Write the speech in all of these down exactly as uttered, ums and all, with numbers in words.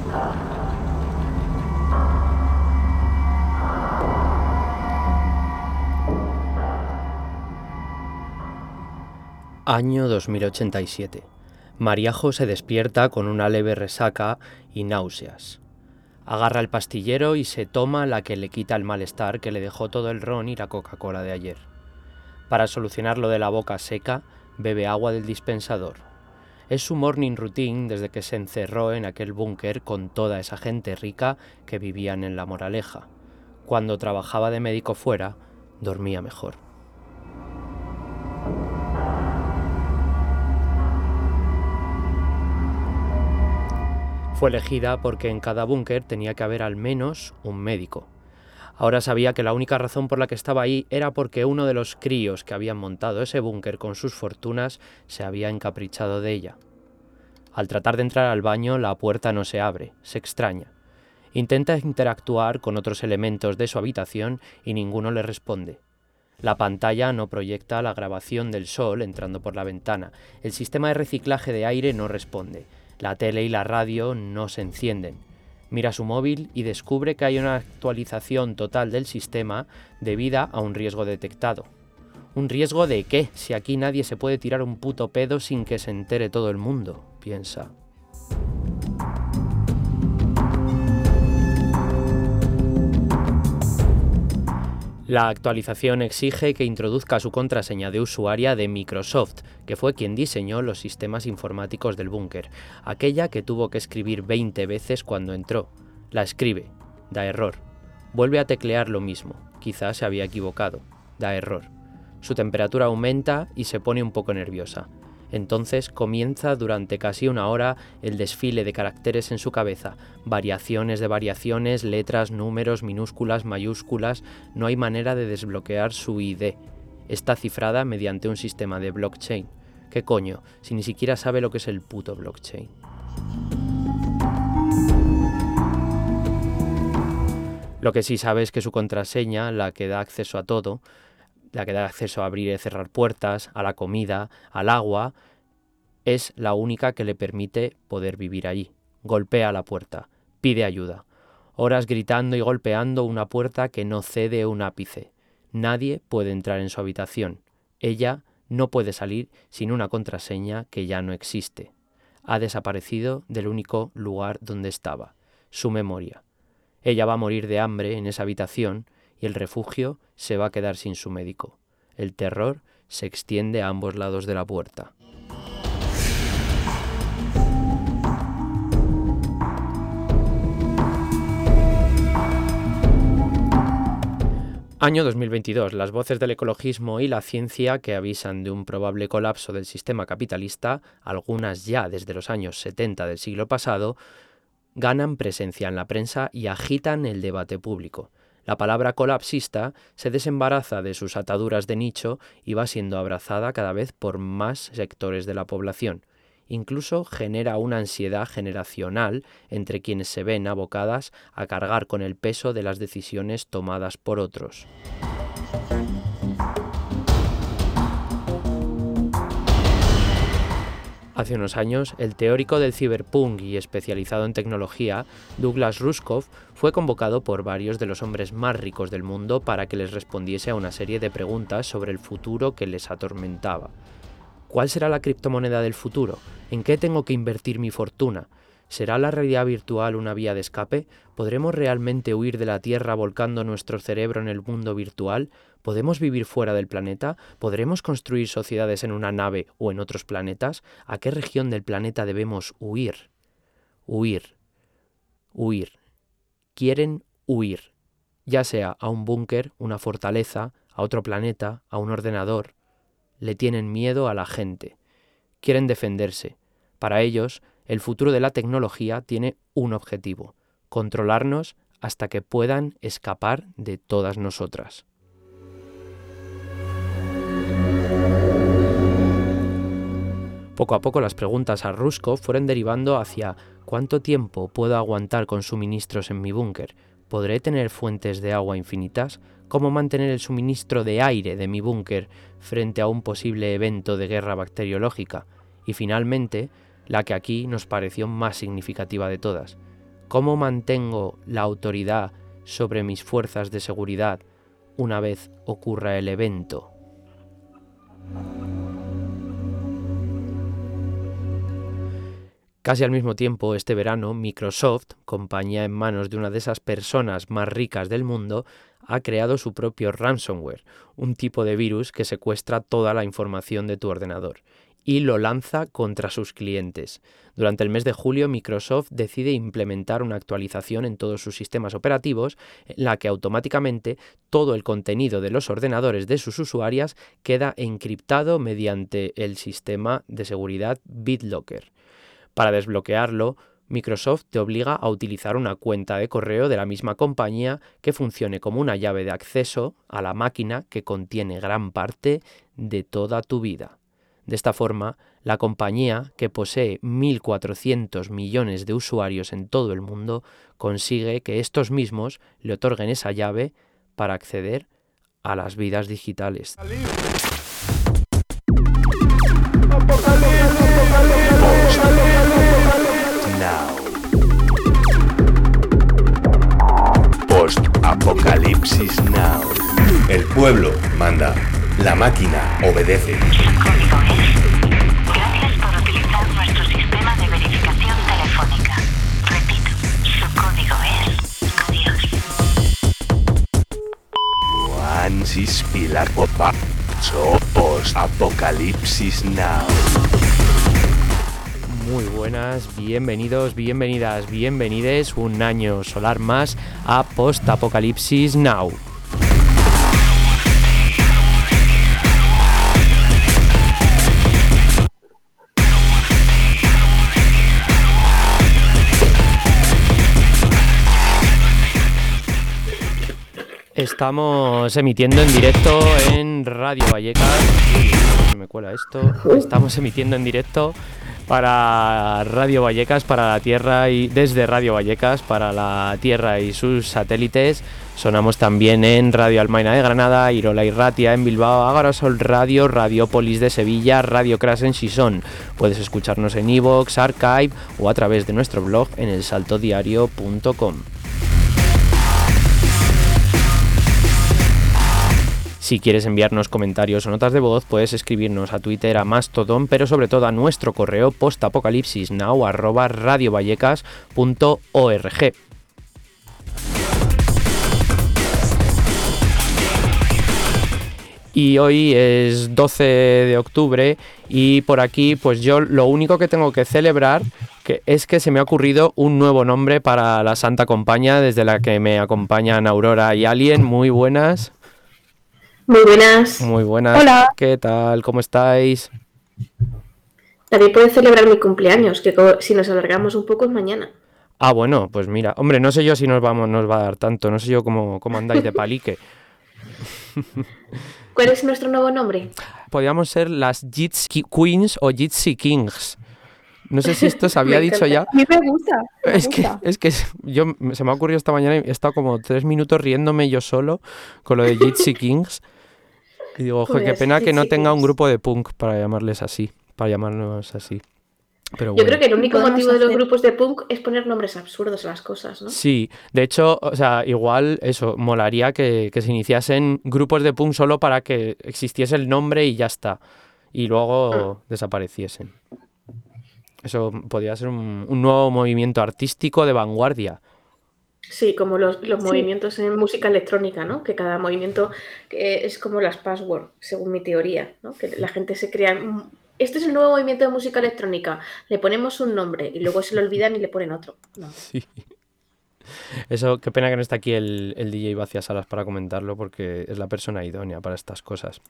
Año dos mil ochenta y siete. Mariajo se despierta con una leve resaca y náuseas. Agarra el pastillero y se toma la que le quita el malestar que le dejó todo el ron y la Coca-Cola de ayer. Para solucionar lo de la boca seca, bebe agua del dispensador. Es su morning routine desde que se encerró en aquel búnker con toda esa gente rica que vivían en La Moraleja. Cuando trabajaba de médico fuera, dormía mejor. Fue elegida porque en cada búnker tenía que haber al menos un médico. Ahora sabía que la única razón por la que estaba ahí era porque uno de los críos que habían montado ese búnker con sus fortunas se había encaprichado de ella. Al tratar de entrar al baño, la puerta no se abre, se extraña. Intenta interactuar con otros elementos de su habitación y ninguno le responde. La pantalla no proyecta la grabación del sol entrando por la ventana. El sistema de reciclaje de aire no responde. La tele y la radio no se encienden. Mira su móvil y descubre que hay una actualización total del sistema debida a un riesgo detectado. ¿Un riesgo de qué? Si aquí nadie se puede tirar un puto pedo sin que se entere todo el mundo, piensa. La actualización exige que introduzca su contraseña de usuaria de Microsoft, que fue quien diseñó los sistemas informáticos del búnker, aquella que tuvo que escribir veinte veces cuando entró. La escribe, da error. Vuelve a teclear lo mismo, quizás se había equivocado, da error. Su temperatura aumenta y se pone un poco nerviosa. Entonces comienza durante casi una hora el desfile de caracteres en su cabeza, variaciones de variaciones, letras, números, minúsculas, mayúsculas. No hay manera de desbloquear su I D. Está cifrada mediante un sistema de blockchain. ¿Qué coño? Si ni siquiera sabe lo que es el puto blockchain. Lo que sí sabe es que su contraseña, la que da acceso a todo, la que da acceso a abrir y cerrar puertas, a la comida, al agua, es la única que le permite poder vivir allí. Golpea la puerta, pide ayuda. Horas gritando y golpeando una puerta que no cede un ápice. Nadie puede entrar en su habitación. Ella no puede salir sin una contraseña que ya no existe. Ha desaparecido del único lugar donde estaba, su memoria. Ella va a morir de hambre en esa habitación y el refugio se va a quedar sin su médico. El terror se extiende a ambos lados de la puerta. Año dos mil veintidós. Las voces del ecologismo y la ciencia que avisan de un probable colapso del sistema capitalista, algunas ya desde los años setenta del siglo pasado, ganan presencia en la prensa y agitan el debate público. La palabra colapsista se desembaraza de sus ataduras de nicho y va siendo abrazada cada vez por más sectores de la población. Incluso genera una ansiedad generacional entre quienes se ven abocadas a cargar con el peso de las decisiones tomadas por otros. Hace unos años, el teórico del ciberpunk y especializado en tecnología, Douglas Rushkoff, fue convocado por varios de los hombres más ricos del mundo para que les respondiese a una serie de preguntas sobre el futuro que les atormentaba. ¿Cuál será la criptomoneda del futuro? ¿En qué tengo que invertir mi fortuna? ¿Será la realidad virtual una vía de escape? ¿Podremos realmente huir de la Tierra volcando nuestro cerebro en el mundo virtual? ¿Podemos vivir fuera del planeta? ¿Podremos construir sociedades en una nave o en otros planetas? ¿A qué región del planeta debemos huir? Huir. Huir. Quieren huir. Ya sea a un búnker, una fortaleza, a otro planeta, a un ordenador. Le tienen miedo a la gente. Quieren defenderse. Para ellos, el futuro de la tecnología tiene un objetivo: controlarnos hasta que puedan escapar de todas nosotras. Poco a poco las preguntas a Rushkoff fueron derivando hacia ¿cuánto tiempo puedo aguantar con suministros en mi búnker? ¿Podré tener fuentes de agua infinitas? ¿Cómo mantener el suministro de aire de mi búnker frente a un posible evento de guerra bacteriológica? Y finalmente, la que aquí nos pareció más significativa de todas. ¿Cómo mantengo la autoridad sobre mis fuerzas de seguridad una vez ocurra el evento? Casi al mismo tiempo, este verano, Microsoft, compañía en manos de una de esas personas más ricas del mundo, ha creado su propio ransomware, un tipo de virus que secuestra toda la información de tu ordenador y lo lanza contra sus clientes. Durante el mes de julio, Microsoft decide implementar una actualización en todos sus sistemas operativos en la que automáticamente todo el contenido de los ordenadores de sus usuarias queda encriptado mediante el sistema de seguridad BitLocker. Para desbloquearlo, Microsoft te obliga a utilizar una cuenta de correo de la misma compañía que funcione como una llave de acceso a la máquina que contiene gran parte de toda tu vida. De esta forma, la compañía, que posee mil cuatrocientos millones de usuarios en todo el mundo, consigue que estos mismos le otorguen esa llave para acceder a las vidas digitales. Post-Apocalipsis Now. El pueblo manda, la máquina obedece. Su código es: gracias por utilizar nuestro sistema de verificación telefónica. Repito, su código es: adiós. Juan Sispila Popa. So Post-Apocalipsis Now. Muy buenas, bienvenidos, bienvenidas, bienvenides un año solar más a Post-Apocalipsis Now. Estamos emitiendo en directo en Radio Vallecas. Me cuela esto. Estamos emitiendo en directo para Radio Vallecas, para la Tierra, y desde Radio Vallecas para la Tierra y sus satélites. Sonamos también en Radio Almaina de Granada, Irola y Ratia en Bilbao, Agarasol Radio, Radiopolis de Sevilla, Radio Crash en Sison. Puedes escucharnos en iVoox, Archive o a través de nuestro blog en el salto diario punto com. Si quieres enviarnos comentarios o notas de voz, puedes escribirnos a Twitter, a Mastodon, pero sobre todo a nuestro correo postapocalipsisnow arroba radiovallecas punto org. Y hoy es doce de octubre y por aquí pues yo lo único que tengo que celebrar que es que se me ha ocurrido un nuevo nombre para la Santa Compañía, desde la que me acompañan Aurora y Alien. Muy buenas. Muy buenas. Muy buenas. Hola. ¿Qué tal? ¿Cómo estáis? También puede celebrar mi cumpleaños, que co- si nos alargamos un poco es mañana. Ah, bueno, pues mira. Hombre, no sé yo si nos vamos, nos va a dar tanto. No sé yo cómo, cómo andáis de palique. ¿Cuál es nuestro nuevo nombre? Podríamos ser las Gypsy Queens o Gypsy Kings. No sé si esto se había Me dicho encanta. ya. A mí me gusta, me Es que, gusta. es que yo se me ha ocurrido esta mañana y he estado como tres minutos riéndome yo solo con lo de Gypsy Kings. Y digo, ojo, qué Joder, pena que no Gypsy tenga un Kings. grupo de punk para llamarles así, para llamarnos así. Pero Yo bueno. creo que el único Podemos motivo de los hacer- grupos de punk es poner nombres absurdos a las cosas, ¿no? Sí, de hecho, o sea, igual eso, molaría que, que se iniciasen grupos de punk solo para que existiese el nombre y ya está. Y luego desapareciesen. Eso podría ser un, un nuevo movimiento artístico de vanguardia. Sí, como los, los Sí. movimientos en música electrónica, ¿no? Que cada movimiento eh, es como las passwords, según mi teoría, ¿no? Que la gente se crea... mm, Este es el nuevo movimiento de música electrónica. Le ponemos un nombre y luego se lo olvidan y le ponen otro. No. Sí. Eso, qué pena que no está aquí el, el D J Vacía Salas para comentarlo, porque es la persona idónea para estas cosas.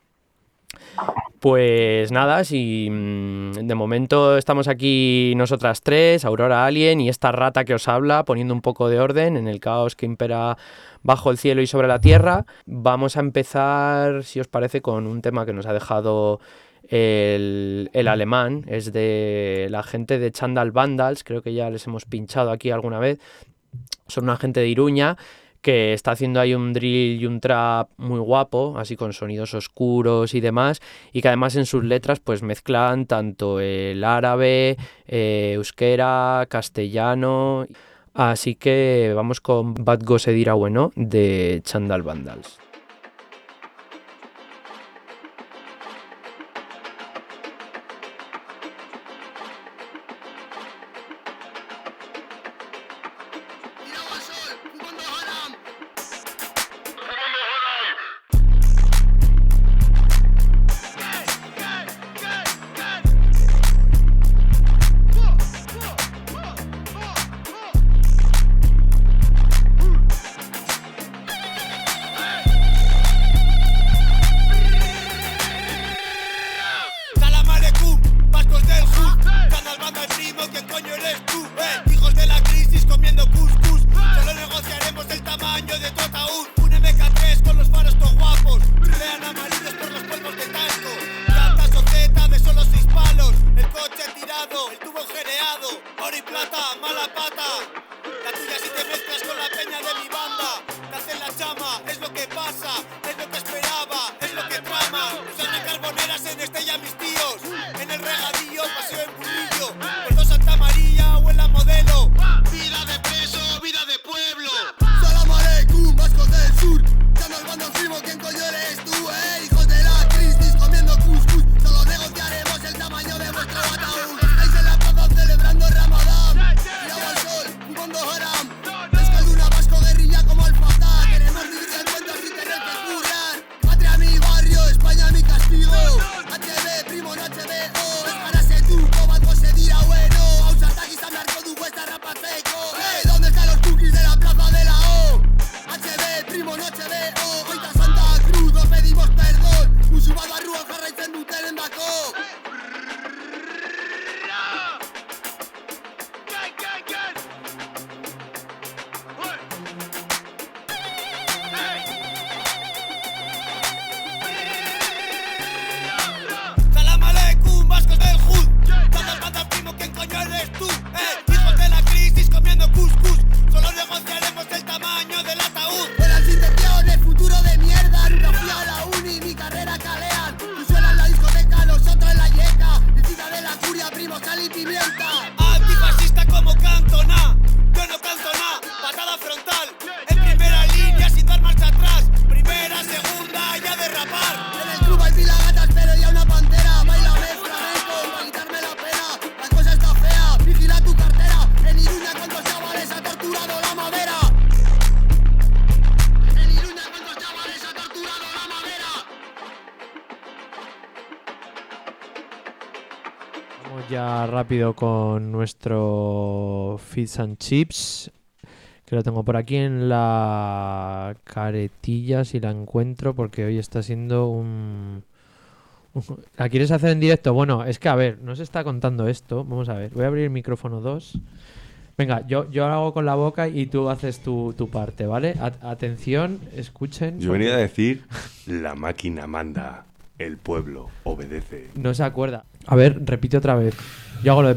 Pues nada, si mm, de momento estamos aquí nosotras tres, Aurora, Alien y esta rata que os habla, poniendo un poco de orden en el caos que impera bajo el cielo y sobre la tierra, vamos a empezar, si os parece, con un tema que nos ha dejado el, el alemán. Es de la gente de Chandal Vandals, creo que ya les hemos pinchado aquí alguna vez. Son una gente de Iruña que está haciendo ahí un drill y un trap muy guapo, así con sonidos oscuros y demás, y que además en sus letras pues mezclan tanto el árabe, eh, euskera, castellano. Así que vamos con Bat Gose Dira Bueno de Chandal Vandals. Ya rápido con nuestro Fish and Chips, que lo tengo por aquí en la caretilla si la encuentro, porque hoy está siendo un... ¿La quieres hacer en directo? Bueno, es que a ver, no se está contando esto. Vamos a ver, voy a abrir el micrófono dos. Venga, yo, yo lo hago con la boca y tú haces tu, tu parte, ¿vale? A- atención, escuchen. Yo venía a decir, la máquina manda, el pueblo obedece. No se acuerda. A ver, repite otra vez. Yo hago lo de...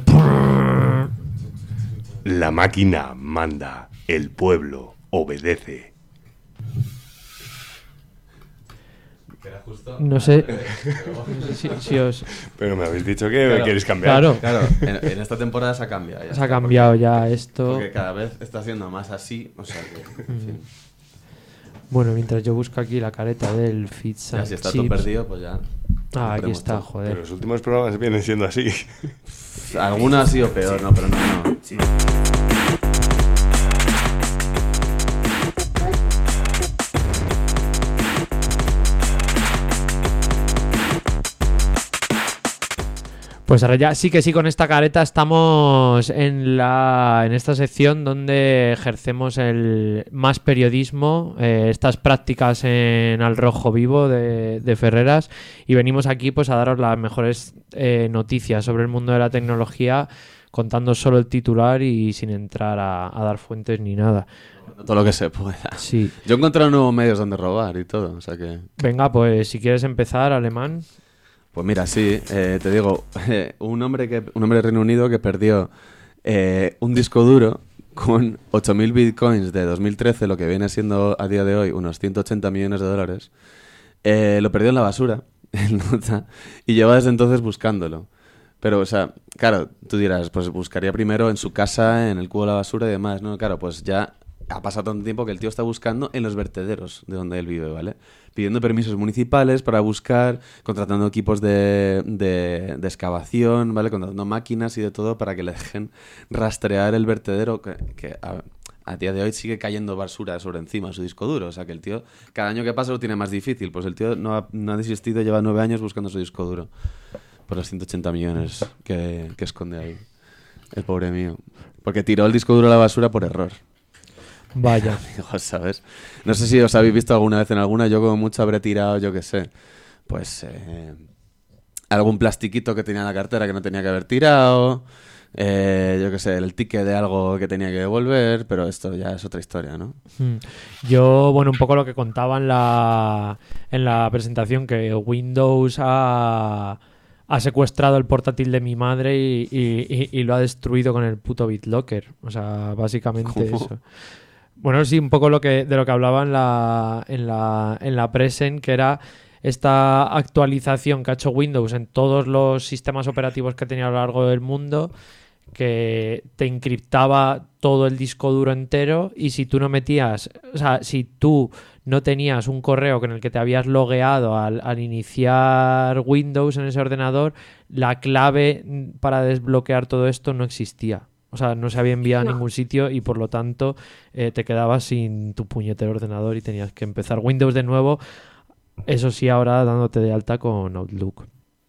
La máquina manda, el pueblo obedece. No sé, no sé si, si os... Pero me habéis dicho que Claro. queréis cambiar. Claro, Claro, en, en esta temporada se ha cambiado. ya se está, ha cambiado porque, ya esto. Porque cada vez está haciendo más así, o sea que... en fin. Bueno, mientras yo busco aquí la careta del Fish Ya, and si está todo Chips. perdido, pues ya... Ah, aquí compremos está, todo. Pero joder. los últimos programas vienen siendo así. Alguno ha sido peor, no, pero no, no. Pues ahora ya sí que sí, con esta careta estamos en la en esta sección donde ejercemos el más periodismo, eh, estas prácticas en Al Rojo Vivo de, de Ferreras, y venimos aquí pues a daros las mejores eh, noticias sobre el mundo de la tecnología, contando solo el titular y sin entrar a, a dar fuentes ni nada. Todo lo que se pueda. Sí. Yo he encontrado nuevos medios donde robar y todo, o sea que... Venga, pues si quieres empezar, Alemán. Pues mira, sí, eh, te digo, eh, un hombre que un hombre de Reino Unido que perdió eh, un disco duro con ocho mil bitcoins de dos mil trece, lo que viene siendo a día de hoy unos ciento ochenta millones de dólares, eh, lo perdió en la basura, en nota, y lleva desde entonces buscándolo. Pero, o sea, claro, tú dirás, pues buscaría primero en su casa, en el cubo de la basura y demás, ¿no? Claro, pues ya ha pasado tanto tiempo que el tío está buscando en los vertederos de donde él vive, ¿vale? Pidiendo permisos municipales para buscar, contratando equipos de, de, de excavación, ¿vale? Contratando máquinas y de todo para que le dejen rastrear el vertedero que, que a, a día de hoy sigue cayendo basura sobre encima de su disco duro. O sea que el tío, cada año que pasa lo tiene más difícil. Pues el tío no ha, no ha desistido, lleva nueve años buscando su disco duro. Por los ciento ochenta millones que, que esconde ahí. El pobre mío. Porque tiró el disco duro a la basura por error. Vaya. Amigos, ¿sabes? No sé si os habéis visto alguna vez en alguna. Yo como mucho habré tirado, yo qué sé, pues eh, algún plastiquito que tenía en la cartera que no tenía que haber tirado. Eh, yo qué sé, el ticket de algo que tenía que devolver. Pero esto ya es otra historia, ¿no? Yo, bueno, un poco lo que contaba en la, en la presentación, que Windows ha... ha secuestrado el portátil de mi madre y, y, y, y lo ha destruido con el puto BitLocker. O sea, básicamente ¿Cómo? eso. Bueno, sí, un poco lo que de lo que hablaba en la, en la, en la Present, que era esta actualización que ha hecho Windows en todos los sistemas operativos que tenía a lo largo del mundo, que te encriptaba todo el disco duro entero, y si tú no metías, o sea, si tú no tenías un correo con el que te habías logueado al, al iniciar Windows en ese ordenador, la clave para desbloquear todo esto no existía. O sea, no se había enviado a No. ningún sitio y por lo tanto eh, te quedabas sin tu puñetero ordenador y tenías que empezar Windows de nuevo. Eso sí, ahora dándote de alta con Outlook.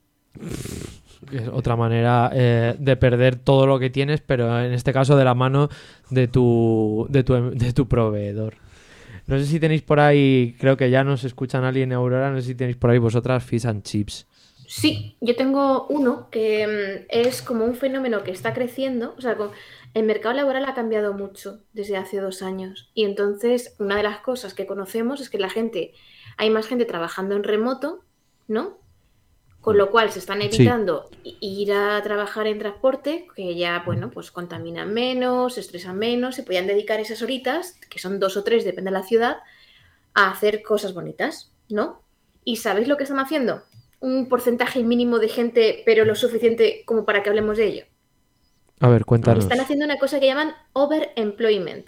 Es otra manera eh, de perder todo lo que tienes, pero en este caso de la mano de tu, de tu, de tu proveedor. No sé si tenéis por ahí, creo que ya nos escuchan alguien en Aurora, no sé si tenéis por ahí vosotras Fish and Chips. Sí, yo tengo uno que mm, es como un fenómeno que está creciendo. O sea, con- el mercado laboral ha cambiado mucho desde hace dos años. Y entonces, una de las cosas que conocemos es que la gente, hay más gente trabajando en remoto, ¿no? Con lo cual se están Sí. evitando i- ir a trabajar en transporte, que ya, bueno, pues contaminan menos, se estresan menos, se podían dedicar esas horitas, que son dos o tres, depende de la ciudad, a hacer cosas bonitas, ¿no? ¿Y sabéis lo que están haciendo? Un porcentaje mínimo de gente, pero lo suficiente como para que hablemos de ello. A ver, cuéntanos. Están haciendo una cosa que llaman overemployment,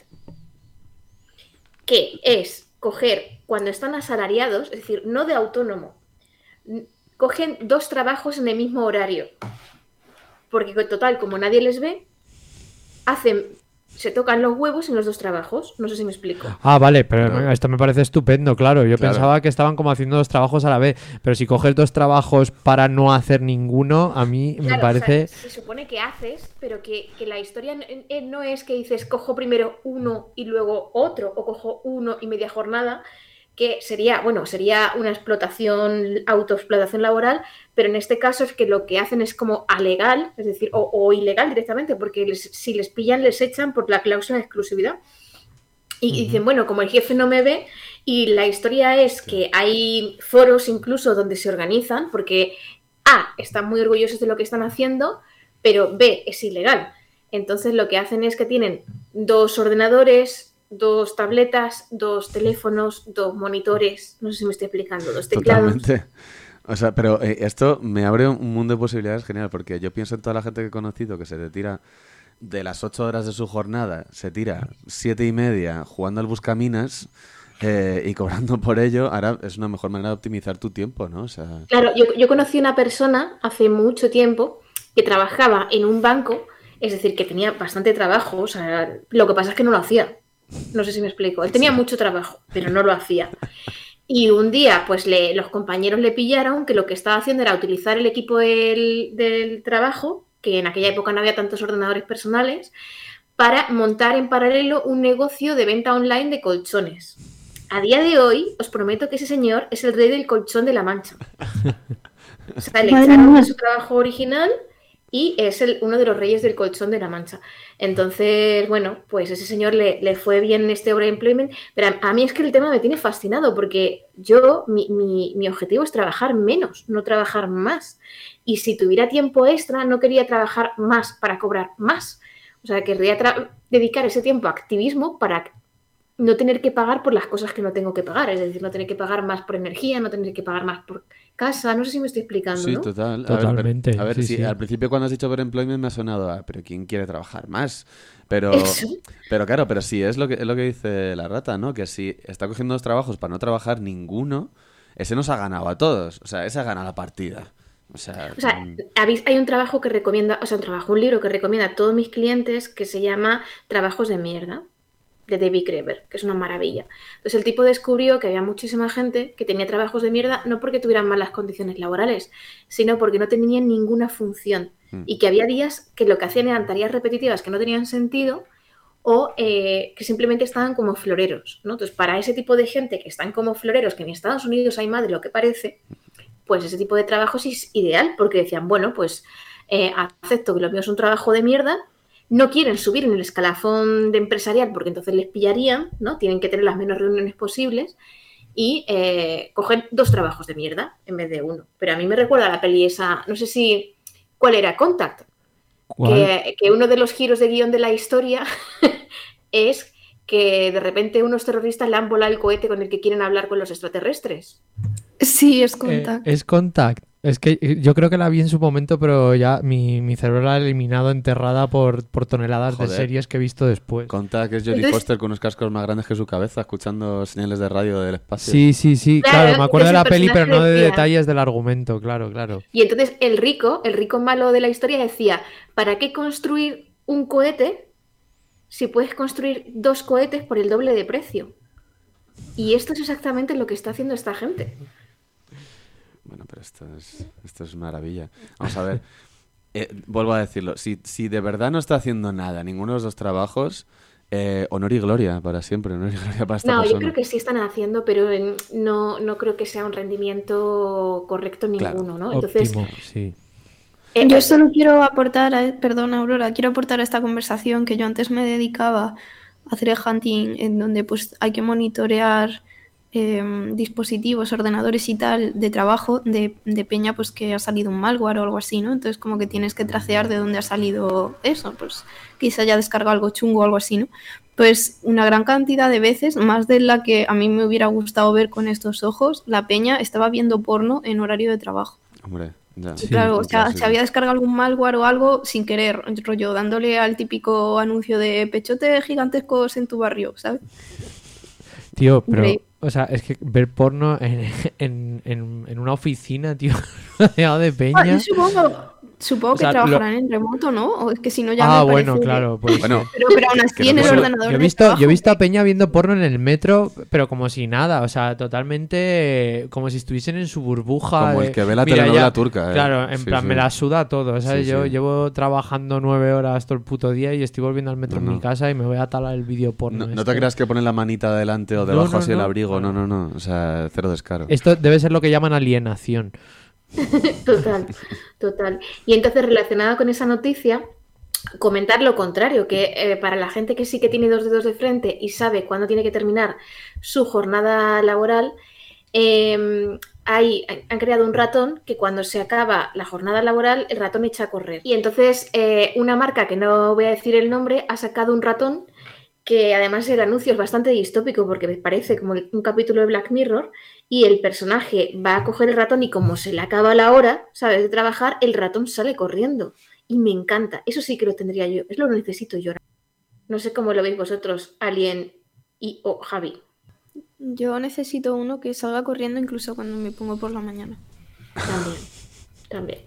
que es coger, cuando están asalariados, es decir, no de autónomo, n- cogen dos trabajos en el mismo horario. Porque total, como nadie les ve, hacen, se tocan los huevos en los dos trabajos. No sé si me explico. Ah, vale, pero Claro. esto me parece estupendo, claro. Yo Claro. pensaba que estaban como haciendo dos trabajos a la vez, pero si coges dos trabajos para no hacer ninguno, a mí me Claro, parece... o sea, se supone que haces, pero que, que la historia no, eh, no es que dices cojo primero uno y luego otro, o cojo uno y media jornada, que sería, bueno, sería una explotación, autoexplotación laboral, pero en este caso es que lo que hacen es como alegal, es decir, o, o ilegal directamente, porque les- si les pillan les echan por la cláusula de exclusividad. Y, y dicen, bueno, como el jefe no me ve, y la historia es que hay foros incluso donde se organizan, porque A, están muy orgullosos de lo que están haciendo, pero B, es ilegal. Entonces lo que hacen es que tienen dos ordenadores, dos tabletas, dos teléfonos, dos monitores, no sé si me estoy explicando, dos teclados. Totalmente. O sea, pero eh, esto me abre un mundo de posibilidades genial, porque yo pienso en toda la gente que he conocido que se te tira de las ocho horas de su jornada, se tira siete y media jugando al buscaminas eh, y cobrando por ello. Ahora es una mejor manera de optimizar tu tiempo, ¿no? O sea, Claro, yo, yo conocí una persona hace mucho tiempo que trabajaba en un banco, es decir, que tenía bastante trabajo, o sea, lo que pasa es que no lo hacía. No sé si me explico. Él tenía mucho trabajo, pero no lo hacía. Y un día, pues le, los compañeros le pillaron que lo que estaba haciendo era utilizar el equipo del, del trabajo, que en aquella época no había tantos ordenadores personales, para montar en paralelo un negocio de venta online de colchones. A día de hoy, os prometo que ese señor es el rey del colchón de La Mancha. O sea, le Madre echaron mía. de su trabajo original y es el, uno de los reyes del colchón de La Mancha. Entonces, bueno, pues ese señor le, le fue bien este overemployment, pero a, a mí es que el tema me tiene fascinado porque yo, mi, mi, mi objetivo es trabajar menos, no trabajar más. Y si tuviera tiempo extra, no quería trabajar más para cobrar más. O sea, querría tra- dedicar ese tiempo a activismo para no tener que pagar por las cosas que no tengo que pagar, es decir, no tener que pagar más por energía, no tener que pagar más por casa, no sé si me estoy explicando, Sí, ¿no? total. A ver, Totalmente, pero- A ver, sí, sí, sí. al principio cuando has dicho por employment me ha sonado, ah, pero ¿quién quiere trabajar más? Pero, Eso. pero claro, pero sí, es lo que, es lo que dice la rata, ¿no? Que si está cogiendo dos trabajos para no trabajar ninguno, ese nos ha ganado a todos. O sea, ese ha ganado la partida. O sea, O sea, mm, habéis- hay un trabajo que recomienda, o sea, un trabajo, un libro que recomienda a todos mis clientes que se llama Trabajos de mierda, de David Graeber, que es una maravilla. Entonces el tipo descubrió que había muchísima gente que tenía trabajos de mierda no porque tuvieran malas condiciones laborales, sino porque no tenían ninguna función Mm. y que había días que lo que hacían eran tareas repetitivas que no tenían sentido o eh, que simplemente estaban como floreros, ¿no? Entonces, para ese tipo de gente que están como floreros, que en Estados Unidos hay más de lo que parece, pues ese tipo de trabajo sí es ideal, porque decían, bueno, pues eh, acepto que lo mío es un trabajo de mierda, no quieren subir en el escalafón de empresarial porque entonces les pillarían, ¿no? Tienen que tener las menos reuniones posibles y eh, coger dos trabajos de mierda en vez de uno. Pero a mí me recuerda a la peli esa, no sé si, ¿cuál era? Contact. ¿Cuál? Que, que uno de los giros de guión de la historia es que de repente unos terroristas le han volado el cohete con el que quieren hablar con los extraterrestres. Sí, es Eh, Contact. es Contact. Es que eh, yo creo que la vi en su momento, pero ya mi, mi cerebro la ha eliminado enterrada por, por toneladas de Joder. series que he visto después. Conta que es Jodie Entonces- Foster con unos cascos más grandes que su cabeza, escuchando señales de radio del espacio. Sí, sí, sí, Claro, claro, me acuerdo de la ese peli, pero personaje no de decía- detalles del argumento, claro, claro. Y entonces el rico, el rico malo de la historia decía, ¿para qué construir un cohete si puedes construir dos cohetes por el doble de precio? Y esto es exactamente lo que está haciendo esta gente. Bueno, pero esto es, esto es maravilla. Vamos a ver. Eh, vuelvo a decirlo. Si, si de verdad no está haciendo nada, ninguno de los dos trabajos, eh, honor y gloria para siempre. Honor y gloria para esta No, yo persona. creo que sí están haciendo, pero en- no, no creo que sea un rendimiento correcto Claro, ninguno, ¿no? Entonces, Óptimo, sí. eh, Yo solo quiero aportar, a, perdón Aurora, quiero aportar a esta conversación que yo antes me dedicaba a hacer el hunting, en donde pues hay que monitorear eh, dispositivos, ordenadores y tal de trabajo de, de peña pues que ha salido un malware o algo así, ¿no? Entonces como que tienes que tracear de dónde ha salido eso, pues quizá haya descargado algo chungo o algo así, ¿no? Pues una gran cantidad de veces, más de la que a mí me hubiera gustado ver con estos ojos, la peña estaba viendo porno en horario de trabajo. Hombre, ya. Sí, Claro, o sea, clásico. se había descargado algún malware o algo sin querer, rollo, dándole al típico anuncio de pechotes gigantescos en tu barrio, ¿sabes? Tío, pero, Increíble. o sea, es que ver porno en, en, en, en una oficina, tío, rodeado de Ah, peña. yo supongo, supongo O sea, que trabajarán en remoto, ¿no? O es que si no ya Ah, me bueno, parece- claro, pues. Bueno, Pero, pero aún que así no en el puedo- ordenador Yo he de visto, yo he trabajo, visto a Peña viendo porno en el metro, pero como si nada, o sea, totalmente eh, como si estuviesen en su burbuja. Como de, el que ve la "Mira, telenovela ya". turca, ¿eh? Claro, en Sí, plan, sí. me la suda todo, ¿sabes? Sí, yo sí. llevo trabajando nueve horas todo el puto día y estoy volviendo al metro No, en mi no. casa y me voy a talar el vídeo porno. no, no este. te creas que ponen la manita adelante o No, debajo no, así el no. abrigo. No, no, no. O sea, cero descaro. Esto debe ser lo que llaman alienación. total, total. Y entonces, relacionada con esa noticia, comentar lo contrario, que eh, para la gente que sí que tiene dos dedos de frente y sabe cuándo tiene que terminar su jornada laboral, eh, hay, han creado un ratón que cuando se acaba la jornada laboral, el ratón echa a correr. Y entonces eh, una marca, que no voy a decir el nombre, ha sacado un ratón que además el anuncio es bastante distópico porque me parece como un capítulo de Black Mirror y el personaje va a coger el ratón y como se le acaba la hora, ¿sabes?, de trabajar, el ratón sale corriendo. Y me encanta. Eso sí que lo tendría yo. Es lo que necesito yo. No sé cómo lo veis vosotros, Alien y o Javi. yo necesito uno que salga corriendo incluso cuando me pongo por la mañana. También. También.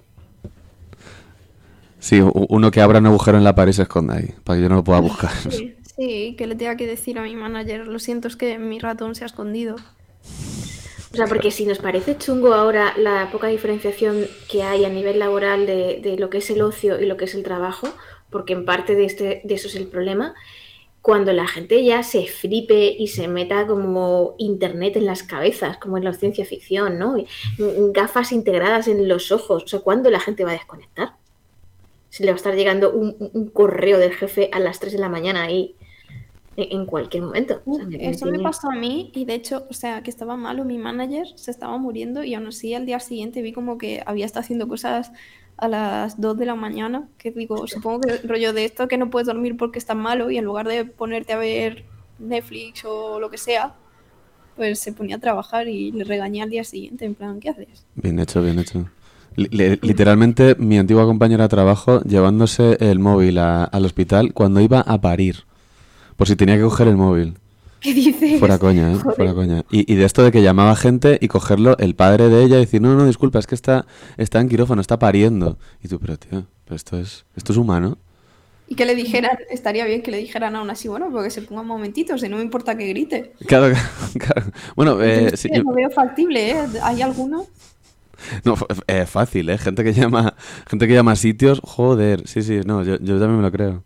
Sí, u- uno que abra un agujero en la pared y se esconda ahí, para que yo no lo pueda buscar. Sí, sí, que le tenga que decir a mi manager, lo siento, es que mi ratón se ha escondido. O sea, porque si nos parece chungo ahora la poca diferenciación que hay a nivel laboral de, de lo que es el ocio y lo que es el trabajo, porque en parte de, este, de eso es el problema, cuando la gente ya se flipe y se meta como internet en las cabezas, como en la ciencia ficción, ¿no? Y, mm, gafas integradas en los ojos, o sea, ¿cuándo la gente va a desconectar? Si le va a estar llegando un, un- un correo del jefe a las tres de la mañana ahí en, en cualquier momento. O sea, me- me Eso me tiene- pasó a mí y de hecho, o sea, que estaba malo, mi manager se estaba muriendo y aún así al día siguiente vi como que había estado haciendo cosas a las dos de la mañana, que digo, supongo que rollo de esto que no puedes dormir porque estás malo y en lugar de ponerte a ver Netflix o lo que sea, pues se ponía a trabajar y le regañé al día siguiente, en plan, ¿qué haces? Bien hecho, bien hecho. Li- literalmente, mi antigua compañera de trabajo llevándose el móvil a- al hospital cuando iba a parir, por si tenía que coger el móvil. ¿Qué dices? Fuera coña, ¿eh? Joder. Fuera coña. Y, y de esto de que llamaba gente y cogerlo el padre de ella y decir, no, no, disculpa, es que está, está en quirófano, está pariendo. Y tú, pero tío, pero esto es, esto es humano. Y que le dijeran, estaría bien que le dijeran aún así, bueno, porque se ponga un momentito, si no me importa que grite. Claro, claro. Bueno, eh, Entonces, sí, sí, yo- lo veo factible, ¿eh? ¿Hay alguno? no, f- eh, fácil, ¿eh? Gente que llama, gente que llama a sitios, joder, sí, sí, no, yo, yo también me lo creo.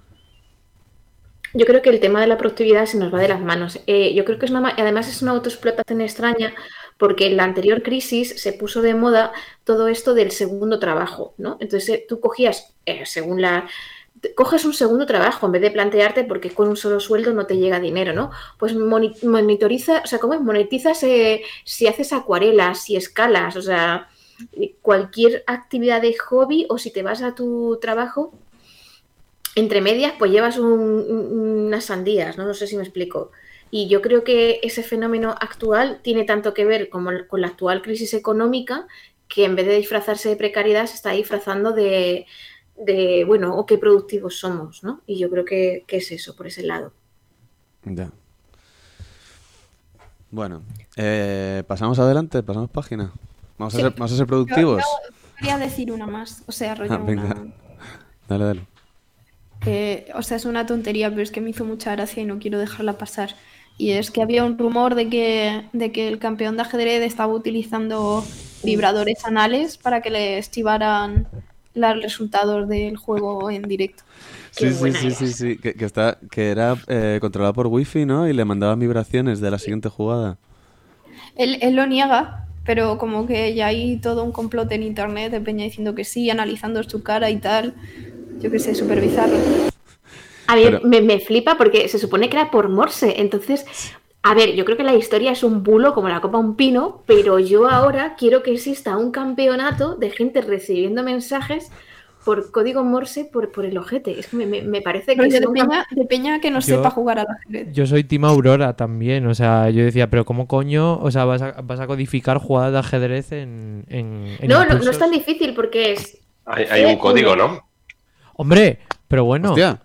Yo creo que el tema de la productividad se nos va de las manos. Eh, yo creo que es una, ma- además es una autoexplotación extraña porque en la anterior crisis se puso de moda todo esto del segundo trabajo, ¿no? Entonces eh, tú cogías, eh, según la... te- coges un segundo trabajo en vez de plantearte porque con un solo sueldo no te llega dinero, ¿no? Pues moni- monitoriza, o sea, ¿cómo es? Monetizas eh, si haces acuarelas, si escalas, o sea, eh, cualquier actividad de hobby o si te vas a tu trabajo entre medias, pues llevas un- un- unas sandías, ¿no? No sé si me explico. Y yo creo que ese fenómeno actual tiene tanto que ver como el- con la actual crisis económica, que en vez de disfrazarse de precariedad se está disfrazando de, de, bueno, o qué productivos somos, ¿no? Y yo creo que, que es eso, por ese lado. Ya. Bueno, eh, pasamos adelante, pasamos página. Vamos a Sí. ser, vamos a ser Yo, productivos. yo quería decir una más, o sea, rollo Ah, venga. una... Dale, dale. que, o sea, es una tontería, pero es que me hizo mucha gracia y no quiero dejarla pasar. Y es que había un rumor de que, de que el campeón de ajedrez estaba utilizando vibradores anales para que le estivaran los resultados del juego en directo. Qué Sí, sí, buena sí, eres. sí, sí, que, que está, que era eh, controlado por wifi, ¿no? Y le mandaban vibraciones de la siguiente jugada. Él, él lo niega, pero como que ya hay todo un complot en internet de peña diciendo que sí, analizando su cara y tal. Yo qué sé, súper bizarro. A ver, Pero- me, me flipa porque se supone que era por Morse. Entonces, a ver, yo creo que la historia es un bulo como la copa a un pino, pero yo ahora quiero que exista un campeonato de gente recibiendo mensajes por código Morse por, por el ojete. Es que me, me- me parece que Rollo es de un peña, de peña que no Yo- sepa jugar al ajedrez. Yo soy Team Aurora también, o sea, yo decía, pero ¿cómo coño, o sea, vas a, vas a codificar jugadas de ajedrez en, en, en No, no, no impulsos? es tan difícil porque es... Hay, hay un código, ¿no? Hombre, pero bueno, ¡Hostia!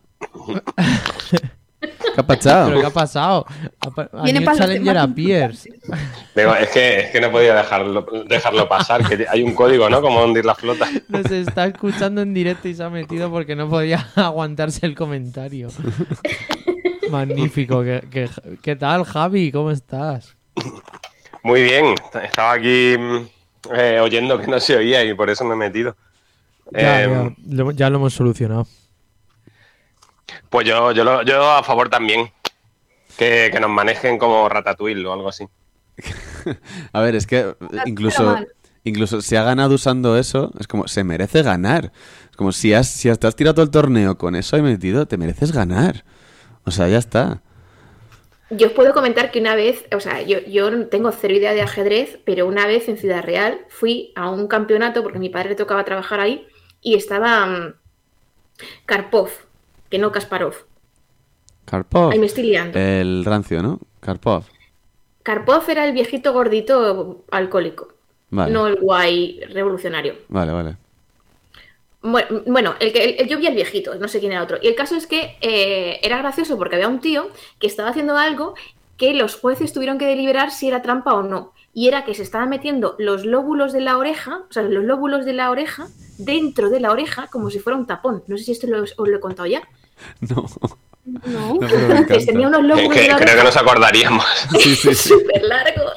¿Qué ha pasado? ¿pero qué ha pasado? Ha, pa- ha Viene New para los Challenger temas a Pierce. Digo, es que, es que no podía dejarlo, dejarlo pasar, que hay un código, ¿no? Como hundir la flota. Nos está escuchando en directo y se ha metido porque no podía aguantarse el comentario. Magnífico. ¿Qué, qué, qué tal, Javi? ¿Cómo estás? Muy bien, estaba aquí mm, eh, oyendo que no se oía y por eso me he metido. Ya, Eh, ya, lo, ya lo hemos solucionado. Pues yo, yo, lo- yo a favor también. Que, que nos manejen como Ratatouille o algo así. A ver, es que eh, incluso, mal. incluso si ha ganado usando eso, es como, se merece ganar. Es como, si has, si te has tirado todo el torneo con eso ahí metido, te mereces ganar. O sea, ya está. Yo os puedo comentar que una vez, o sea, yo, yo no tengo cero idea de ajedrez, pero una vez en Ciudad Real fui a un campeonato porque a mi padre le tocaba trabajar ahí y estaba mm, Karpov, que no Kasparov. Karpov. Ahí me estoy liando. El rancio, ¿no? Karpov. Karpov era el viejito gordito alcohólico, Vale. no el guay revolucionario. Vale, vale. Bueno, bueno, el que el- el- yo vi al viejito, no sé quién era otro. Y el caso es que eh, era gracioso porque había un tío que estaba haciendo algo que los jueces tuvieron que deliberar si era trampa o no. Y era que se estaban metiendo los lóbulos de la oreja, o sea, los lóbulos de la oreja dentro de la oreja como si fuera un tapón. No sé si esto lo- os lo he contado ya. No. No. No, pero me Entonces tenía encanta. unos Que- lóbulos de que- la creo que oreja nos acordaríamos. Sí, sí, sí. súper largos.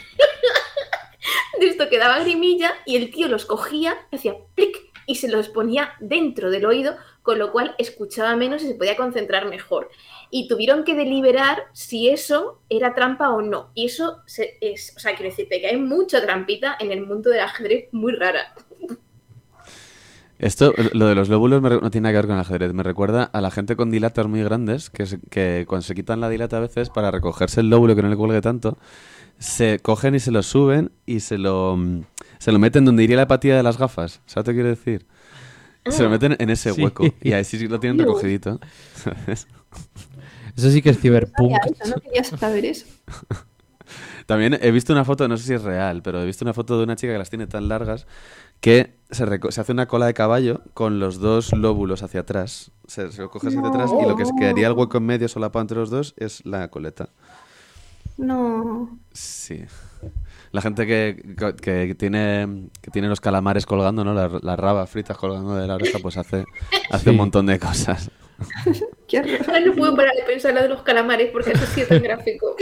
De esto que daba grimilla y el tío los cogía, hacía plic y se los ponía dentro del oído, con lo cual escuchaba menos y se podía concentrar mejor. Y tuvieron que deliberar si eso era trampa o no. Y eso se- es, o sea, quiero decirte que hay mucha trampita en el mundo del ajedrez muy rara. Esto, lo de los lóbulos me re- no tiene nada que ver con el ajedrez. Me recuerda a la gente con dilatas muy grandes que, se- que cuando se quitan la dilata a veces para recogerse el lóbulo que no le cuelgue tanto, se cogen y se lo suben y se lo, mm, se lo meten donde iría la patilla de las gafas. ¿Sabes lo que quiero decir? Se lo meten en ese Sí. hueco y ahí sí lo tienen Dios. recogidito. ¿Sabes? Eso sí que es cyberpunk. Sabía eso, no quería saber eso. También he visto una foto, no sé si es real, pero he visto una foto de una chica que las tiene tan largas que se, reco- se hace una cola de caballo con los dos lóbulos hacia atrás. Se, se lo coge hacia No. atrás y lo que se quedaría el hueco en medio solapado entre los dos es la coleta. No. Sí. La gente que, que, que tiene que tiene los calamares colgando, ¿no? Las, las rabas fritas colgando de la oreja, pues hace, hace Sí. un montón de cosas. Qué horror. Ahora no puedo parar de pensar lo de los calamares porque eso sí es tan gráfico.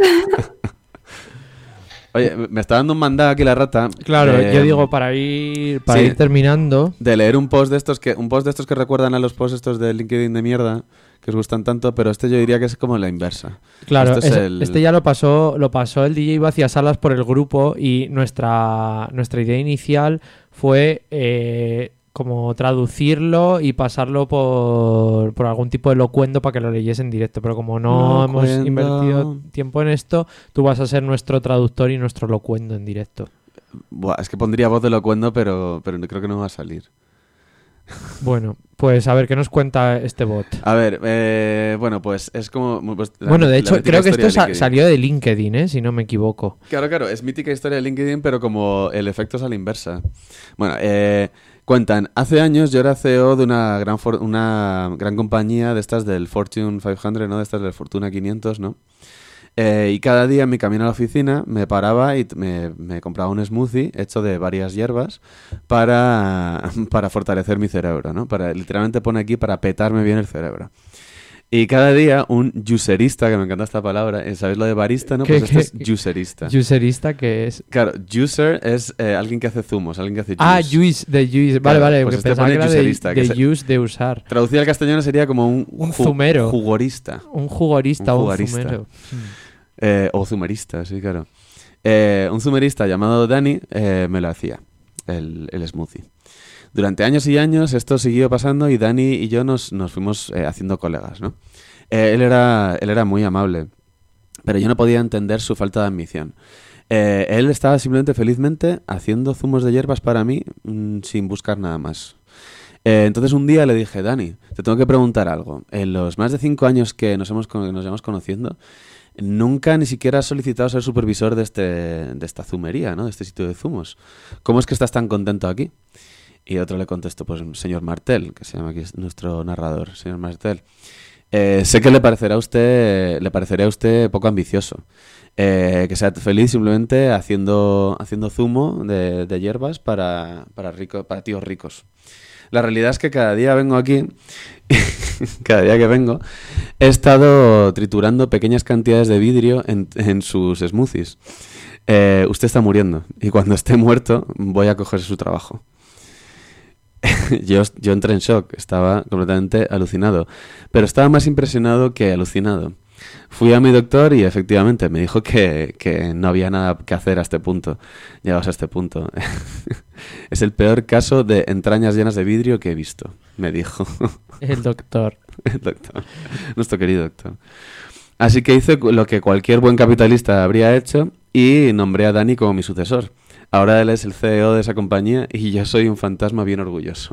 Oye, me está dando un mandado aquí la rata. Claro, de- yo digo, para ir, para sí. ir terminando. de leer un post de estos que un post de estos que recuerdan a los posts estos de LinkedIn de mierda que os gustan tanto, pero este yo diría que es como la inversa. Claro, Esto es es- el- este ya lo pasó, lo pasó el D J Vacías Salas por el grupo y nuestra, nuestra idea inicial fue eh, como traducirlo y pasarlo por, por algún tipo de locuendo para que lo leyese en directo. Pero como no hemos Locuendo. invertido tiempo en esto, tú vas a ser nuestro traductor y nuestro locuendo en directo. Buah, es que pondría voz de locuendo, pero, pero creo que no va a salir. Bueno, pues a ver, ¿qué nos cuenta este bot? A ver, eh, bueno, pues es como... pues, la- Bueno, de la hecho, mítica creo que historia esto de sa- LinkedIn. salió de LinkedIn, ¿eh? Si no me equivoco. Claro, claro, es mítica historia de LinkedIn, pero como el efecto es a la inversa. Bueno, eh, cuentan, hace años yo era C E O de una gran for- una gran compañía de estas del Fortune quinientos, ¿no? De estas del Fortuna quinientos, ¿no? Eh, y cada día en mi camino a la oficina me paraba y t- me, me compraba un smoothie hecho de varias hierbas para, para fortalecer mi cerebro, ¿no? Para, literalmente pone aquí para petarme bien el cerebro. Y cada día un juicerista, que me encanta esta palabra, eh, ¿sabéis lo de barista, no? ¿Qué- Pues este qué- es juicerista. Userista que es... Claro, juicer es eh, alguien que hace zumos, alguien que hace juice. Ah, juice, de juice. Vale, Claro, vale, pues porque este pensaba pone que era de, juicerista, que de se- use, de usar. Traducido al castellano sería como un, Un ju- zumero. Jugorista. Un jugorista Un o un jugarista. zumero. Eh, o zumerista, sí, claro. Eh, un zumerista llamado Dani eh, me lo hacía, el, el smoothie. Durante años y años esto siguió pasando y Dani y yo nos, nos fuimos eh, haciendo colegas, ¿no? Eh, él, era, él era muy amable, pero yo no podía entender su falta de ambición. Eh, él estaba simplemente felizmente haciendo zumos de hierbas para mí mm, sin buscar nada más. Eh, entonces un día le dije, Dani, te tengo que preguntar algo. En los más de cinco años que nos hemos con- nos llevamos conociendo, nunca ni siquiera has solicitado ser supervisor de, este, de esta zumería, ¿no? De este sitio de zumos. ¿Cómo es que estás tan contento aquí? Y otro le contestó, pues señor Martel, que se llama aquí nuestro narrador, señor Martel. Eh, sé que le parecerá a usted, le parecerá a usted poco ambicioso. Eh, que sea feliz simplemente haciendo, haciendo zumo de, de hierbas para, para, rico, para tíos ricos. La realidad es que cada día vengo aquí, cada día que vengo, he estado triturando pequeñas cantidades de vidrio en, en sus smoothies. Eh, usted está muriendo y cuando esté muerto voy a coger su trabajo. yo, yo entré en shock, estaba completamente alucinado, pero estaba más impresionado que alucinado. Fui a mi doctor y efectivamente me dijo que, que no había nada que hacer a este punto. Llegados a este punto. Es el peor caso de entrañas llenas de vidrio que he visto, me dijo. El doctor. El doctor. Nuestro querido doctor. Así que hice lo que cualquier buen capitalista habría hecho y nombré a Dani como mi sucesor. Ahora él es el C E O de esa compañía y yo soy un fantasma bien orgulloso.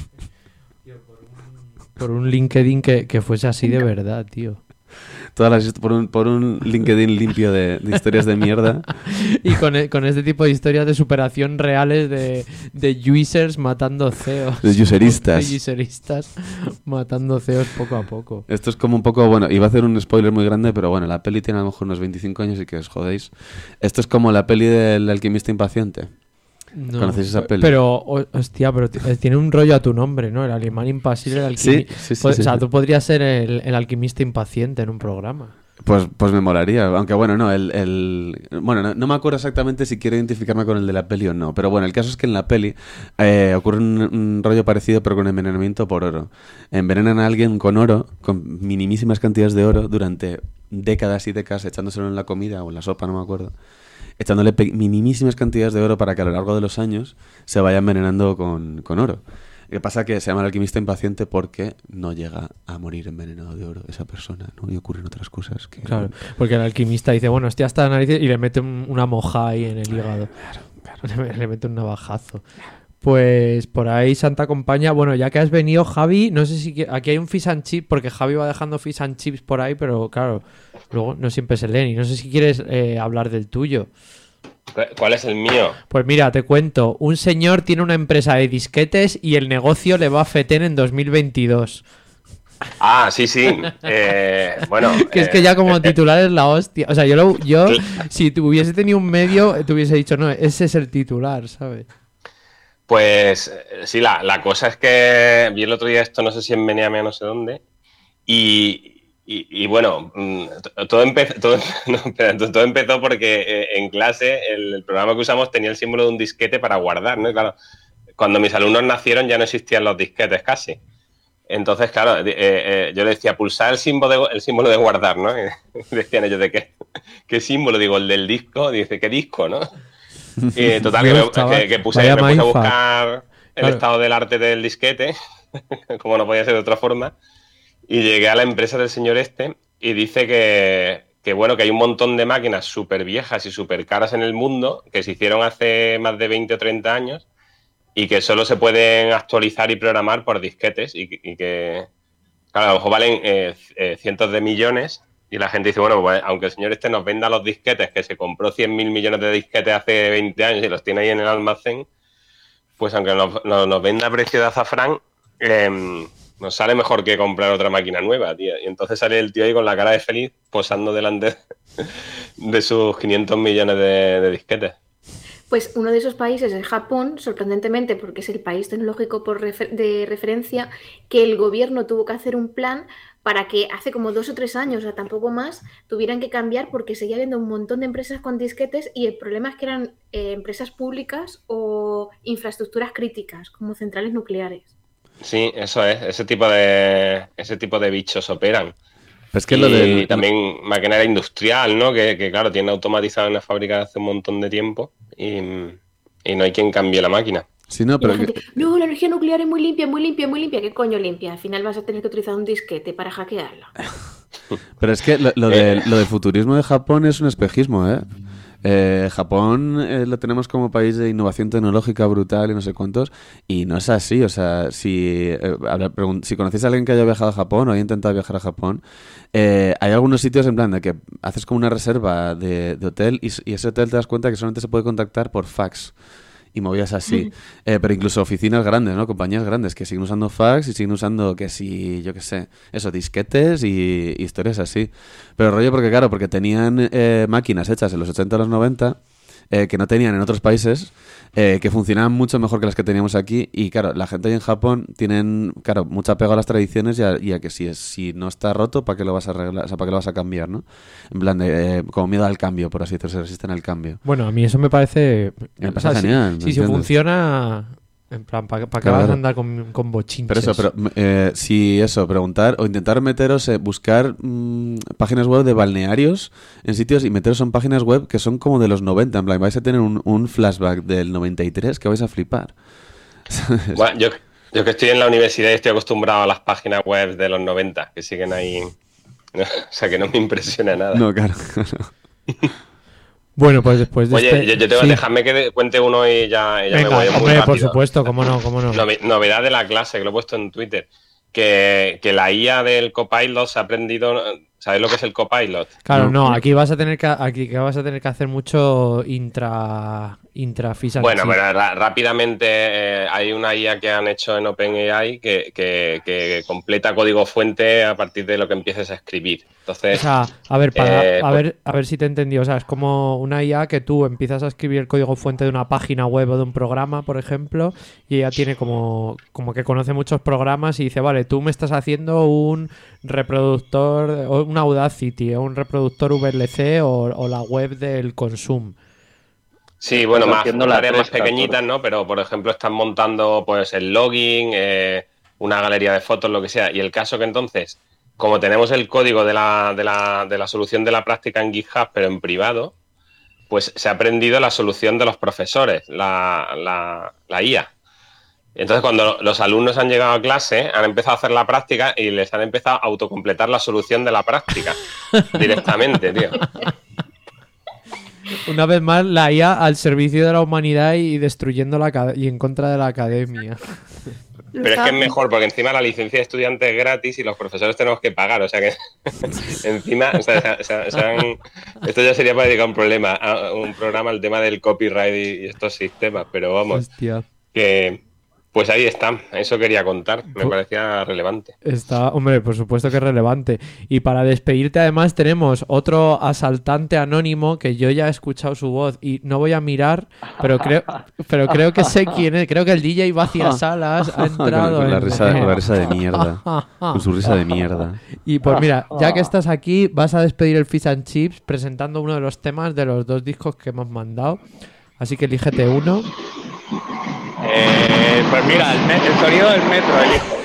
Por un LinkedIn que, que fuese así de verdad, tío. Todas las, por, un, por un LinkedIn limpio de, de historias de mierda. Y con, e- con este tipo de historias de superación reales de, de users matando C E Os. De useristas. De useristas matando C E Os poco a poco. Esto es como un poco, bueno, iba a hacer un spoiler muy grande, pero bueno, la peli tiene a lo mejor unos veinticinco años y que os jodéis. Esto es como la peli del alquimista impaciente. No, ¿Conocéis esa peli? Pero, o- hostia, pero t- eh, tiene un rollo a tu nombre, ¿no? El alemán impasible, el alquimista. Sí, sí, sí, O sí, sea, sí. tú podrías ser el, el alquimista impaciente en un programa. Pues, pues me molaría, aunque bueno, no, el, el bueno, no, no me acuerdo exactamente si quiero identificarme con el de la peli o no, pero bueno, el caso es que en la peli eh, ocurre un, un rollo parecido pero con envenenamiento por oro. Envenenan a alguien con oro, con minimísimas cantidades de oro durante décadas y décadas, echándoselo en la comida o en la sopa, no me acuerdo, echándole pe- minimísimas cantidades de oro para que a lo largo de los años se vaya envenenando con, con oro. Lo que pasa es que se llama el alquimista impaciente porque no llega a morir envenenado de oro esa persona, ¿no? Y ocurren otras cosas que... Claro, porque el alquimista dice, bueno, estoy hasta la nariz y le mete un- una moja ahí en el hígado. Le, le mete un navajazo. Pues por ahí Santa acompaña. Bueno, ya que has venido, Javi, no sé si... qui- Aquí hay un fish and chip, porque Javi va dejando fish and chips por ahí, pero claro, luego no siempre se leen. Y no sé si quieres eh, hablar del tuyo. ¿Cuál es el mío? Pues mira, te cuento. Un señor tiene una empresa de disquetes y el negocio le va a feten en dos mil veintidós. Ah, sí, sí. Eh, bueno, Que es eh, que ya como eh, titular es la hostia. O sea, yo, lo, yo Cl- si tu- hubiese tenido un medio, te hubiese dicho, no, ese es el titular, ¿sabes? Pues eh, sí, la, la cosa es que vi el otro día esto, no sé si en Meneame o no sé dónde, y, y, y bueno, mm, t- todo, empe- todo, no, espera, to- todo empezó porque eh, en clase el, el programa que usamos tenía el símbolo de un disquete para guardar, ¿no? Y claro, cuando mis alumnos nacieron ya no existían los disquetes casi. Entonces, claro, eh, eh, yo le decía, pulsar el símbolo de, el símbolo de guardar, ¿no? Y decían ellos, ¿de qué? ¿Qué símbolo? Digo, el del disco. Dice, ¿qué disco, no? Y total, que, Dios, me, chaval, que, que puse, vaya me puse a mindfuck. buscar el Claro. estado del arte del disquete, como no podía ser de otra forma, y llegué a la empresa del señor este y dice que, que bueno, que hay un montón de máquinas súper viejas y súper caras en el mundo que se hicieron hace más de veinte o treinta años y que solo se pueden actualizar y programar por disquetes y, y que, claro, a lo mejor valen eh, eh, cientos de millones y la gente dice, bueno, pues aunque el señor este nos venda los disquetes, que se compró cien mil millones de disquetes hace veinte años y los tiene ahí en el almacén, pues aunque nos, nos, nos venda a precio de azafrán, eh, nos sale mejor que comprar otra máquina nueva, tío. Y entonces sale el tío ahí con la cara de feliz posando delante de sus quinientos millones de, de disquetes. Pues uno de esos países es Japón, sorprendentemente, porque es el país tecnológico por refer- de referencia, que el gobierno tuvo que hacer un plan para que hace como dos o tres años, o sea, tampoco más, tuvieran que cambiar porque seguía habiendo un montón de empresas con disquetes y el problema es que eran eh, empresas públicas o infraestructuras críticas, como centrales nucleares. Sí, eso es. Ese tipo de, ese tipo de bichos operan. Pues que y lo del- también maquinaria industrial, ¿no? Que, que, claro, tiene automatizado en la fábrica hace un montón de tiempo y, y no hay quien cambie la máquina. Sí, no, Y pero la que- gente, no, la energía nuclear es muy limpia, muy limpia, muy limpia. ¿Qué coño limpia? Al final vas a tener que utilizar un disquete para hackearla. Pero es que lo, lo, del, lo del futurismo de Japón es un espejismo, ¿eh? Eh, Japón eh, lo tenemos como país de innovación tecnológica brutal y no sé cuántos, y no es así. O sea, si, eh, habla- pregun- si conocéis a alguien que haya viajado a Japón o haya intentado viajar a Japón, eh, hay algunos sitios en plan de que haces como una reserva de, de hotel y, s- y ese hotel te das cuenta que solamente se puede contactar por fax. Y movías así. Eh, pero incluso oficinas grandes, ¿no? Compañías grandes que siguen usando fax y siguen usando que si, yo qué sé, eso, disquetes y, y historias así. Pero rollo porque, claro, porque tenían eh, máquinas hechas en los ochenta o los noventa eh, que no tenían en otros países, eh, que funcionaban mucho mejor que las que teníamos aquí. Y claro, la gente ahí en Japón tienen, claro, mucho apego a las tradiciones y a, y a que si, es, si no está roto, ¿para qué lo vas a arreglar? O sea, ¿para qué lo vas a cambiar, no? En plan de, eh, como miedo al cambio, por así decirlo, se resisten al cambio. Bueno, a mí eso me parece... Me o parece sea, si- genial, Si, ¿me si entiendes? funciona... En plan, ¿para qué Claro. vas a andar con, con bochinches? Pero eso, pero eh, si eso, preguntar o intentar meteros, eh, buscar mm, páginas web de balnearios en sitios y meteros en páginas web que son como de los noventa, en plan, vais a tener un, un flashback del noventa y tres que vais a flipar. Bueno, yo, yo que estoy en la universidad y estoy acostumbrado a las páginas web de los noventa, que siguen ahí. O sea, que no me impresiona nada. No, claro. Bueno, pues después de Oye, este... yo, yo tengo, sí. déjame que de- cuente uno y ya, y ya Venga, me voy. Es muy hombre, por rápido. supuesto, cómo no, cómo no. Novi- novedad de la clase, que lo he puesto en Twitter. Que, que la I A del Copilot se ha aprendido. ¿Sabéis lo que es el Copilot? Claro, no, aquí vas a tener que aquí que vas a tener que hacer mucho intra intra fish and Bueno, chip. pero ra- rápidamente eh, hay una I A que han hecho en OpenAI que, que, que completa código fuente a partir de lo que empieces a escribir. O Entonces, sea, a ver, para, eh, a pues- ver, a ver si te he entendido. O sea, es como una I A que tú empiezas a escribir el código fuente de una página web o de un programa, por ejemplo, y ella tiene como, como que conoce muchos programas y dice, vale, tú me estás haciendo un reproductor, o un Audacity, o un reproductor V L C o, o la web del Consum. sí, bueno, Estás más haciendo la áreas más fresca, pequeñitas, ¿no? Pero, por ejemplo, están montando pues el login, eh, una galería de fotos, lo que sea. Y el caso que entonces, como tenemos el código de la, de la, de la solución de la práctica en GitHub, pero en privado, pues se ha aprendido la solución de los profesores, la, la, la I A. Entonces, cuando los alumnos han llegado a clase, han empezado a hacer la práctica y les han empezado a autocompletar la solución de la práctica directamente, tío. Una vez más, la I A al servicio de la humanidad y destruyendo la acad- y en contra de la academia. Pero es que es mejor, porque encima la licencia de estudiante es gratis y los profesores tenemos que pagar. O sea que encima, o sea, o sea, o sea, esto ya sería para dedicar un problema, a un programa al tema del copyright y, y estos sistemas. Pero vamos, Hostia. que pues ahí está. Eso quería contar. Me Pu- parecía relevante. Está, hombre, por supuesto que es relevante. Y para despedirte, además, tenemos otro asaltante anónimo que yo ya he escuchado su voz y no voy a mirar, pero creo, pero creo que sé quién es. Creo que el D J Vacía Salas ha Con, entrado con la, en- risa, con la risa de mierda. Con su risa de mierda. Y pues mira, ya que estás aquí, vas a despedir el Fish and Chips presentando uno de los temas de los dos discos que hemos mandado. Así que elígete uno. Eh, pues mira, el, me- el sonido del metro, elijo.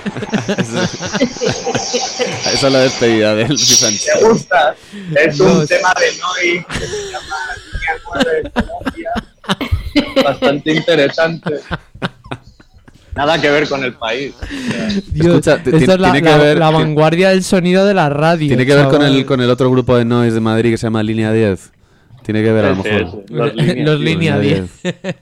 Esa es la despedida del Fish and Chips. ¿Te gusta? Es un Dos. tema de Noi que se llama Línea nueve de Colombia. Bastante interesante. Nada que ver con el país. Dios, Escucha, ti- esta es la, tiene que la- ver- la vanguardia del sonido de la radio. Tiene que ver con chaval. el, con el otro grupo de noise de Madrid que se llama Línea diez. Tiene que ver a lo Sí, mejor. sí, Los líneas, Los tío. línea Línea diez.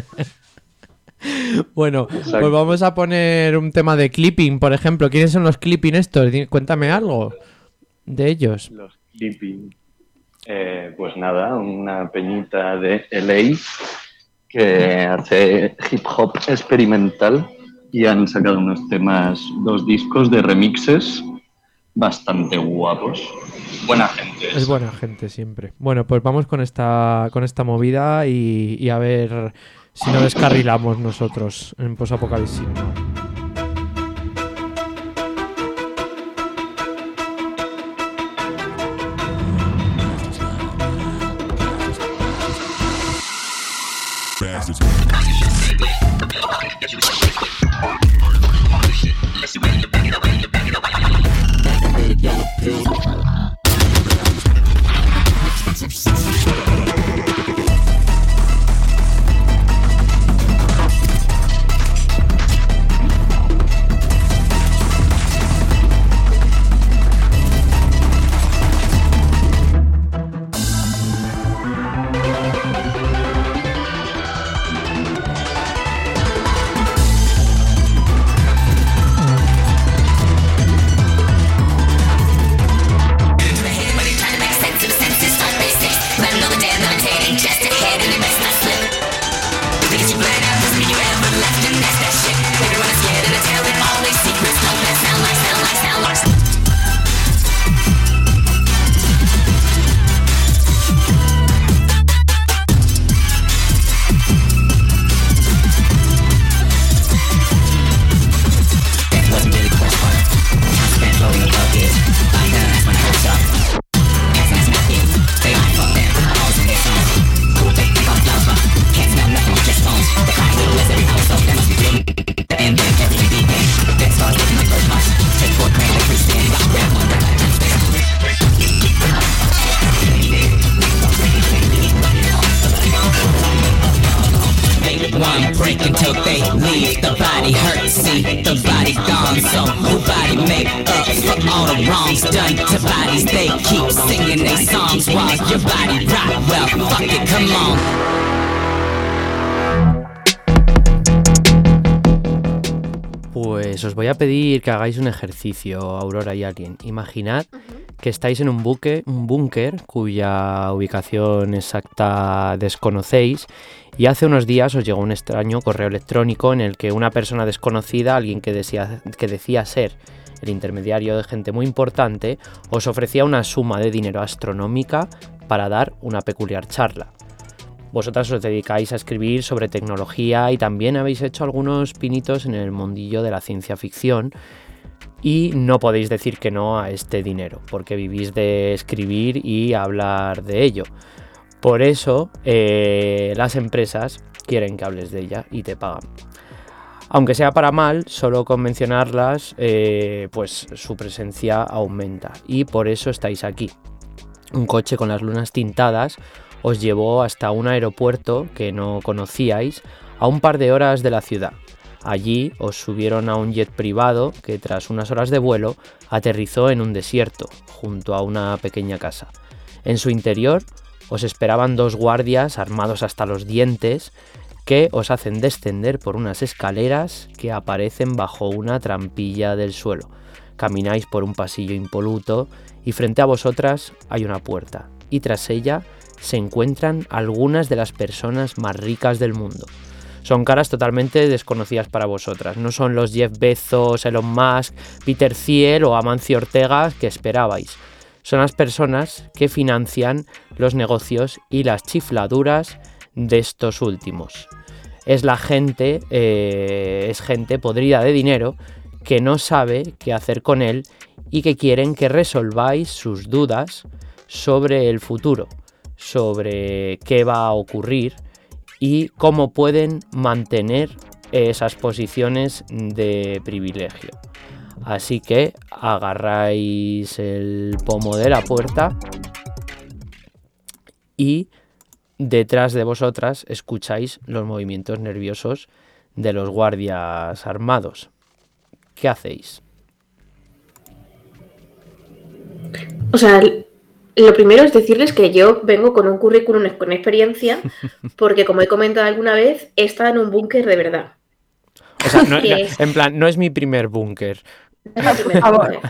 Bueno, Exacto. pues vamos a poner un tema de clipping, por ejemplo. ¿Quiénes son los clipping estos? Di- Cuéntame algo de ellos. Los Clipping. Eh, pues nada, una peñita de L A que hace hip hop experimental y han sacado unos temas, dos discos de remixes bastante guapos. Buena gente. Es buena gente siempre. Bueno, pues vamos con esta, con esta movida y, y a ver si no descarrilamos nosotros en Posapocalipsis. One break until they leave. The body hurts, see, the body gone. So who body make up for all the wrongs done to bodies? They keep singing their songs while your body rock. Well, fuck it, come on. Pues os voy a pedir que hagáis un ejercicio, Aurora y Alien. Imaginad que estáis en un buque, un búnker cuya ubicación exacta desconocéis y hace unos días os llegó un extraño correo electrónico en el que una persona desconocida, alguien que decía, que decía ser el intermediario de gente muy importante, os ofrecía una suma de dinero astronómica para dar una peculiar charla. Vosotras os dedicáis a escribir sobre tecnología y también habéis hecho algunos pinitos en el mundillo de la ciencia ficción y no podéis decir que no a este dinero, porque vivís de escribir y hablar de ello. Por eso eh, las empresas quieren que hables de ella y te pagan. Aunque sea para mal, solo con mencionarlas, eh, pues su presencia aumenta y por eso estáis aquí. Un coche con las lunas tintadas os llevó hasta un aeropuerto que no conocíais a un par de horas de la ciudad. Allí os subieron a un jet privado que tras unas horas de vuelo aterrizó en un desierto, junto a una pequeña casa. En su interior, os esperaban dos guardias armados hasta los dientes que os hacen descender por unas escaleras que aparecen bajo una trampilla del suelo. Camináis por un pasillo impoluto y frente a vosotras hay una puerta, y tras ella se encuentran algunas de las personas más ricas del mundo. Son caras totalmente desconocidas para vosotras, no son los Jeff Bezos, Elon Musk, Peter Thiel o Amancio Ortega que esperabais. Son las personas que financian los negocios y las chifladuras de estos últimos. Es la gente, eh, es gente podrida de dinero que no sabe qué hacer con él y que quieren que resolváis sus dudas sobre el futuro, sobre qué va a ocurrir y cómo pueden mantener esas posiciones de privilegio. Así que agarráis el pomo de la puerta y detrás de vosotras escucháis los movimientos nerviosos de los guardias armados. ¿Qué hacéis? O sea, lo primero es decirles que yo vengo con un currículum con experiencia, porque como he comentado alguna vez, he estado en un búnker de verdad. O sea, no, no, en plan, no es mi primer búnker. No es mi primer búnker.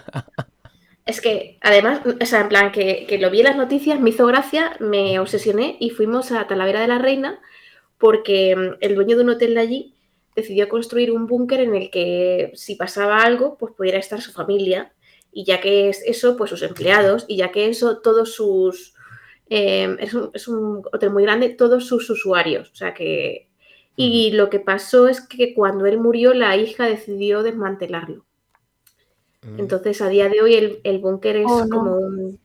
Es que, además, o sea, en plan, que, que lo vi en las noticias, me hizo gracia, me obsesioné y fuimos a Talavera de la Reina porque el dueño de un hotel de allí decidió construir un búnker en el que si pasaba algo, pues pudiera estar su familia. Y ya que es eso, pues sus empleados, y ya que eso, todos sus... Eh, es, un, es un hotel muy grande, todos sus usuarios. O sea que... Y lo que pasó es que cuando él murió, la hija decidió desmantelarlo. Entonces, a día de hoy, el, el búnker es Oh, no. como un...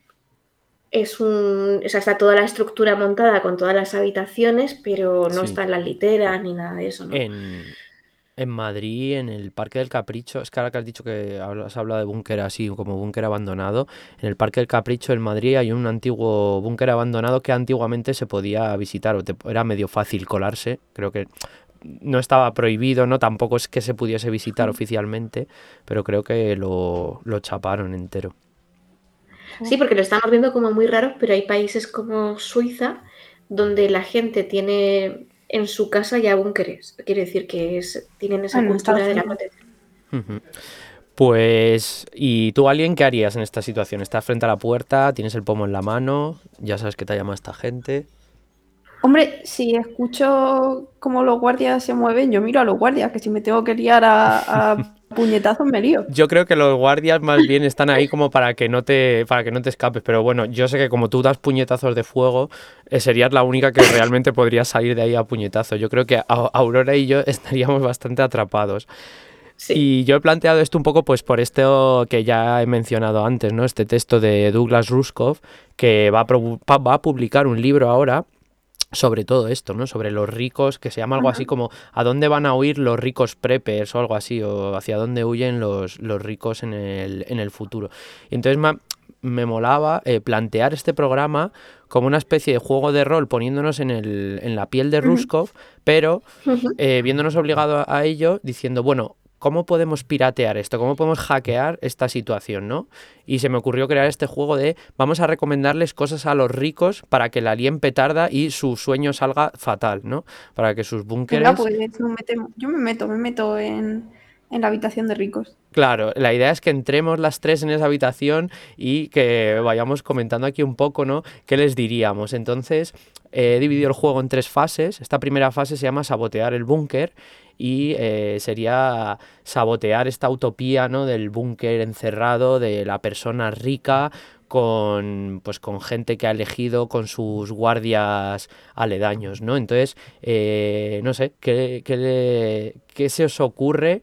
Es un... O sea, está toda la estructura montada con todas las habitaciones, pero no Sí. están las literas ni nada de eso, ¿no? En, en Madrid, en el Parque del Capricho, es que ahora que has dicho que has hablado de búnker así, como búnker abandonado, en el Parque del Capricho en Madrid hay un antiguo búnker abandonado que antiguamente se podía visitar, o te- era medio fácil colarse, creo que no estaba prohibido, no tampoco es que se pudiese visitar oficialmente, pero creo que lo, lo chaparon entero. Sí, porque lo estamos viendo como muy raros, pero hay países como Suiza donde la gente tiene en su casa ya búnkeres. Quiere decir que es, tienen esa Bueno, cultura Estados de la Unidos. protección. Ujú. Pues, ¿y tú, alguien, qué harías en esta situación? Estás frente a la puerta, tienes el pomo en la mano, ya sabes que te ha llamado esta gente. Hombre, si escucho cómo los guardias se mueven, yo miro a los guardias, que si me tengo que liar a, a puñetazos me lío. Yo creo que los guardias más bien están ahí como para que no te, para que no te escapes, pero bueno, yo sé que como tú das puñetazos de fuego, eh, serías la única que realmente podría salir de ahí a puñetazos. Yo creo que a- Aurora y yo estaríamos bastante atrapados. Sí. Y yo he planteado esto un poco pues por esto que ya he mencionado antes, ¿no? Este texto de Douglas Rushkoff, que va a, probu- pa- va a publicar un libro ahora sobre todo esto, ¿no? Sobre los ricos, que se llama algo así como ¿a dónde van a huir los ricos preppers? O algo así, o hacia dónde huyen los, los ricos en el, en el futuro. Y entonces me, me molaba eh, plantear este programa como una especie de juego de rol, poniéndonos en, el, en la piel de Rushkoff, pero eh, viéndonos obligados a, a ello, diciendo, bueno, ¿cómo podemos piratear esto? ¿Cómo podemos hackear esta situación, ¿no? Y se me ocurrió crear este juego de vamos a recomendarles cosas a los ricos para que la lien petarda y su sueño salga fatal, ¿no? Para que sus búnkeres... Venga, pues nos metemos. Yo me meto, me meto en, en la habitación de ricos. Claro, la idea es que entremos las tres en esa habitación y que vayamos comentando aquí un poco, ¿no? ¿Qué les diríamos? Entonces, eh, he dividido el juego en tres fases. Esta primera fase se llama sabotear el búnker y eh, sería sabotear esta utopía, ¿no? Del búnker encerrado, de la persona rica con, pues, con gente que ha elegido, con sus guardias aledaños, ¿no? Entonces, eh, no sé, ¿qué, qué, le- qué se os ocurre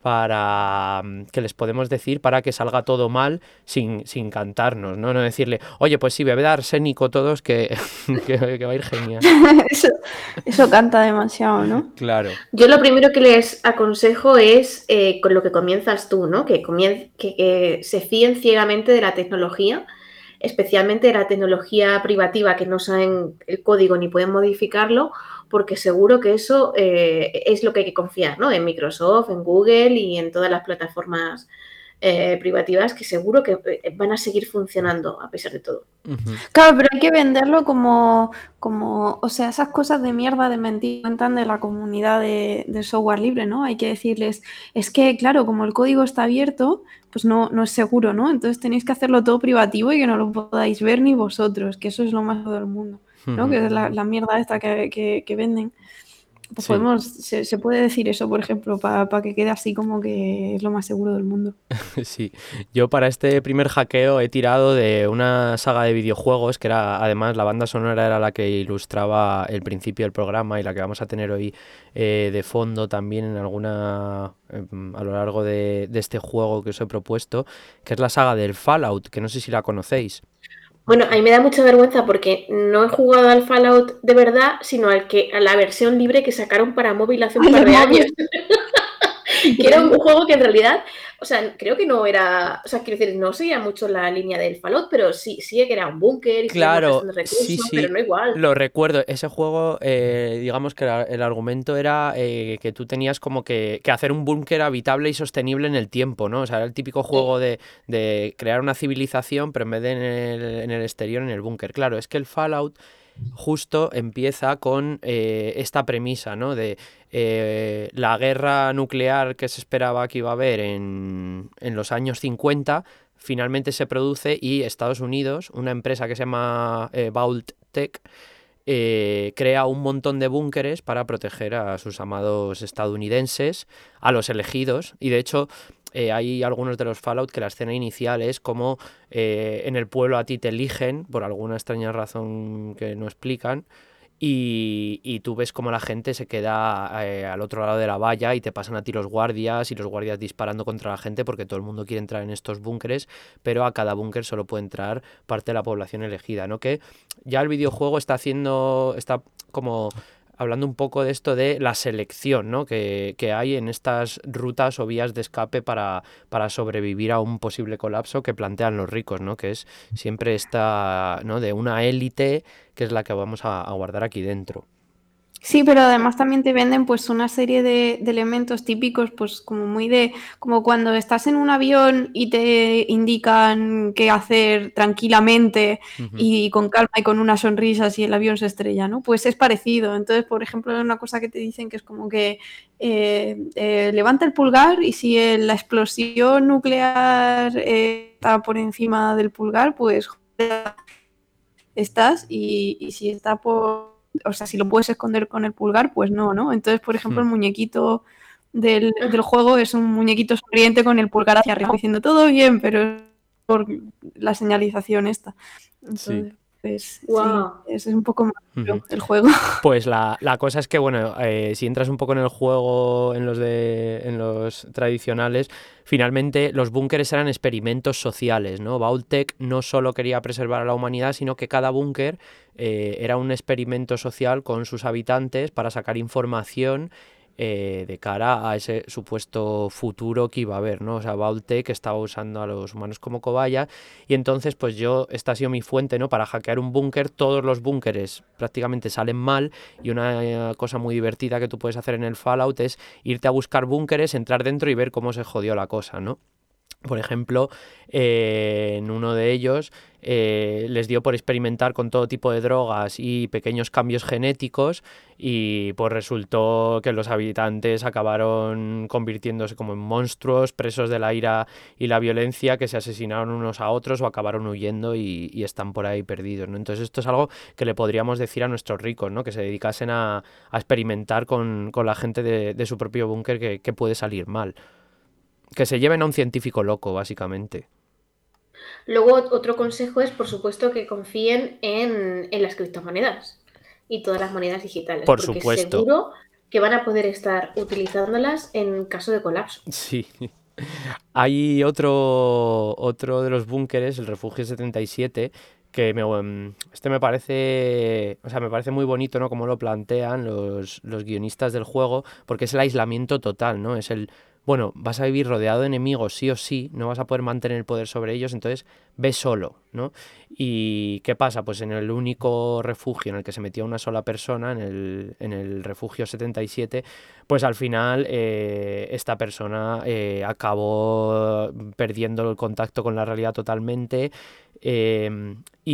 para que les podemos decir para que salga todo mal sin, sin cantarnos, ¿no? No decirle, oye, pues sí, bebed arsénico todos que, que, que va a ir genial. eso, eso canta demasiado, ¿no? Claro. Yo lo primero que les aconsejo es eh, con lo que comienzas tú, ¿no? Que, comien- que, que se fíen ciegamente de la tecnología, especialmente de la tecnología privativa que no saben el código ni pueden modificarlo, porque seguro que eso eh, es lo que hay que confiar, ¿no? En Microsoft, en Google y en todas las plataformas eh, privativas que seguro que eh, van a seguir funcionando a pesar de todo. Ujú. Claro, pero hay que venderlo como, como, o sea, esas cosas de mierda de mentir cuentan de la comunidad de, de software libre, ¿no? Hay que decirles, es que, claro, como el código está abierto, pues no, no es seguro, ¿no? Entonces tenéis que hacerlo todo privativo y que no lo podáis ver ni vosotros, que eso es lo más del mundo, ¿no? Ujú. Que es la, la mierda esta que, que, que venden. Pues Sí. podemos, se, se puede decir eso, por ejemplo, para pa que quede así como que es lo más seguro del mundo. Sí, yo para este primer hackeo he tirado de una saga de videojuegos que era, además, la banda sonora era la que ilustraba el principio del programa y la que vamos a tener hoy eh, de fondo también en alguna eh, a lo largo de, de este juego que os he propuesto, que es la saga del Fallout, que no sé si la conocéis. Bueno, a mí me da mucha vergüenza porque no he jugado al Fallout de verdad, sino al que, a la versión libre que sacaron para móvil hace un Al par de de móvil. años. Que era un juego que en realidad, o sea, creo que no era, o sea, quiero decir, no seguía mucho la línea del Fallout, pero sí, sí que era un búnker y se iban Claro, gastando recursos, sí, pero sí, no igual. lo recuerdo. Ese juego, eh, digamos que la- el argumento era eh, que tú tenías como que, que hacer un búnker habitable y sostenible en el tiempo, ¿no? O sea, era el típico juego de, de crear una civilización, pero en vez de en el, en el exterior, en el búnker. Claro, es que el Fallout justo empieza con eh, esta premisa, ¿no? De eh, la guerra nuclear que se esperaba que iba a haber en, en los años cincuenta, finalmente se produce y Estados Unidos, una empresa que se llama eh, Vault-Tec, eh, crea un montón de búnkeres para proteger a sus amados estadounidenses, a los elegidos, y de hecho eh, hay algunos de los Fallout que la escena inicial es como eh, en el pueblo a ti te eligen, por alguna extraña razón que no explican, y, y tú ves como la gente se queda eh, al otro lado de la valla y te pasan a ti los guardias y los guardias disparando contra la gente porque todo el mundo quiere entrar en estos búnkeres, pero a cada búnker solo puede entrar parte de la población elegida, ¿no? Que ya el videojuego está haciendo, está como hablando un poco de esto de la selección, ¿no? que, que hay en estas rutas o vías de escape para, para sobrevivir a un posible colapso que plantean los ricos, ¿no? Que es siempre esta, ¿no? de una élite que es la que vamos a, a guardar aquí dentro. Sí, pero además también te venden pues una serie de, de elementos típicos, pues como muy de, como cuando estás en un avión y te indican qué hacer tranquilamente Ujú. y con calma y con una sonrisa si el avión se estrella, ¿no? Pues es parecido. Entonces, por ejemplo, hay una cosa que te dicen que es como que eh, eh, levanta el pulgar y si el- la explosión nuclear eh, está por encima del pulgar, pues joder, estás y, y si está por, o sea, si lo puedes esconder con el pulgar, pues no, ¿no? Entonces, por ejemplo, el Hmm. muñequito del, del juego es un muñequito sonriente con el pulgar hacia arriba diciendo todo bien, pero es por la señalización esta. Entonces, pues, Wow. sí, es un poco más duro Ujú. el juego. Pues la, la cosa es que, bueno, eh, si entras un poco en el juego, en los de, en los tradicionales, finalmente los búnkeres eran experimentos sociales, ¿no? Vault-Tec no solo quería preservar a la humanidad, sino que cada búnker eh, era un experimento social con sus habitantes para sacar información eh, de cara a ese supuesto futuro que iba a haber, ¿no? O sea, Vault-Tec estaba usando a los humanos como cobaya y entonces pues yo, esta ha sido mi fuente, ¿no? Para hackear un búnker, todos los búnkeres prácticamente salen mal y una eh, cosa muy divertida que tú puedes hacer en el Fallout es irte a buscar búnkeres, entrar dentro y ver cómo se jodió la cosa, ¿no? Por ejemplo, eh, en uno de ellos eh, les dio por experimentar con todo tipo de drogas y pequeños cambios genéticos y pues resultó que los habitantes acabaron convirtiéndose como en monstruos, presos de la ira y la violencia, que se asesinaron unos a otros o acabaron huyendo y, y están por ahí perdidos, ¿no? Entonces esto es algo que le podríamos decir a nuestros ricos, ¿no? Que se dedicasen a, a experimentar con, con la gente de, de su propio búnker que, que puede salir mal. Que se lleven a un científico loco, básicamente. Luego, otro consejo es, por supuesto, que confíen en, en las criptomonedas y todas las monedas digitales, Por porque supuesto. seguro que van a poder estar utilizándolas en caso de colapso. Sí. Hay otro, otro de los búnkeres, el Refugio setenta y siete, que me, um, este me parece, o sea, me parece muy bonito, ¿no? Como lo plantean los, los guionistas del juego, porque es el aislamiento total, ¿no? Es el, bueno, vas a vivir rodeado de enemigos sí o sí, no vas a poder mantener el poder sobre ellos, entonces ve solo. ¿no? ¿Y qué pasa? Pues en el único refugio en el que se metía una sola persona, en el, en el refugio setenta y siete, pues al final eh, esta persona eh, acabó perdiendo el contacto con la realidad totalmente eh,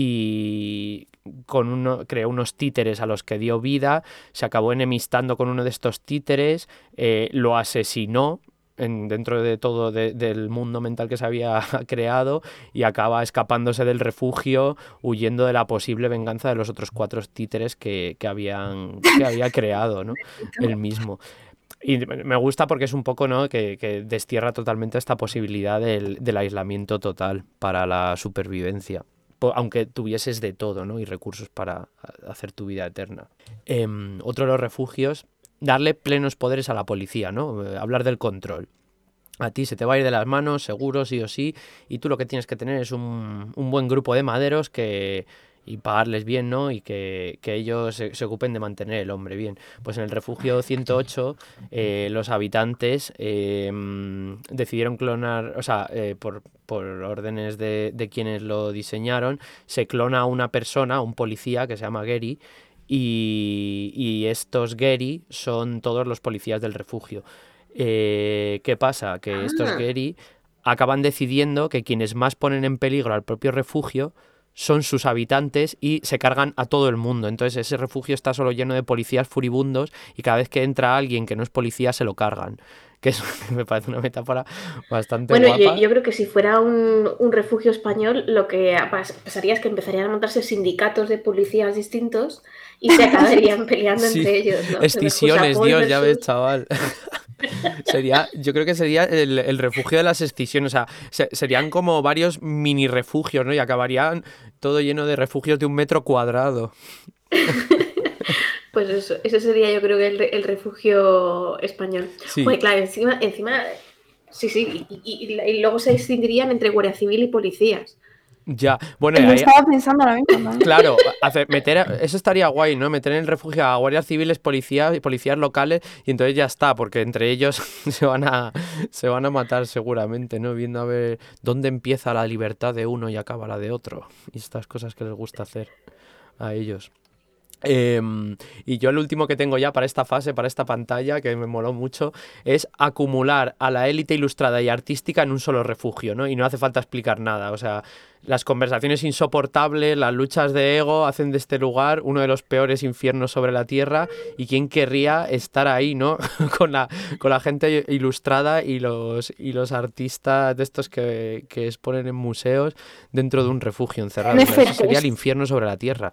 y con uno, creó unos títeres a los que dio vida, se acabó enemistando con uno de estos títeres, eh, lo asesinó en, dentro de todo de, del mundo mental que se había creado y acaba escapándose del refugio huyendo de la posible venganza de los otros cuatro títeres que, que, habían, que había creado, ¿no? Él mismo. Y me gusta porque es un poco, ¿no?, que, que destierra totalmente esta posibilidad del, del aislamiento total para la supervivencia, aunque tuvieses de todo, ¿no?, y recursos para hacer tu vida eterna. Eh, otro de los refugios, darle plenos poderes a la policía, ¿no? Hablar del control. A ti se te va a ir de las manos, seguro, sí o sí, y tú lo que tienes que tener es un, un buen grupo de maderos que y pagarles bien, ¿no? Y que, que ellos se, se ocupen de mantener el hombre bien. Pues en el refugio ciento ocho eh, los habitantes eh, decidieron clonar, o sea, eh, por, por órdenes de, de quienes lo diseñaron, se clona a una persona, un policía que se llama Gary, y, y estos Gary son todos los policías del refugio. Eh, ¿Qué pasa? Que estos Gary acaban decidiendo que quienes más ponen en peligro al propio refugio son sus habitantes y se cargan a todo el mundo. Entonces ese refugio está solo lleno de policías furibundos y cada vez que entra alguien que no es policía se lo cargan. Que eso me parece una metáfora bastante bueno, guapa. Yo, yo creo que si fuera un, un refugio español, lo que pas, pasaría es que empezarían a montarse sindicatos de policías distintos y se acabarían peleando sí. entre ellos, ¿no? Excisiones, Dios, versus... ya ves, chaval. Sería, yo creo que sería el, el refugio de las excisiones, o sea, se, serían como varios mini refugios, ¿no? Y acabarían todo lleno de refugios de un metro cuadrado. Pues eso, ese sería yo creo que el, el refugio español. Sí. Pues claro, encima, encima sí, sí, y, y, y luego se distinguirían entre Guardia Civil y policías. Ya, bueno, Yo ahí, estaba pensando ahora mismo, ¿no? Claro, hacer, meter, eso estaría guay, ¿no? Meter en el refugio a guardias civiles, policías y policías locales y entonces ya está, porque entre ellos se van a se van a matar seguramente, ¿no? Viendo a ver dónde empieza la libertad de uno y acaba la de otro. Y estas cosas que les gusta hacer a ellos. Eh, y yo el último que tengo ya para esta fase, para esta pantalla, que me moló mucho, es acumular a la élite ilustrada y artística en un solo refugio, ¿no? Y no hace falta explicar nada, o sea, las conversaciones insoportables, las luchas de ego hacen de este lugar uno de los peores infiernos sobre la tierra y quién querría estar ahí, ¿no? con, la, con la gente ilustrada y los, y los artistas de estos que, que exponen en museos dentro de un refugio encerrado. O sea, eso sería el infierno sobre la tierra.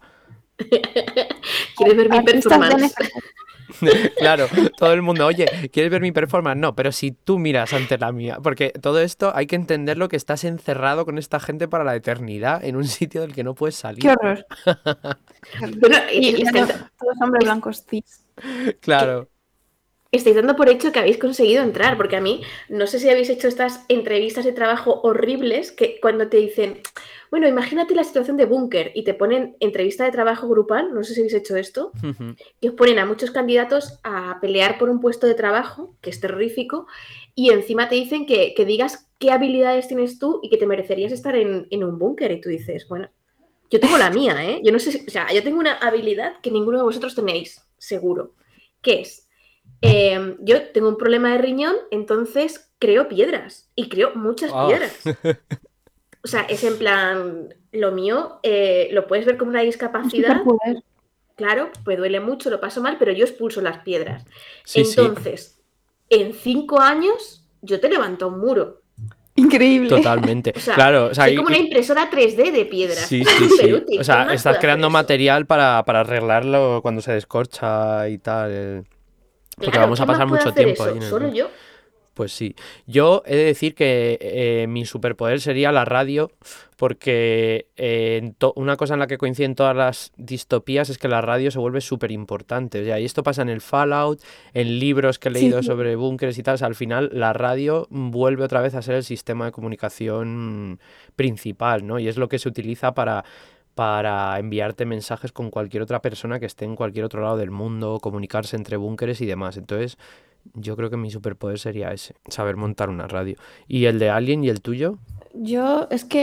¿Quieres ver mi performance? Claro, todo el mundo, oye, ¿quieres ver mi performance? No, pero si tú miras ante la mía, porque todo esto hay que entenderlo que estás encerrado con esta gente para la eternidad en un sitio del que no puedes salir. ¡Qué horror! Bueno, y, y, y no, todos hombres blancos cis. Claro. Estoy dando por hecho que habéis conseguido entrar, porque a mí, no sé si habéis hecho estas entrevistas de trabajo horribles que cuando te dicen, bueno, imagínate la situación de búnker y te ponen entrevista de trabajo grupal, no sé si habéis hecho esto, uh-huh. y os ponen a muchos candidatos a pelear por un puesto de trabajo, que es terrorífico, y encima te dicen que, que digas qué habilidades tienes tú y que te merecerías estar en, en un búnker, y tú dices, bueno, yo tengo la mía, ¿eh? Yo no sé si, o sea, yo tengo una habilidad que ninguno de vosotros tenéis, seguro, que es, Eh, yo tengo un problema de riñón, entonces creo piedras y creo muchas oh. piedras. O sea, es en plan, lo mío eh, lo puedes ver como una discapacidad. Claro, pues duele mucho, lo paso mal, pero yo expulso las piedras. Sí, entonces, sí. En cinco años yo te levanto un muro. Increíble. Totalmente. O sea, claro, o sea, soy como una impresora tres D de piedras. Sí, sí, sí. Útil. O sea, estás creando material para, para arreglarlo cuando se descorcha y tal. Porque claro, vamos a pasar mucho tiempo eso? ahí. En el... ¿Solo yo? Pues sí. Yo he de decir que eh, mi superpoder sería la radio, porque eh, to- una cosa en la que coinciden todas las distopías es que la radio se vuelve súper importante. O sea, y esto pasa en el Fallout, en libros que he leído sí. sobre búnkeres y tal. O sea, al final la radio vuelve otra vez a ser el sistema de comunicación principal, ¿no? Y es lo que se utiliza para... para enviarte mensajes con cualquier otra persona que esté en cualquier otro lado del mundo, comunicarse entre búnkeres y demás. Entonces, yo creo que mi superpoder sería ese, saber montar una radio. ¿Y el de Alien y el tuyo? Yo, es que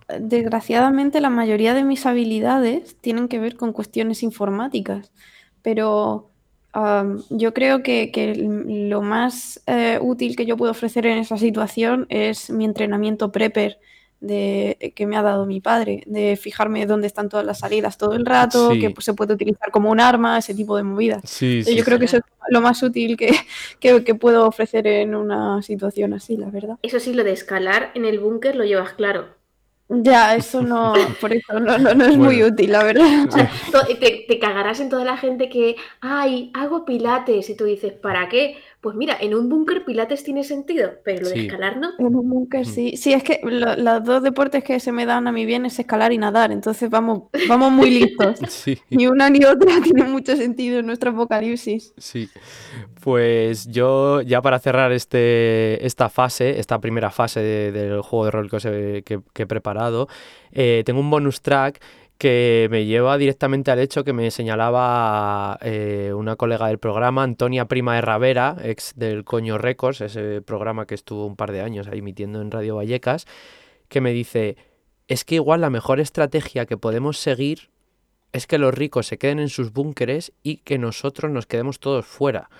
desgraciadamente la mayoría de mis habilidades tienen que ver con cuestiones informáticas, pero um, yo creo que, que lo más eh, útil que yo puedo ofrecer en esa situación es mi entrenamiento prepper de, que me ha dado mi padre, de fijarme dónde están todas las salidas todo el rato, Sí. que pues, se puede utilizar como un arma, ese tipo de movidas. Sí, Yo sí, creo sí. que eso es lo más útil que, que, que puedo ofrecer en una situación así, la verdad. Eso sí, lo de escalar en el búnker lo llevas claro. Ya, eso no, por eso no, no, no es muy Bueno. útil, la verdad. O sea, to- te, te cagarás en toda la gente que, ay, hago pilates. Y tú dices, ¿para qué? Pues mira, en un búnker pilates tiene sentido, pero lo de Sí. escalar no. En un búnker sí. Sí, es que lo- los dos deportes que se me dan a mí bien es escalar y nadar, entonces vamos, vamos muy listos. Sí. Ni una ni otra tiene mucho sentido en nuestro apocalipsis. Sí, pues yo ya para cerrar este, esta fase, esta primera fase de- del juego de rol que, os he, que- que he preparado, eh, tengo un bonus track que me lleva directamente al hecho que me señalaba eh, una colega del programa, Antonia Prima de Ravera, ex del Coño Records, ese programa que estuvo un par de años ahí emitiendo en Radio Vallecas, que me dice, es que igual la mejor estrategia que podemos seguir es que los ricos se queden en sus búnkeres y que nosotros nos quedemos todos fuera.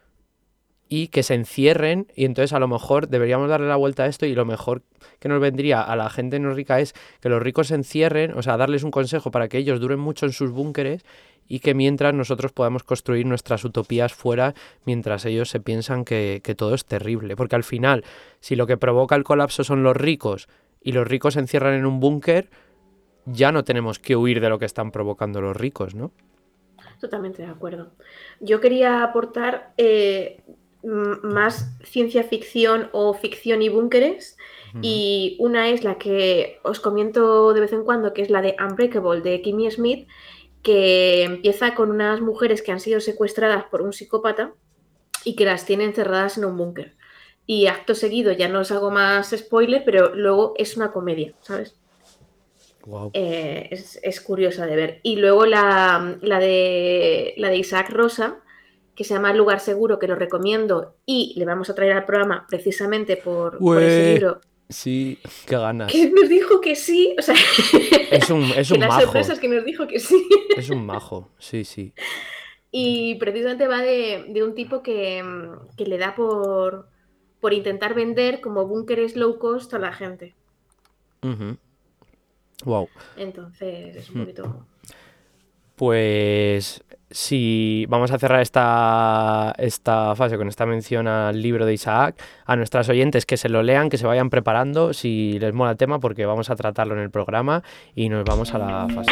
Y que se encierren, y entonces a lo mejor deberíamos darle la vuelta a esto, y lo mejor que nos vendría a la gente no rica es que los ricos se encierren, o sea, darles un consejo para que ellos duren mucho en sus búnkeres y que mientras nosotros podamos construir nuestras utopías fuera, mientras ellos se piensan que, que todo es terrible. Porque al final, si lo que provoca el colapso son los ricos y los ricos se encierran en un búnker, ya no tenemos que huir de lo que están provocando los ricos, ¿no? Totalmente de acuerdo. Yo quería aportar eh, m- más ciencia ficción o ficción y búnkeres. Ujú. Y una es la que os comento de vez en cuando, que es la de Unbreakable de Kimmy Smith, que empieza con unas mujeres que han sido secuestradas por un psicópata y que las tiene encerradas en un búnker. Y acto seguido, ya no os hago más spoiler, pero luego es una comedia, ¿sabes? Wow. Eh, es, es curiosa de ver. Y luego la, la, de, la de Isaac Rosa, que se llama Lugar Seguro, que lo recomiendo y le vamos a traer al programa precisamente por, por ese Ué, libro. sí, qué ganas. Que nos dijo que sí, o sea, Es un, es que un las majo. sorpresas que nos dijo que sí. Es un majo, sí, sí. Y precisamente va de, de un tipo que, que le da por, por intentar vender como búnkeres low cost a la gente. Ujú. Wow. Entonces es un Hmm. poquito... Pues si vamos a cerrar esta, esta fase con esta mención al libro de Isaac, a nuestras oyentes que se lo lean, que se vayan preparando si les mola el tema, porque vamos a tratarlo en el programa y nos vamos a la fase.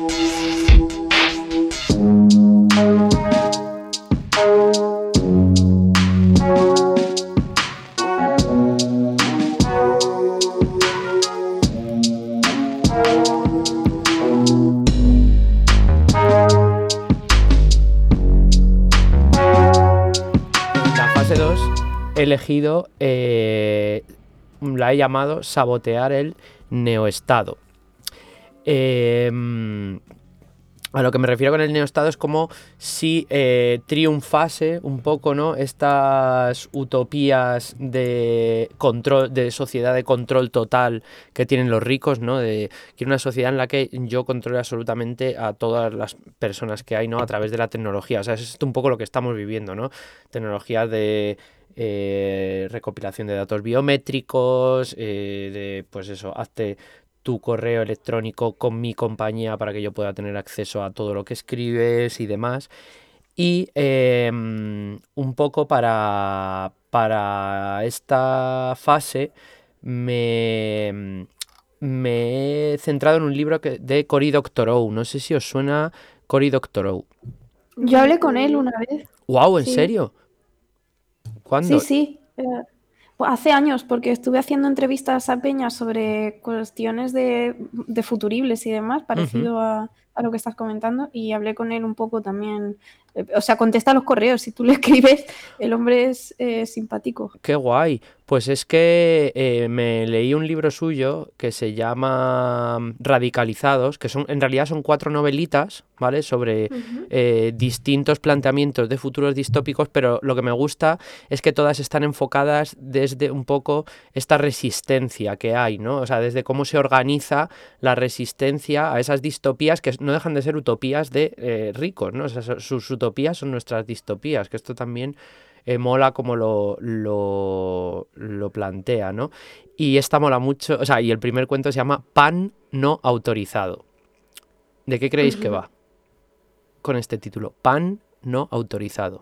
La fase dos he elegido, eh, la he llamado sabotear el neoestado. Eh, a lo que me refiero con el neoestado es como si eh, triunfase un poco, ¿no?, estas utopías de control, de sociedad de control total que tienen los ricos, ¿no? De quiero una sociedad en la que yo controle absolutamente a todas las personas que hay, ¿no?, a través de la tecnología. O sea, es esto un poco lo que estamos viviendo, ¿no? Tecnologías de eh, recopilación de datos biométricos, eh, de, pues eso, hazte tu correo electrónico con mi compañía para que yo pueda tener acceso a todo lo que escribes y demás. Y eh, un poco para, para esta fase me, me he centrado en un libro que, de Cory Doctorow. No sé si os suena Cory Doctorow. Yo hablé con él una vez. ¡Wow! ¿En Sí. serio? ¿Cuándo? Sí, sí. eh, pues hace años, porque estuve haciendo entrevistas a Peña sobre cuestiones de, de futuribles y demás, parecido a, a lo que estás comentando, y hablé con él un poco también O sea, contesta los correos. Si tú le escribes, el hombre es eh, simpático. Qué guay. Pues es que eh, me leí un libro suyo que se llama Radicalizados, que son en realidad son cuatro novelitas, ¿vale? Sobre Ujú. eh, distintos planteamientos de futuros distópicos, pero lo que me gusta es que todas están enfocadas desde un poco esta resistencia que hay, ¿no? O sea, desde cómo se organiza la resistencia a esas distopías que no dejan de ser utopías de eh, ricos, ¿no? O sea, so- sus utopías son nuestras distopías, que esto también eh, mola como lo, lo, lo plantea, ¿no? Y esta mola mucho, o sea, y el primer cuento se llama Pan no autorizado. ¿De qué creéis que Ujú. va con este título? Pan no autorizado.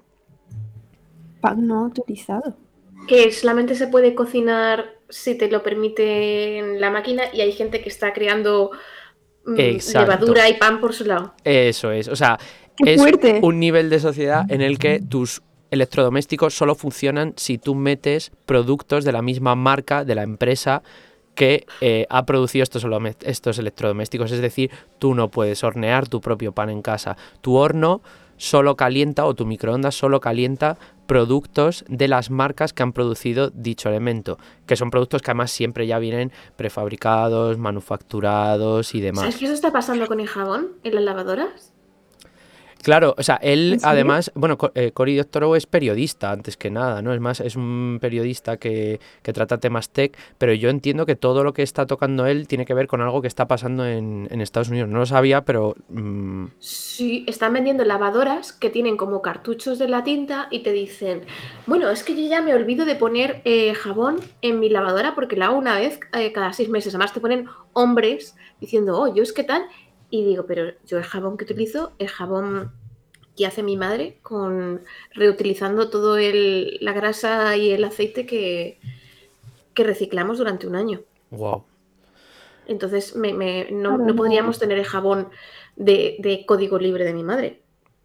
Pan no autorizado. Que solamente se puede cocinar si te lo permite la máquina y hay gente que está creando mm, Exacto. levadura y pan por su lado. Eso es, o sea, ¡Qué es fuerte! un nivel de sociedad en el que tus electrodomésticos solo funcionan si tú metes productos de la misma marca de la empresa que eh, ha producido estos, olome- estos electrodomésticos. Es decir, tú no puedes hornear tu propio pan en casa. Tu horno solo calienta, o tu microondas solo calienta productos de las marcas que han producido dicho elemento, que son productos que además siempre ya vienen prefabricados, manufacturados y demás. ¿Sabes qué eso está pasando con el jabón en las lavadoras? Claro, o sea, él ¿En serio? además, bueno, Co- eh, Cory Doctorow es periodista antes que nada, ¿no? Es más, es un periodista que, que trata temas tech, pero yo entiendo que todo lo que está tocando él tiene que ver con algo que está pasando en, en Estados Unidos. No lo sabía, pero mm, Sí, están vendiendo lavadoras que tienen como cartuchos de la tinta y te dicen, bueno, es que yo ya me olvido de poner eh, jabón en mi lavadora porque la hago una vez eh, cada seis meses. Además te ponen hombres diciendo, oh, yo es que tal. Y digo, pero yo el jabón que utilizo, el jabón que hace mi madre, con reutilizando todo el, la grasa y el aceite que, que reciclamos durante un año. wow. Entonces me- me- no, Claro, no no. podríamos tener el jabón de, de código libre de mi madre.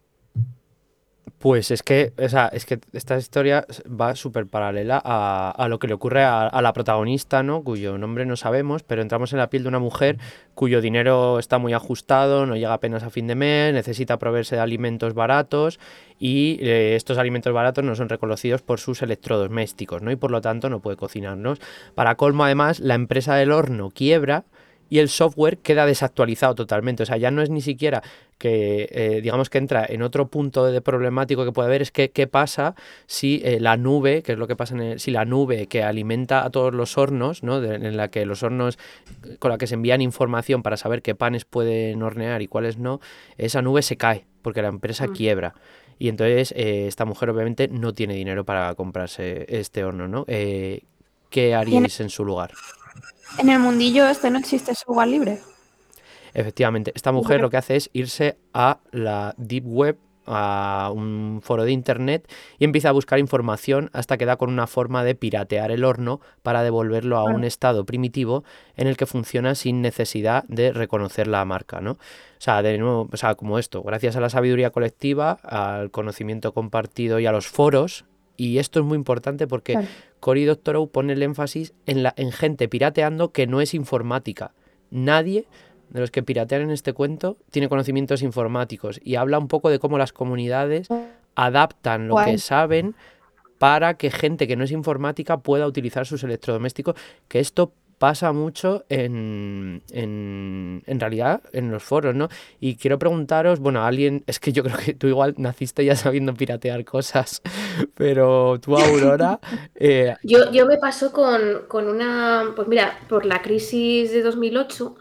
Pues es que, o sea, es que esta historia va súper paralela a, a lo que le ocurre a, a la protagonista, ¿no? Cuyo nombre no sabemos, pero entramos en la piel de una mujer cuyo dinero está muy ajustado, no llega apenas a fin de mes, necesita proveerse de alimentos baratos y eh, estos alimentos baratos no son reconocidos por sus electrodomésticos, ¿no? Y por lo tanto no puede cocinarnos. Para colmo, además, la empresa del horno quiebra y el software queda desactualizado totalmente. O sea, ya no es ni siquiera que, eh, digamos que entra en otro punto de problemático que puede haber, es que qué pasa si eh, la nube, que es lo que pasa en el, si la nube que alimenta a todos los hornos, ¿no? De, en la que los hornos con la que se envían información para saber qué panes pueden hornear y cuáles no, esa nube se cae porque la empresa Mm. quiebra. Y entonces eh, esta mujer obviamente no tiene dinero para comprarse este horno, ¿no? Eh, ¿Qué haríais en su lugar? En el mundillo este no existe software libre. Efectivamente, esta mujer lo que hace es irse a la Deep Web, a un foro de internet y empieza a buscar información hasta que da con una forma de piratear el horno para devolverlo a un estado primitivo en el que funciona sin necesidad de reconocer la marca, ¿no? O sea, de nuevo, o sea, como esto, gracias a la sabiduría colectiva, al conocimiento compartido y a los foros. Y esto es muy importante porque Claro. Cory Doctorow pone el énfasis en, la, en gente pirateando que no es informática. Nadie de los que piratean en este cuento tiene conocimientos informáticos y habla un poco de cómo las comunidades adaptan lo Guay. que saben para que gente que no es informática pueda utilizar sus electrodomésticos, que esto pasa mucho en, en, en realidad en los foros, ¿no? Y quiero preguntaros, bueno, a alguien, es que yo creo que tú igual naciste ya sabiendo piratear cosas, pero tú, Aurora, eh, Yo, yo me pasó con, con una, pues mira, por la crisis de dos mil ocho,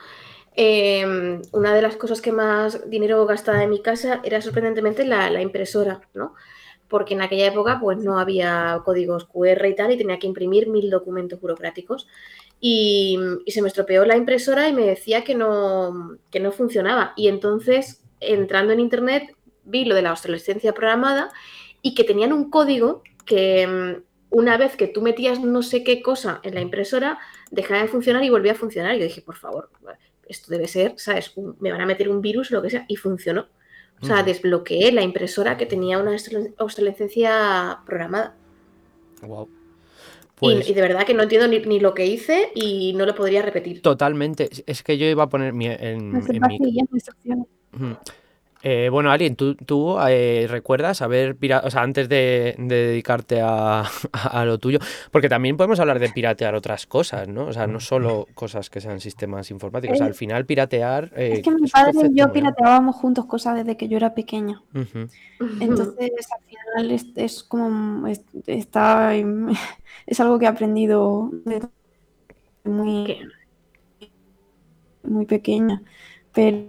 eh, una de las cosas que más dinero gastaba en mi casa era sorprendentemente la, la impresora, ¿no? Porque en aquella época pues no había códigos cu erre y tal y tenía que imprimir mil documentos burocráticos. Y, y se me estropeó la impresora y me decía que no, que no funcionaba. Y entonces, entrando en internet, vi lo de la obsolescencia programada y que tenían un código que mm, una vez que tú metías no sé qué cosa en la impresora, dejaba de funcionar y volvía a funcionar. Y yo dije, por favor, esto debe ser, ¿sabes? Un- me van a meter un virus, lo que sea, y funcionó. O sea, Ujú. desbloqueé la impresora que tenía una obsolen- obsolescencia programada. wow. Y- Pues y, de verdad que no entiendo ni, ni lo que hice y no lo podría repetir. totalmente, es que yo iba a poner mi, en, No se en va mi siguiendo instrucciones. Ujú. Eh, bueno, Alien, ¿tú, tú eh, recuerdas haber pirateado, o sea, antes de, de dedicarte a, a lo tuyo, porque también podemos hablar de piratear otras cosas, ¿no? O sea, no solo cosas que sean sistemas informáticos, o sea, al Eh, final piratear es eh, que mi es un padre y concepto yo muy amplio. pirateábamos juntos cosas desde que yo era pequeña. Ujú. Entonces, al final es, es como es, está es algo que he aprendido desde muy, ¿Qué? muy pequeña. Pero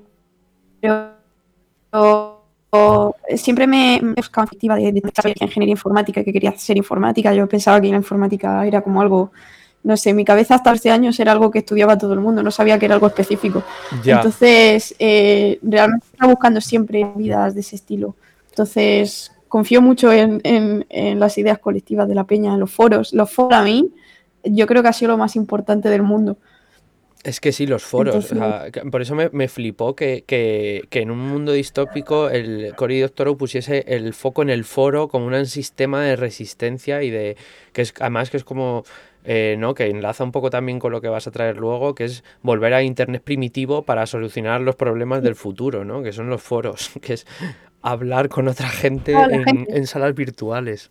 o- siempre me me he buscado afectiva de, de saber que ingeniería informática, que quería ser informática. Yo pensaba que la informática era como algo, no sé, en mi cabeza hasta hace años era algo que estudiaba todo el mundo, no sabía que era algo específico. Ya, Entonces, eh, realmente estaba buscando siempre vidas de ese estilo. Entonces, confío mucho en, en- en las ideas colectivas de la peña, en los foros. Los foros a mí, yo creo que ha sido lo más importante del mundo. es que sí, los foros, o Entonces, sea, que- por eso me, me flipó que, que, que en un mundo distópico el Cory Doctorow pusiese el foco en el foro como un sistema de resistencia y de, que es además que es como, eh, ¿no? Que enlaza un poco también con lo que vas a traer luego, que es volver a Internet primitivo para solucionar los problemas del futuro, ¿no? Que son los foros, que es hablar con otra toda gente la en, gente. en salas virtuales.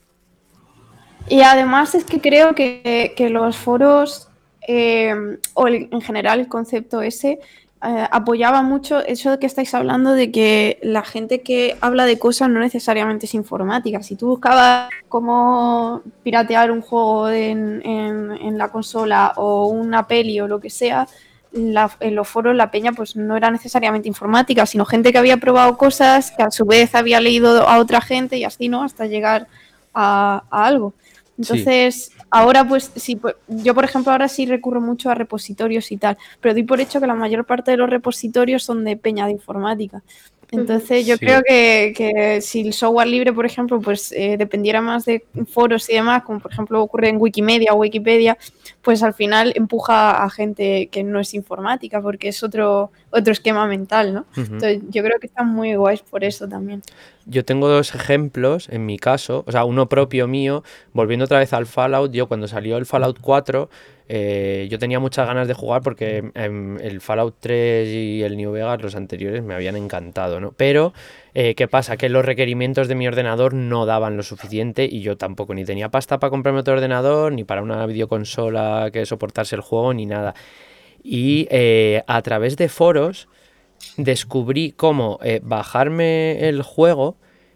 Y además es que creo que, que los foros, eh, o el- en general el concepto ese, eh, apoyaba mucho eso de que estáis hablando de que la gente que habla de cosas no necesariamente es informática. Si tú buscabas cómo piratear un juego en, en- en la consola o una peli o lo que sea, la- en los foros la peña pues no era necesariamente informática, sino gente que había probado cosas, que a su vez había leído a otra gente y así, ¿no? Hasta llegar a, a algo. Sí. Entonces, ahora pues sí, pues, yo por ejemplo ahora sí recurro mucho a repositorios y tal, pero doy por hecho que la mayor parte de los repositorios son de peña de informática. Entonces yo creo Sí. que, que si el software libre, por ejemplo, pues eh, dependiera más de foros y demás, como por ejemplo ocurre en Wikimedia o Wikipedia, pues al final empuja a gente que no es informática, porque es otro, otro esquema mental, ¿no? Ujú. Entonces yo creo que están muy guays por eso también. Yo tengo dos ejemplos en mi caso, o sea, uno propio mío, volviendo otra vez al Fallout, yo cuando salió el Fallout cuatro, eh, yo tenía muchas ganas de jugar porque em, el Fallout tres y el New Vegas, los anteriores, me habían encantado, ¿no? Pero, eh, ¿qué pasa? Que los requerimientos de mi ordenador no daban lo suficiente y yo tampoco ni tenía pasta para comprarme otro ordenador, ni para una videoconsola que soportase el juego, ni nada. Y eh, a través de foros descubrí cómo eh, bajarme el juego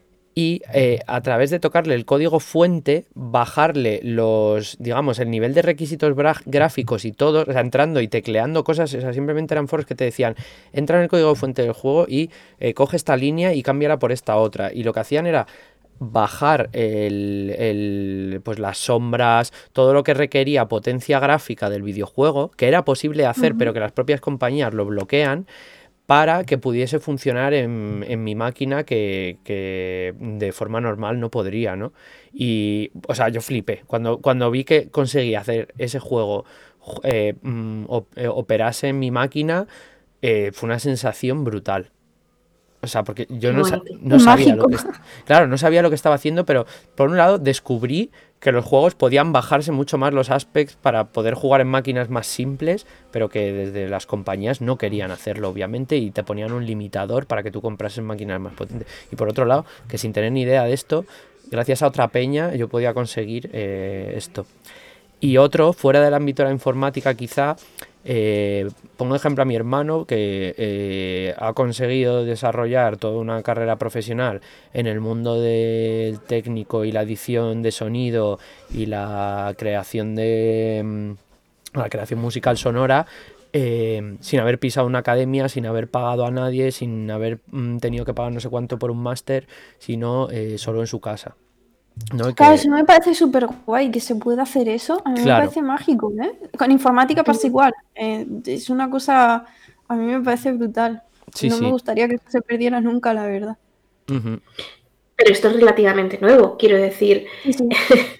y eh, a través de tocarle el código fuente, bajarle los, digamos, el nivel de requisitos bra- gráficos y todo, o sea, entrando y tecleando cosas, o sea, simplemente eran foros que te decían, entra en el código fuente del juego y eh, coge esta línea y cámbiala por esta otra. Y lo que hacían era bajar el, el, pues las sombras, todo lo que requería potencia gráfica del videojuego, que era posible hacer, pero que las propias compañías lo bloquean, para que pudiese funcionar en, en mi máquina que, que de forma normal no podría, ¿no? Y, o sea, yo flipé. Cuando, cuando vi que conseguí hacer ese juego eh, mm, op- eh, operase en mi máquina, eh, fue una sensación brutal. O sea, porque yo Qué no, sa- bonito. no sabía lo Mágico. que... est- Claro, no sabía lo que estaba haciendo, pero por un lado descubrí que los juegos podían bajarse mucho más los aspects para poder jugar en máquinas más simples, pero que desde las compañías no querían hacerlo, obviamente, y te ponían un limitador para que tú comprases máquinas más potentes. Y por otro lado, que sin tener ni idea de esto, gracias a otra peña yo podía conseguir eh, esto. Y otro, fuera del ámbito de la informática quizá, eh, pongo ejemplo a mi hermano que eh, ha conseguido desarrollar toda una carrera profesional en el mundo del técnico y la edición de sonido y la creación de mm, la creación musical sonora, eh, sin haber pisado una academia, sin haber pagado a nadie, sin haber mm, tenido que pagar no sé cuánto por un máster, sino eh, solo en su casa. ¿No? Y Claro, que, eso me parece súper guay que se pueda hacer eso. A mí me claro, parece mágico, ¿eh? Con informática pasa igual. Eh, es una cosa, a mí me parece brutal. sí, No me sí. gustaría que se perdiera nunca, la verdad. Ujú. Pero esto es relativamente nuevo, quiero decir, Sí, sí.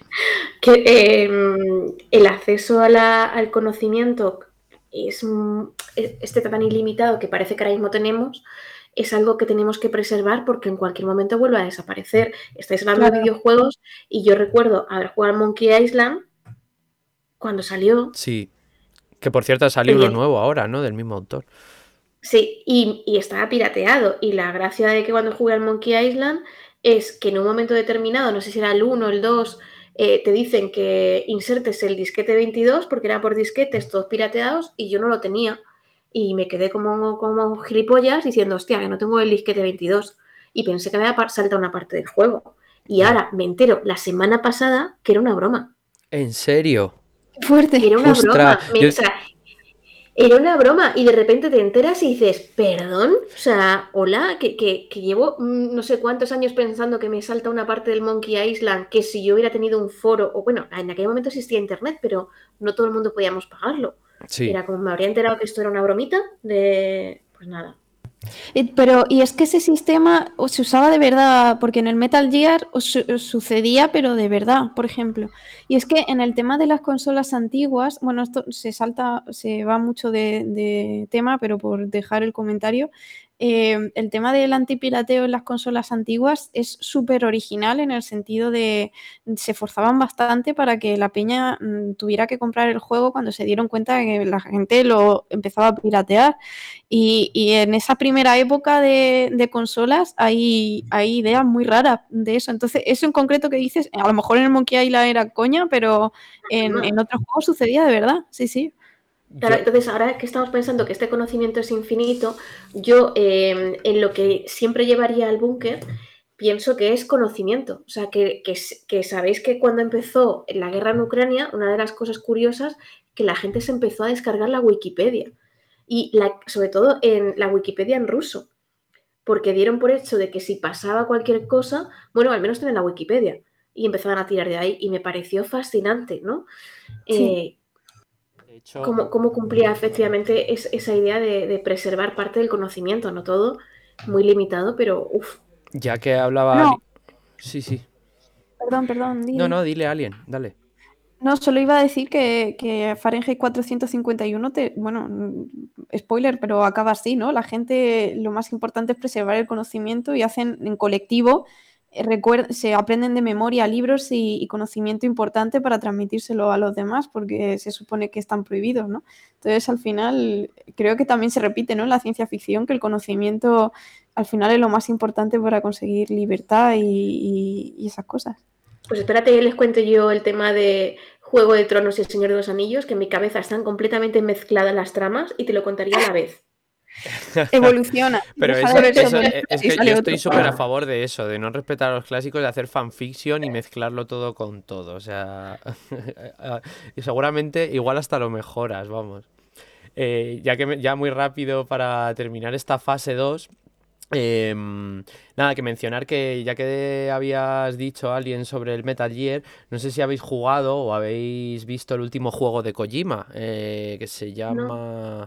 que eh, el acceso a la- al conocimiento es mm, e- este tan ilimitado que parece que ahora mismo tenemos, es algo que tenemos que preservar porque en cualquier momento vuelve a desaparecer. Estáis hablando de Claro. videojuegos y yo recuerdo haber jugado al Monkey Island cuando salió, Sí. Que por cierto ha salido pero uno ya- nuevo ahora, ¿no? Del mismo autor. Sí, y, y estaba pirateado. Y la gracia de que cuando jugué al Monkey Island es que en un momento determinado, no sé si era el uno o el dos, eh, te dicen que insertes el disquete veintidós porque era por disquetes todos pirateados y yo no lo tenía. Y me quedé como, como gilipollas diciendo, hostia, que no tengo el disquete veintidós. Y pensé que me había saltado una parte del juego. Y ahora me entero la semana pasada que era una broma. ¿En serio? Fuerte. Que era una Ostras, broma. Me- yo- o sea, era una broma y de repente te enteras y dices, perdón, o sea, hola, que, que, que llevo mm, no sé cuántos años pensando que me salta una parte del Monkey Island, que si yo hubiera tenido un foro, o bueno, en aquel momento existía internet, pero no todo el mundo podíamos pagarlo. Sí. Era como me habría enterado que esto era una bromita de, pues nada. Eh, Pero, y es que ese sistema o se usaba de verdad, porque en el Metal Gear os su- os sucedía, pero de verdad, por ejemplo. Y es que en el tema de las consolas antiguas, bueno, esto se salta, se va mucho de, de tema, pero por dejar el comentario, eh, el tema del antipirateo en las consolas antiguas es súper original en el sentido de se esforzaban bastante para que la peña mm, tuviera que comprar el juego cuando se dieron cuenta de que la gente lo empezaba a piratear. Y, y en esa primera época de, de consolas hay, hay ideas muy raras de eso. Entonces, eso en concreto que dices, a lo mejor en el Monkey Island era coña, pero en, en otros juegos sucedía de verdad. Sí, sí. Claro, Yo- entonces ahora que estamos pensando que este conocimiento es infinito, yo eh, en lo que siempre llevaría al búnker pienso que es conocimiento. O sea, que, que, s- que sabéis que cuando empezó la guerra en Ucrania, una de las cosas curiosas, que la gente se empezó a descargar la Wikipedia. Y la, sobre todo en la Wikipedia en ruso, porque dieron por hecho de que si pasaba cualquier cosa, bueno, al menos tener la Wikipedia. Y empezaban a tirar de ahí. Y me pareció fascinante, ¿no? Sí. Eh, de hecho, cómo, cómo cumplía efectivamente es, esa idea de, de preservar parte del conocimiento, no todo muy limitado, pero uff. ya que hablaba... No, Ali- Sí, sí. perdón, perdón, No, dile. no, dile a alguien, dale. No, solo iba a decir que, que Fahrenheit cuatrocientos cincuenta y uno, te, bueno, mm, spoiler, pero acaba así, ¿no? La gente, lo más importante es preservar el conocimiento y hacen en colectivo, eh, recuer- se aprenden de memoria libros y, y conocimiento importante para transmitírselo a los demás, porque se supone que están prohibidos, ¿no? Entonces, al final, creo que también se repite, ¿no? En la ciencia ficción, que el conocimiento al final es lo más importante para conseguir libertad y, y- y esas cosas. Pues espérate que les cuente yo el tema de Juego de Tronos y El Señor de los Anillos, que en mi cabeza están completamente mezcladas las tramas y te lo contaría a la vez. Evoluciona. Pero Deja eso, de ver eso- solo eh, es y que sale yo otro. estoy súper a favor de eso, de no respetar a los clásicos, de hacer fanfiction y mezclarlo todo con todo. O sea, y seguramente igual hasta lo mejoras, vamos. Eh, ya que me- ya muy rápido para terminar esta fase dos. Em, nada, que mencionar que ya que habías dicho a alguien sobre el Metal Gear, no sé si habéis jugado o habéis visto el último juego de Kojima, eh, que se No. llama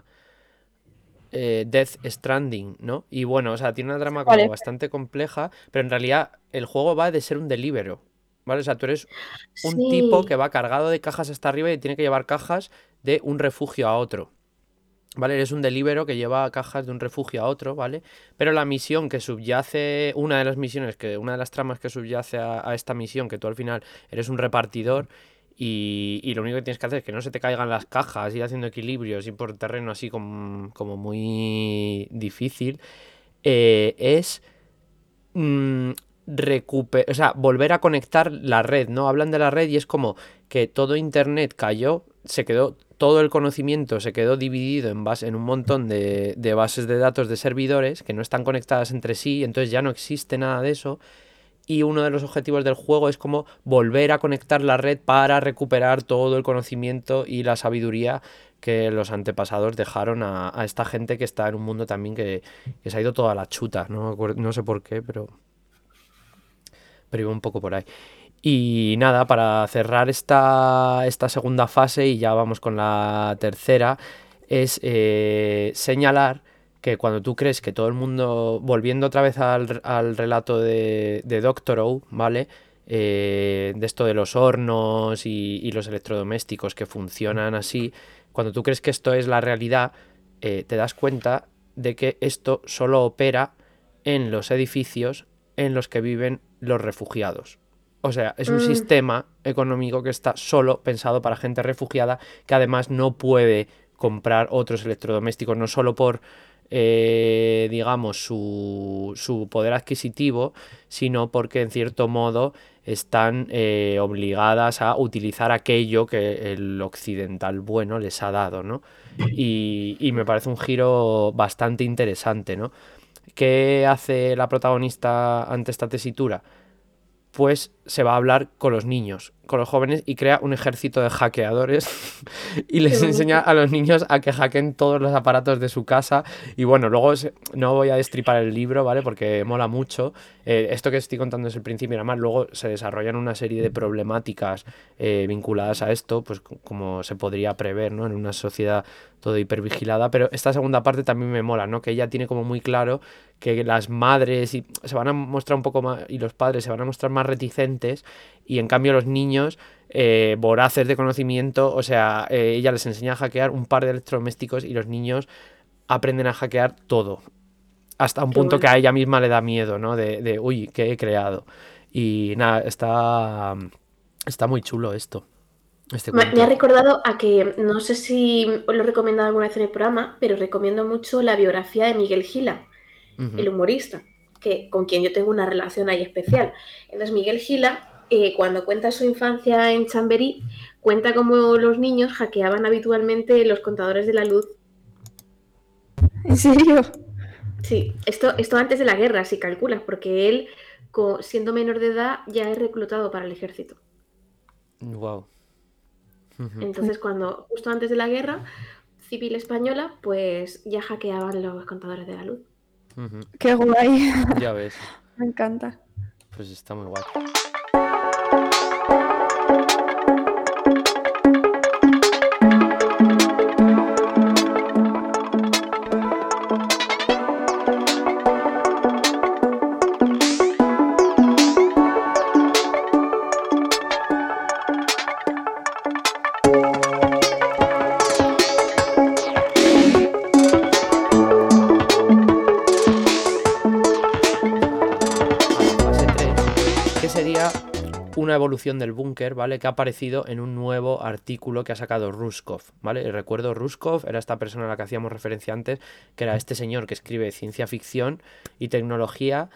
eh, Death Stranding, ¿no? Y bueno, o sea, tiene una trama ¿Cuál como es? bastante compleja, pero en realidad el juego va de ser un Deliveroo, ¿vale? O sea, tú eres un tipo que Sí. va cargado de cajas hasta arriba y tiene que llevar cajas de un refugio a otro. ¿Vale? Eres un Deliveroo que lleva cajas de un refugio a otro, ¿vale? Pero la misión que subyace, una de las misiones, que una de las tramas que subyace a, a esta misión, que tú al final eres un repartidor y, y lo único que tienes que hacer es que no se te caigan las cajas, ir haciendo equilibrios, ir por terreno así como, como muy difícil, eh, es mm, recuper- o sea, volver a conectar la red, ¿no? Hablan de la red y es como que todo internet cayó, se quedó, todo el conocimiento se quedó dividido en base, en un montón de, de bases de datos de servidores que no están conectadas entre sí, entonces ya no existe nada de eso. Y uno de los objetivos del juego es como volver a conectar la red para recuperar todo el conocimiento y la sabiduría que los antepasados dejaron a, a esta gente que está en un mundo también que, que se ha ido toda la chuta. No, me acuerdo- no sé por qué, pero, pero iba un poco por ahí. Y nada, para cerrar esta, esta segunda fase y ya vamos con la tercera, es eh, señalar que cuando tú crees que todo el mundo, volviendo otra vez al, al relato de, de Doctorow, ¿vale? Eh, de esto de los hornos y, y los electrodomésticos que funcionan así, cuando tú crees que esto es la realidad, eh, te das cuenta de que esto solo opera en los edificios en los que viven los refugiados. O sea, es un Mm, sistema económico que está solo pensado para gente refugiada que además no puede comprar otros electrodomésticos, no solo por eh, digamos, su, su poder adquisitivo, sino porque en cierto modo están eh, obligadas a utilizar aquello que el occidental bueno les ha dado, ¿no? Y, y me parece un giro bastante interesante, ¿no? ¿Qué hace la protagonista ante esta tesitura? Pues se va a hablar con los niños, con los jóvenes, y crea un ejército de hackeadores y les enseña a los niños a que hackeen todos los aparatos de su casa. Y bueno, luego se, no voy a destripar el libro, ¿vale? Porque mola mucho. Eh, esto que estoy contando es el principio, y además luego se desarrollan una serie de problemáticas eh, vinculadas a esto, pues como se podría prever, ¿no? En una sociedad todo hipervigilada. Pero esta segunda parte también me mola, ¿no? Que ella tiene como muy claro que las madres y se van a mostrar un poco más, y los padres se van a mostrar más reticentes, y en cambio los niños eh, voraces de conocimiento, o sea, eh, ella les enseña a hackear un par de electrodomésticos y los niños aprenden a hackear todo, hasta un Qué punto bueno. que a ella misma le da miedo, ¿no? De, de uy, ¿qué he creado? Y nada, está, está muy chulo esto, este Me, cuento. me ha recordado a que, no sé si os lo he recomendado alguna vez en el programa, pero recomiendo mucho la biografía de Miguel Gila, Ujú. el humorista, que, con quien yo tengo una relación ahí especial. Entonces, Miguel Gila, eh, cuando cuenta su infancia en Chamberí, cuenta cómo los niños hackeaban habitualmente los contadores de la luz. ¿En serio? Sí, esto, esto antes de la guerra, si calculas, porque él, co- siendo menor de edad, ya es reclutado para el ejército. Wow. Ujú. Entonces, cuando, justo antes de la guerra civil española, pues ya hackeaban los contadores de la luz. Ujú. Qué guay. Ya ves, Me encanta. pues está muy guay. Fase tres, que sería una evolución del búnker, ¿vale? Que ha aparecido en un nuevo artículo que ha sacado Ruskov, ¿vale? Y recuerdo, Ruskov era esta persona a la que hacíamos referencia antes, que era este señor que escribe ciencia ficción y tecnología,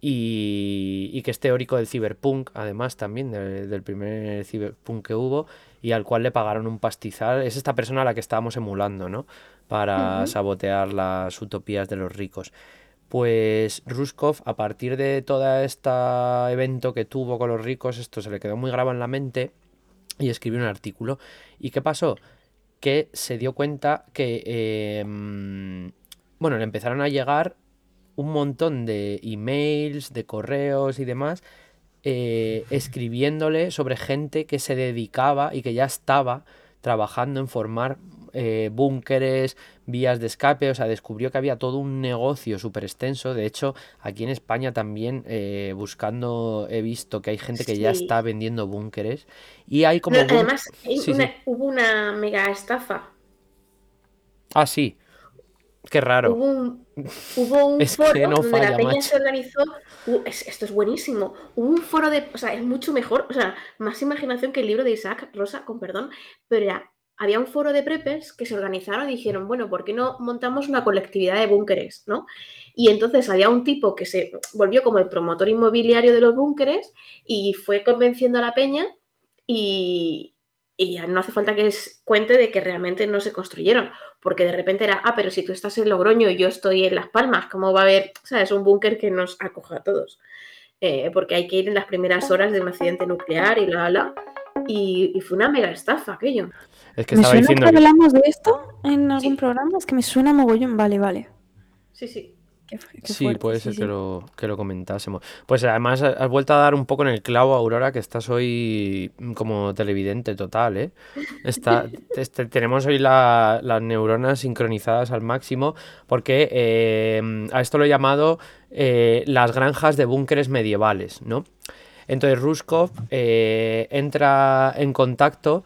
y, y que es teórico del ciberpunk, además también de- del primer ciberpunk que hubo, y al cual le pagaron un pastizal. Es esta persona a la que estábamos emulando, ¿no? Para Ujú. sabotear las utopías de los ricos. Pues Ruskov, a partir de todo este evento que tuvo con los ricos, esto se le quedó muy grabado en la mente y escribió un artículo. ¿Y qué pasó? Que se dio cuenta que, eh, mm, bueno, le empezaron a llegar un montón de emails, de correos y demás, eh, escribiéndole sobre gente que se dedicaba y que ya estaba trabajando en formar eh, búnkeres, vías de escape. O sea, descubrió que había todo un negocio súper extenso. De hecho, aquí en España también, eh, buscando, he visto que hay gente que ya está Sí. vendiendo búnkeres. Y hay No, como bún... además, hay Sí, una- sí. hubo una mega estafa. Ah, sí. Qué raro. Hubo un, hubo un Es que foro no donde la falla, peña macho. se organizó. uh, es- esto es buenísimo. Hubo un foro de. O sea, es mucho mejor. O sea, más imaginación que el libro de Isaac Rosa, con perdón. Pero era, había un foro de preppers que se organizaron y dijeron, bueno, ¿por qué no montamos una colectividad de búnkeres, ¿no? Y entonces había un tipo que se volvió como el promotor inmobiliario de los búnkeres y fue convenciendo a la peña y, y ya no hace falta que es cuente de que realmente no se construyeron, porque de repente era, ah, pero si tú estás en Logroño y yo estoy en Las Palmas, ¿cómo va a haber, sabes, un búnker que nos acoja a todos? Eh, porque hay que ir en las primeras horas de un accidente nuclear y la, la, y, y fue una mega estafa aquello. Es que Me estaba suena que diciendo que... hablamos de esto en algún Sí, programa. Es que me suena mogollón. Vale, vale. sí, sí. Qué, fu- qué Sí, fuerte, puede sí, ser que sí. lo, que lo comentásemos. Pues además ha- has vuelto a dar un poco en el clavo, Aurora, que estás hoy mm, como televidente total, ¿eh? Está, este, tenemos hoy la- las neuronas sincronizadas al máximo, porque eh, a esto lo he llamado eh, las granjas de búnkeres medievales, ¿no? Entonces Ruskov eh, entra en contacto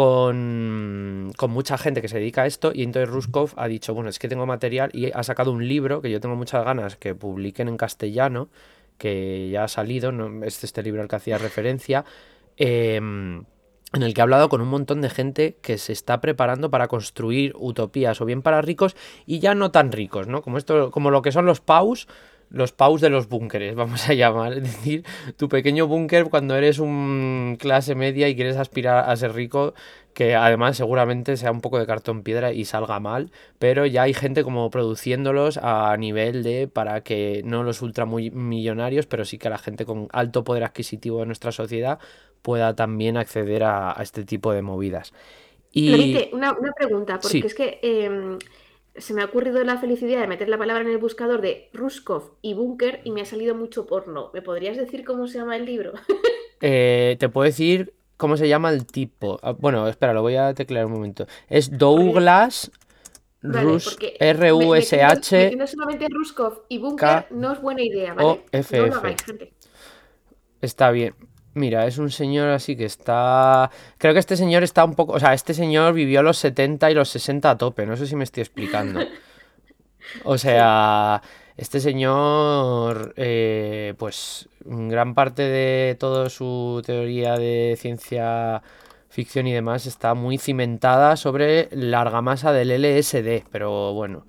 con, con mucha gente que se dedica a esto, y entonces Ruskov ha dicho, bueno, es que tengo material, y ha sacado un libro que yo tengo muchas ganas que publiquen en castellano, que ya ha salido, ¿no? Es este libro al que hacía referencia, em, en el que he hablado con un montón de gente que se está preparando para construir utopías, o bien para ricos y ya no tan ricos, ¿no? Como esto, como lo que son los paus, los paus de los búnkeres, vamos a llamar. Es decir, tu pequeño búnker cuando eres un clase media y quieres aspirar a ser rico, que además seguramente sea un poco de cartón piedra y salga mal, pero ya hay gente como produciéndolos a nivel de, para que no los ultramillonarios, pero sí que la gente con alto poder adquisitivo de nuestra sociedad pueda también acceder a, a este tipo de movidas. Y Lorite, una, una pregunta, porque sí, es que em, se me ha ocurrido la felicidad de meter la palabra en el buscador de Ruskov y búnker y me ha salido mucho porno. ¿Me podrías decir cómo se llama el libro? eh, te puedo decir cómo se llama el tipo. Ah, bueno, espera, lo voy a teclear un momento. Es Porque, Douglas vale, Rus, porque me- R U S metiendo, H metiendo solamente Ruskov y búnker K no es buena idea, O ¿vale? F No lo F. hagáis, gente. Está bien. Mira, es un señor así que está... Creo que este señor está un poco... O sea, este señor vivió los setenta y los sesenta a tope. No sé si me estoy explicando. O Sí, sea, este señor, eh, pues gran parte de toda su teoría de ciencia ficción y demás está muy cimentada sobre la argamasa del L S D, pero bueno.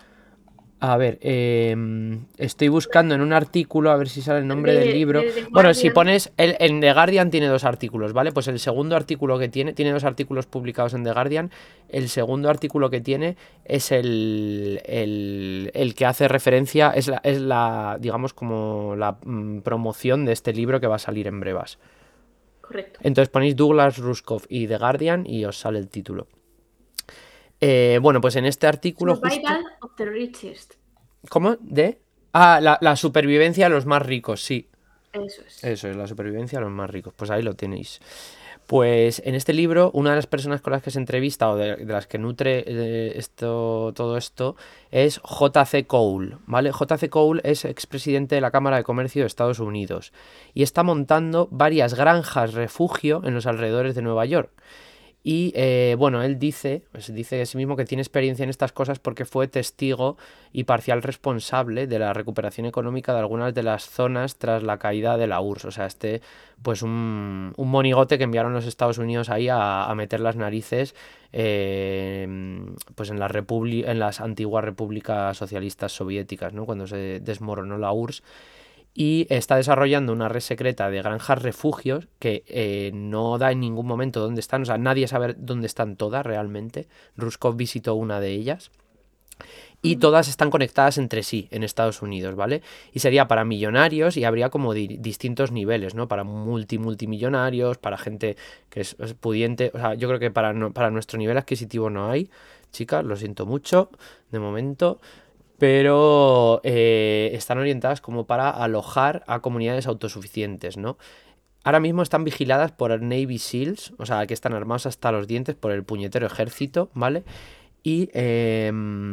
A ver, em, estoy buscando en un artículo a ver si sale el nombre del de, libro. de The Bueno, si Guardian. pones, el, en The Guardian tiene dos artículos, ¿vale? Pues el segundo artículo que tiene, tiene dos artículos publicados en The Guardian. El segundo artículo que tiene es el, el, el que hace referencia, es la, es la, digamos, como la mm, promoción de este libro que va a salir en brevas. Correcto. Entonces ponéis Douglas Ruskov y The Guardian y os sale el título. Eh, bueno, pues en este artículo justo... Survival of the Richest. ¿Cómo? ¿De? Ah, la, la supervivencia de los más ricos, sí. Eso es. Eso es, la supervivencia de los más ricos. Pues ahí lo tenéis. Pues en este libro, una de las personas con las que se entrevista o de, de las que nutre eh, esto, todo esto es J C Cole, ¿vale? J C Cole es expresidente de la Cámara de Comercio de Estados Unidos y está montando varias granjas refugio en los alrededores de Nueva York. Y eh, bueno, él dice, pues dice de sí mismo que tiene experiencia en estas cosas porque fue testigo y parcial responsable de la recuperación económica de algunas de las zonas tras la caída de la U R S S. O sea, este, pues un, un monigote que enviaron los Estados Unidos ahí a, a meter las narices eh, pues en, la republi- en las antiguas repúblicas socialistas soviéticas, ¿no? Cuando se desmoronó la U R S S. Y está desarrollando una red secreta de granjas refugios que eh, no da en ningún momento dónde están, o sea, nadie sabe dónde están todas realmente. Ruskov visitó una de ellas y todas están conectadas entre sí en Estados Unidos, ¿vale? Y sería para millonarios y habría como di- distintos niveles, ¿no? Para multi multimillonarios, para gente que es, es pudiente, o sea, yo creo que para, no, para nuestro nivel adquisitivo no hay, chicas, lo siento mucho, de momento. Pero eh, están orientadas como para alojar a comunidades autosuficientes, ¿no? Ahora mismo están vigiladas por Navy SEALs, o sea, que están armados hasta los dientes por el puñetero ejército, ¿vale? Y eh,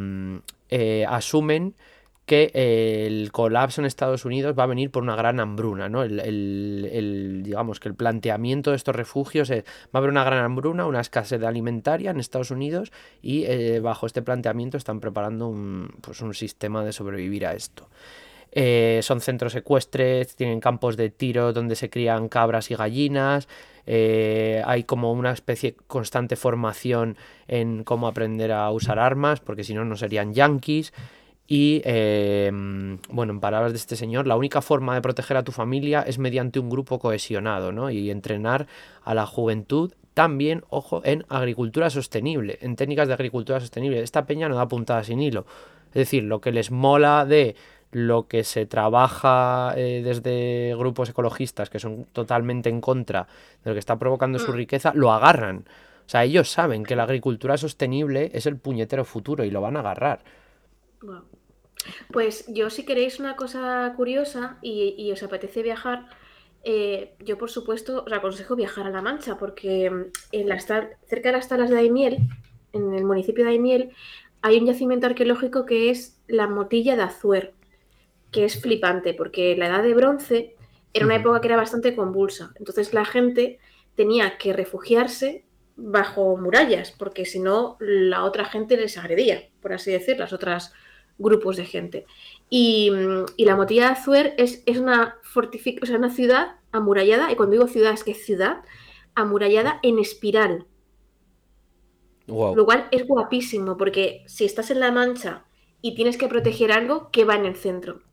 eh, asumen que eh, el colapso en Estados Unidos va a venir por una gran hambruna, ¿no? El, el- el, digamos que el planteamiento de estos refugios es, va a haber una gran hambruna, una escasez alimentaria en Estados Unidos y eh, bajo este planteamiento están preparando un, pues un sistema de sobrevivir a esto. Eh, son centros ecuestres, tienen campos de tiro donde se crían cabras y gallinas, eh, hay como una especie de constante formación en cómo aprender a usar armas, porque si no, no serían yanquis. Y eh, bueno, en palabras de este señor, la única forma de proteger a tu familia es mediante un grupo cohesionado, ¿no? Y entrenar a la juventud también, ojo, en agricultura sostenible, en técnicas de agricultura sostenible. Esta peña no da puntada sin hilo. Es decir, lo que les mola de lo que se trabaja eh, desde grupos ecologistas que son totalmente en contra de lo que está provocando su riqueza, lo agarran. O sea, ellos saben que la agricultura sostenible es el puñetero futuro y lo van a agarrar. Wow. Pues yo, si queréis una cosa curiosa y, y os apetece viajar, eh, yo por supuesto os aconsejo viajar a La Mancha, porque mm, en las tal- cerca de las Talas de Daimiel, en el municipio de Daimiel, hay un yacimiento arqueológico que es la Motilla de Azuer, que es flipante, porque la Edad de Bronce era una Ujú. época que era bastante convulsa. Entonces la gente tenía que refugiarse bajo murallas, porque si no, la otra gente les agredía, por así decir, las otras grupos de gente. Y, mm, y la Motilla de Azuer es, es una, fortific- o sea, una ciudad amurallada, y cuando digo ciudad es que es ciudad, amurallada en espiral. Wow. Lo cual es guapísimo, porque si estás en la Mancha y tienes que proteger algo, ¿qué va en el centro?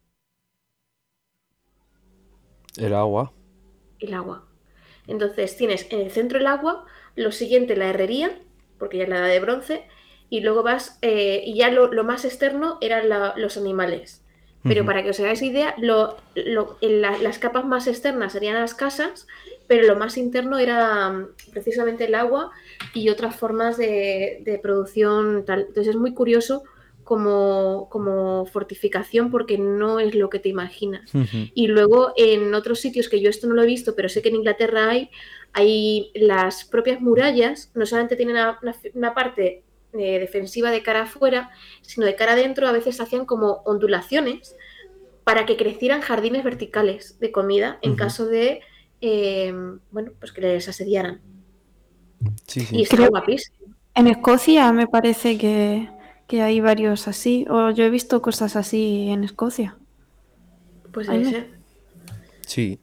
El agua. El agua. Entonces tienes en el centro el agua, lo siguiente la herrería, porque ya es la edad de bronce, y luego vas, eh, y ya lo, lo más externo eran la, los animales. Pero Ujú. para que os hagáis idea, lo, lo, en la, las capas más externas serían las casas, pero lo más interno era mm, precisamente el agua y otras formas de, de producción tal. Entonces es muy curioso como, como fortificación porque no es lo que te imaginas. Ujú. Y luego en otros sitios que yo esto no lo he visto, pero sé que en Inglaterra hay, hay las propias murallas, no solamente tienen una, una, una parte eh, defensiva de cara afuera, sino de cara adentro a veces hacían como ondulaciones para que crecieran jardines verticales de comida en Ujú. caso de, eh, bueno, pues que les asediaran. Sí, Y sí. está Creo que guapísimo. en Escocia me parece que, que hay varios así, o yo he visto cosas así en Escocia. Pues Ay, debe me- ser. Sí.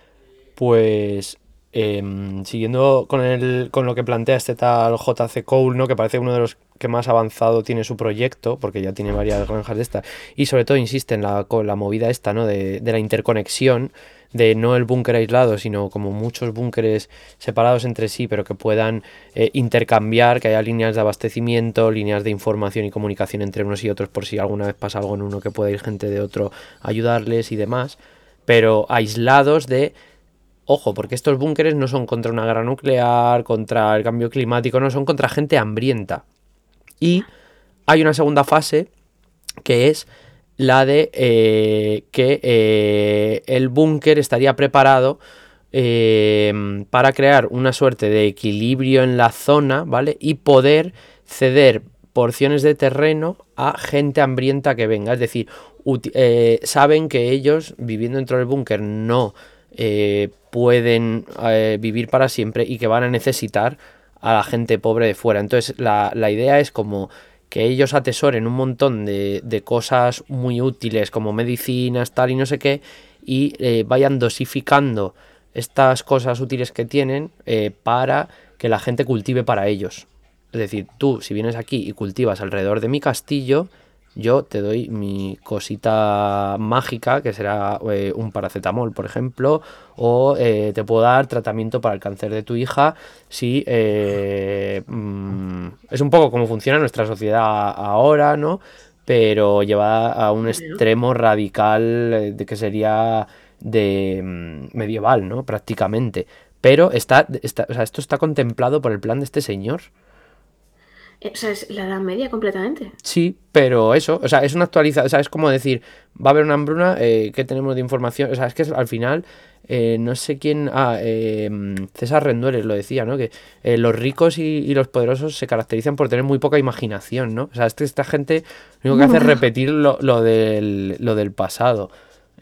Pues em, siguiendo con el, con lo que plantea este tal J C Cole, ¿no? Que parece uno de los que más avanzado tiene su proyecto, porque ya tiene varias granjas de estas, y sobre todo insiste en la, con la movida esta, ¿no? De, de la interconexión, de no el búnker aislado, sino como muchos búnkeres separados entre sí, pero que puedan eh, intercambiar, que haya líneas de abastecimiento, líneas de información y comunicación entre unos y otros, por si alguna vez pasa algo en uno, que pueda ir gente de otro a ayudarles y demás, pero aislados de... Ojo, porque estos búnkeres no son contra una guerra nuclear, contra el cambio climático, no, son contra gente hambrienta. Y hay una segunda fase que es la de eh, que eh, el búnker estaría preparado eh, para crear una suerte de equilibrio en la zona, ¿vale? Y poder ceder porciones de terreno a gente hambrienta que venga. Es decir, uti- eh, saben que ellos, viviendo dentro del búnker, no eh, pueden eh, vivir para siempre y que van a necesitar a la gente pobre de fuera. Entonces la, la idea es como que ellos atesoren un montón de, de cosas muy útiles como medicinas, tal y no sé qué, y eh, vayan dosificando estas cosas útiles que tienen eh, para que la gente cultive para ellos. Es decir, tú si vienes aquí y cultivas alrededor de mi castillo, yo te doy mi cosita mágica, que será eh, un paracetamol, por ejemplo, o eh, te puedo dar tratamiento para el cáncer de tu hija, si eh, mm, es un poco como funciona nuestra sociedad ahora, ¿no? Pero llevada a un extremo radical eh, de que sería de mm, medieval, ¿no? Prácticamente. Pero está, está, o sea, esto está contemplado por el plan de este señor. Eh, O sea, es la Edad Media completamente. Sí, pero eso, o sea, es una actualización, o sea, es como decir, va a haber una hambruna, eh, ¿qué tenemos de información? O sea, es que es- al final, eh, no sé quién, ah, eh, César Rendueles lo decía, ¿no? Que eh, los ricos y, y los poderosos se caracterizan por tener muy poca imaginación, ¿no? O sea, este- esta gente lo único que hace es repetir lo, lo del, lo del pasado.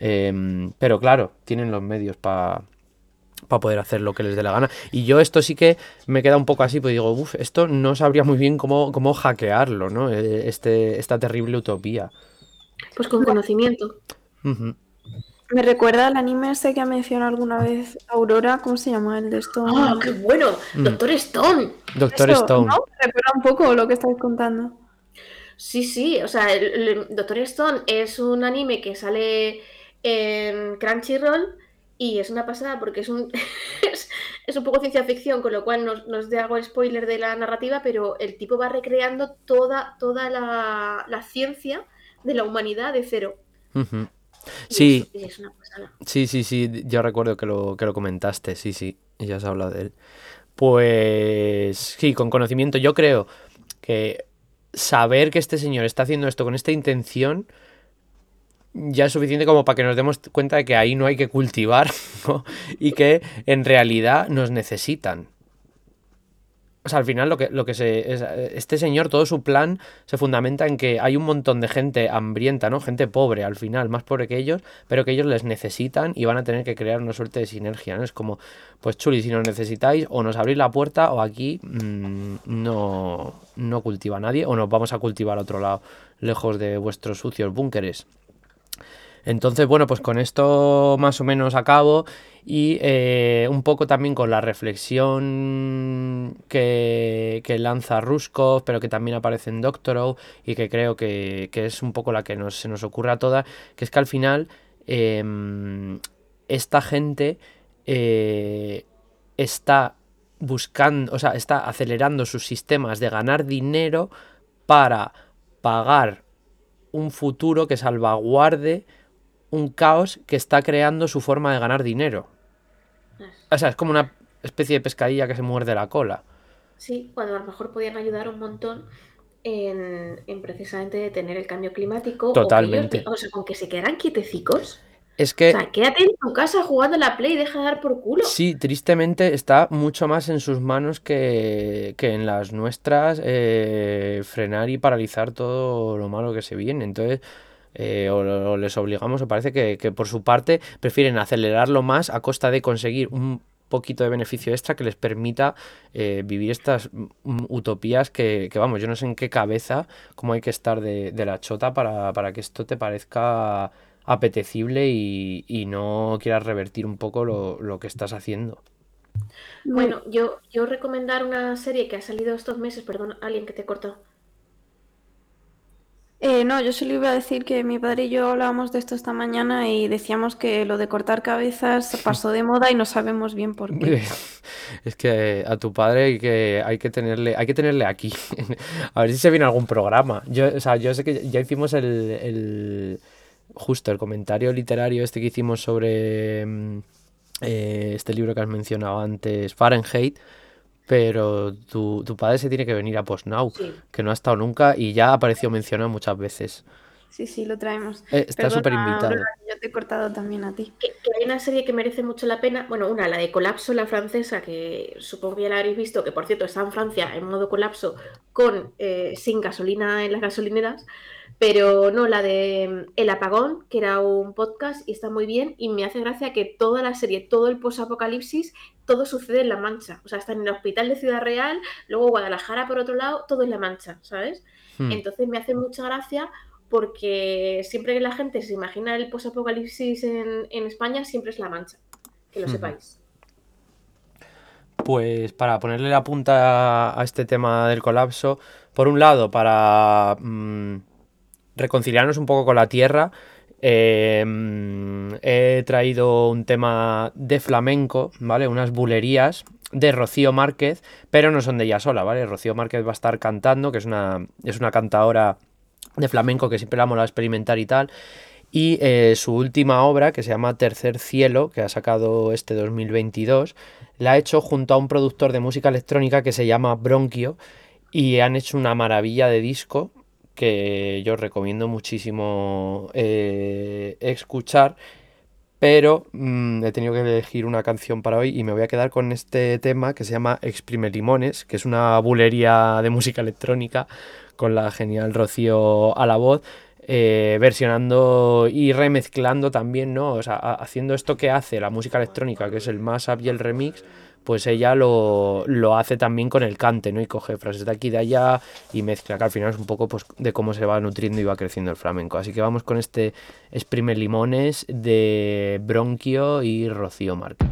Em, pero claro, tienen los medios para para poder hacer lo que les dé la gana. Y yo esto sí que me queda un poco así, pues digo, uff, esto no sabría muy bien cómo, cómo hackearlo, ¿no? Eh, Este, esta terrible utopía. Pues con conocimiento. Ujú. Me recuerda al anime ese que ha mencionado alguna vez Aurora, ¿cómo se llama? El de esto. ¡Ah, qué bueno! Mm. ¡Doctor Stone! Doctor Eso, Stone. ¿no? Me recuerda un poco lo que estáis contando. Sí, sí, o sea, el, el Doctor Stone es un anime que sale en Crunchyroll y es una pasada porque es un es, es un poco ciencia ficción, con lo cual no, no os hago spoiler de la narrativa, pero el tipo va recreando toda, toda la, la ciencia de la humanidad de cero. Ujú. Y Sí, es, y es una pasada. sí, sí, sí, yo recuerdo que lo, que lo comentaste, sí, sí, y ya has hablado de él. Pues sí, con conocimiento, yo creo que saber que este señor está haciendo esto con esta intención ya es suficiente como para que nos demos cuenta de que ahí no hay que cultivar, ¿no? Y que en realidad nos necesitan. O sea, al final lo que, lo que se. Es, este señor, todo su plan se fundamenta en que hay un montón de gente hambrienta, ¿no? Gente pobre, al final, más pobre que ellos, pero que ellos les necesitan y van a tener que crear una suerte de sinergia, ¿no? Es como, pues chuli, si nos necesitáis, o nos abrís la puerta, o aquí mmm, no, no cultiva nadie, o nos vamos a cultivar a otro lado, lejos de vuestros sucios búnkeres. Entonces, bueno, pues con esto más o menos acabo y eh, un poco también con la reflexión que, que lanza Ruskov, pero que también aparece en Doctorow y que creo que, que es un poco la que nos, se nos ocurre a todas, que es que al final eh, esta gente eh, está buscando, o sea, está acelerando sus sistemas de ganar dinero para pagar un futuro que salvaguarde un caos que está creando su forma de ganar dinero. O sea, es como una especie de pescadilla que se muerde la cola. Sí, cuando a lo mejor podían ayudar un montón en, en precisamente detener el cambio climático. Totalmente. O, que ellos, o sea, con que se quedaran quietecicos. Es que... O sea, quédate en tu casa jugando a la Play y deja de dar por culo. Sí, tristemente está mucho más en sus manos que, que en las nuestras eh, frenar y paralizar todo lo malo que se viene. Entonces... Eh, o, o les obligamos, o parece que, que por su parte prefieren acelerarlo más a costa de conseguir un poquito de beneficio extra que les permita eh, vivir estas mm, utopías que, que, vamos, yo no sé en qué cabeza, cómo hay que estar de, de la chota para, para que esto te parezca apetecible y, y no quieras revertir un poco lo, lo que estás haciendo. Bueno, yo, yo recomendar una serie que ha salido estos meses, perdón, alguien que te he cortado. Eh, no, yo solo iba a decir que mi padre y yo hablábamos de esto esta mañana y decíamos que lo de cortar cabezas pasó de moda y no sabemos bien por qué. Es que a tu padre hay que, hay que tenerle, hay que tenerle aquí. A ver si se viene algún programa. Yo, o sea, yo sé que ya hicimos el, el justo el comentario literario este que hicimos sobre eh, este libro que has mencionado antes, Fahrenheit. Pero tu, tu padre se tiene que venir a PostNow, sí. Que no ha estado nunca y ya ha aparecido mencionado muchas veces. Sí, sí, lo traemos. Eh, está súper invitado. Yo te he cortado también a ti. Que, que hay una serie que merece mucho la pena. Bueno, una, la de Colapso, la francesa, que supongo que ya la habréis visto, que por cierto está en Francia en modo colapso, con eh, sin gasolina en las gasolineras. Pero no, la de El Apagón, que era un podcast y está muy bien. Y me hace gracia que toda la serie, todo el post-apocalipsis, todo sucede en La Mancha. O sea, está en el hospital de Ciudad Real, luego Guadalajara por otro lado, todo en La Mancha, ¿sabes? Hmm. Entonces me hace mucha gracia porque siempre que la gente se imagina el post-apocalipsis en, en España, siempre es La Mancha. Que lo hmm. sepáis. Pues para ponerle la punta a este tema del colapso, por un lado, para... Mmm, reconciliarnos un poco con la tierra, eh, he traído un tema de flamenco, ¿vale? Unas bulerías de Rocío Márquez, pero no son de ella sola, ¿vale? Rocío Márquez va a estar cantando, que es una, es una cantadora de flamenco que siempre la mola experimentar y tal, y eh, su última obra, que se llama Tercer Cielo, que ha sacado este dos mil veintidós, la ha hecho junto a un productor de música electrónica que se llama Bronquio, y han hecho una maravilla de disco que yo recomiendo muchísimo eh, escuchar, pero mmm, he tenido que elegir una canción para hoy y me voy a quedar con este tema que se llama Exprime Limones, que es una bulería de música electrónica con la genial Rocío a la voz, eh, versionando y remezclando también, ¿no? O sea, haciendo esto que hace la música electrónica, que es el mashup y el remix, pues ella lo, lo hace también con el cante, ¿no? Y coge frases de aquí y de allá y mezcla, que al final es un poco pues, de cómo se va nutriendo y va creciendo el flamenco. Así que vamos con este Exprime Limones de Bronquio y Rocío Márquez.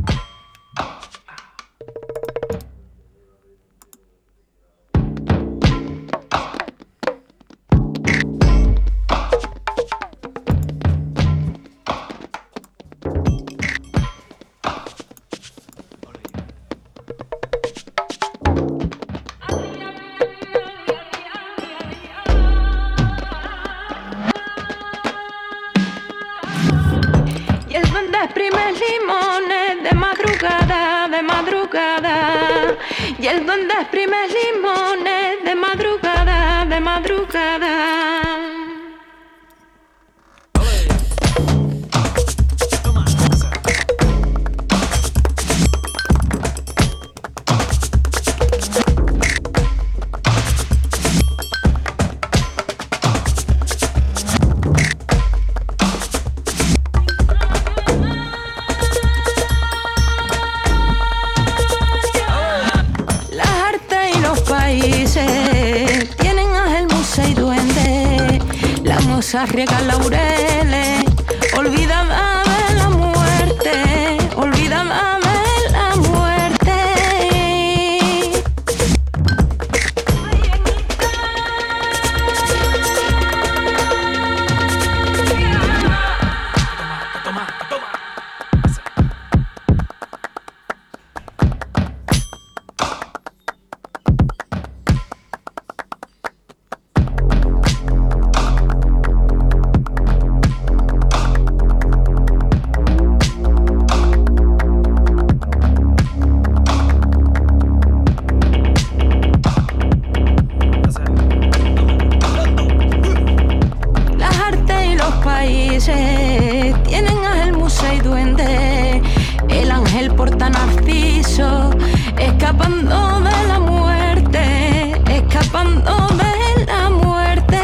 Y el donde exprime limones de madrugada, de madrugada. Tienen a el museo y duende, la moza riega laureles países tienen ángel, musa y duende. El ángel porta narciso, escapando de la muerte, escapando de la muerte.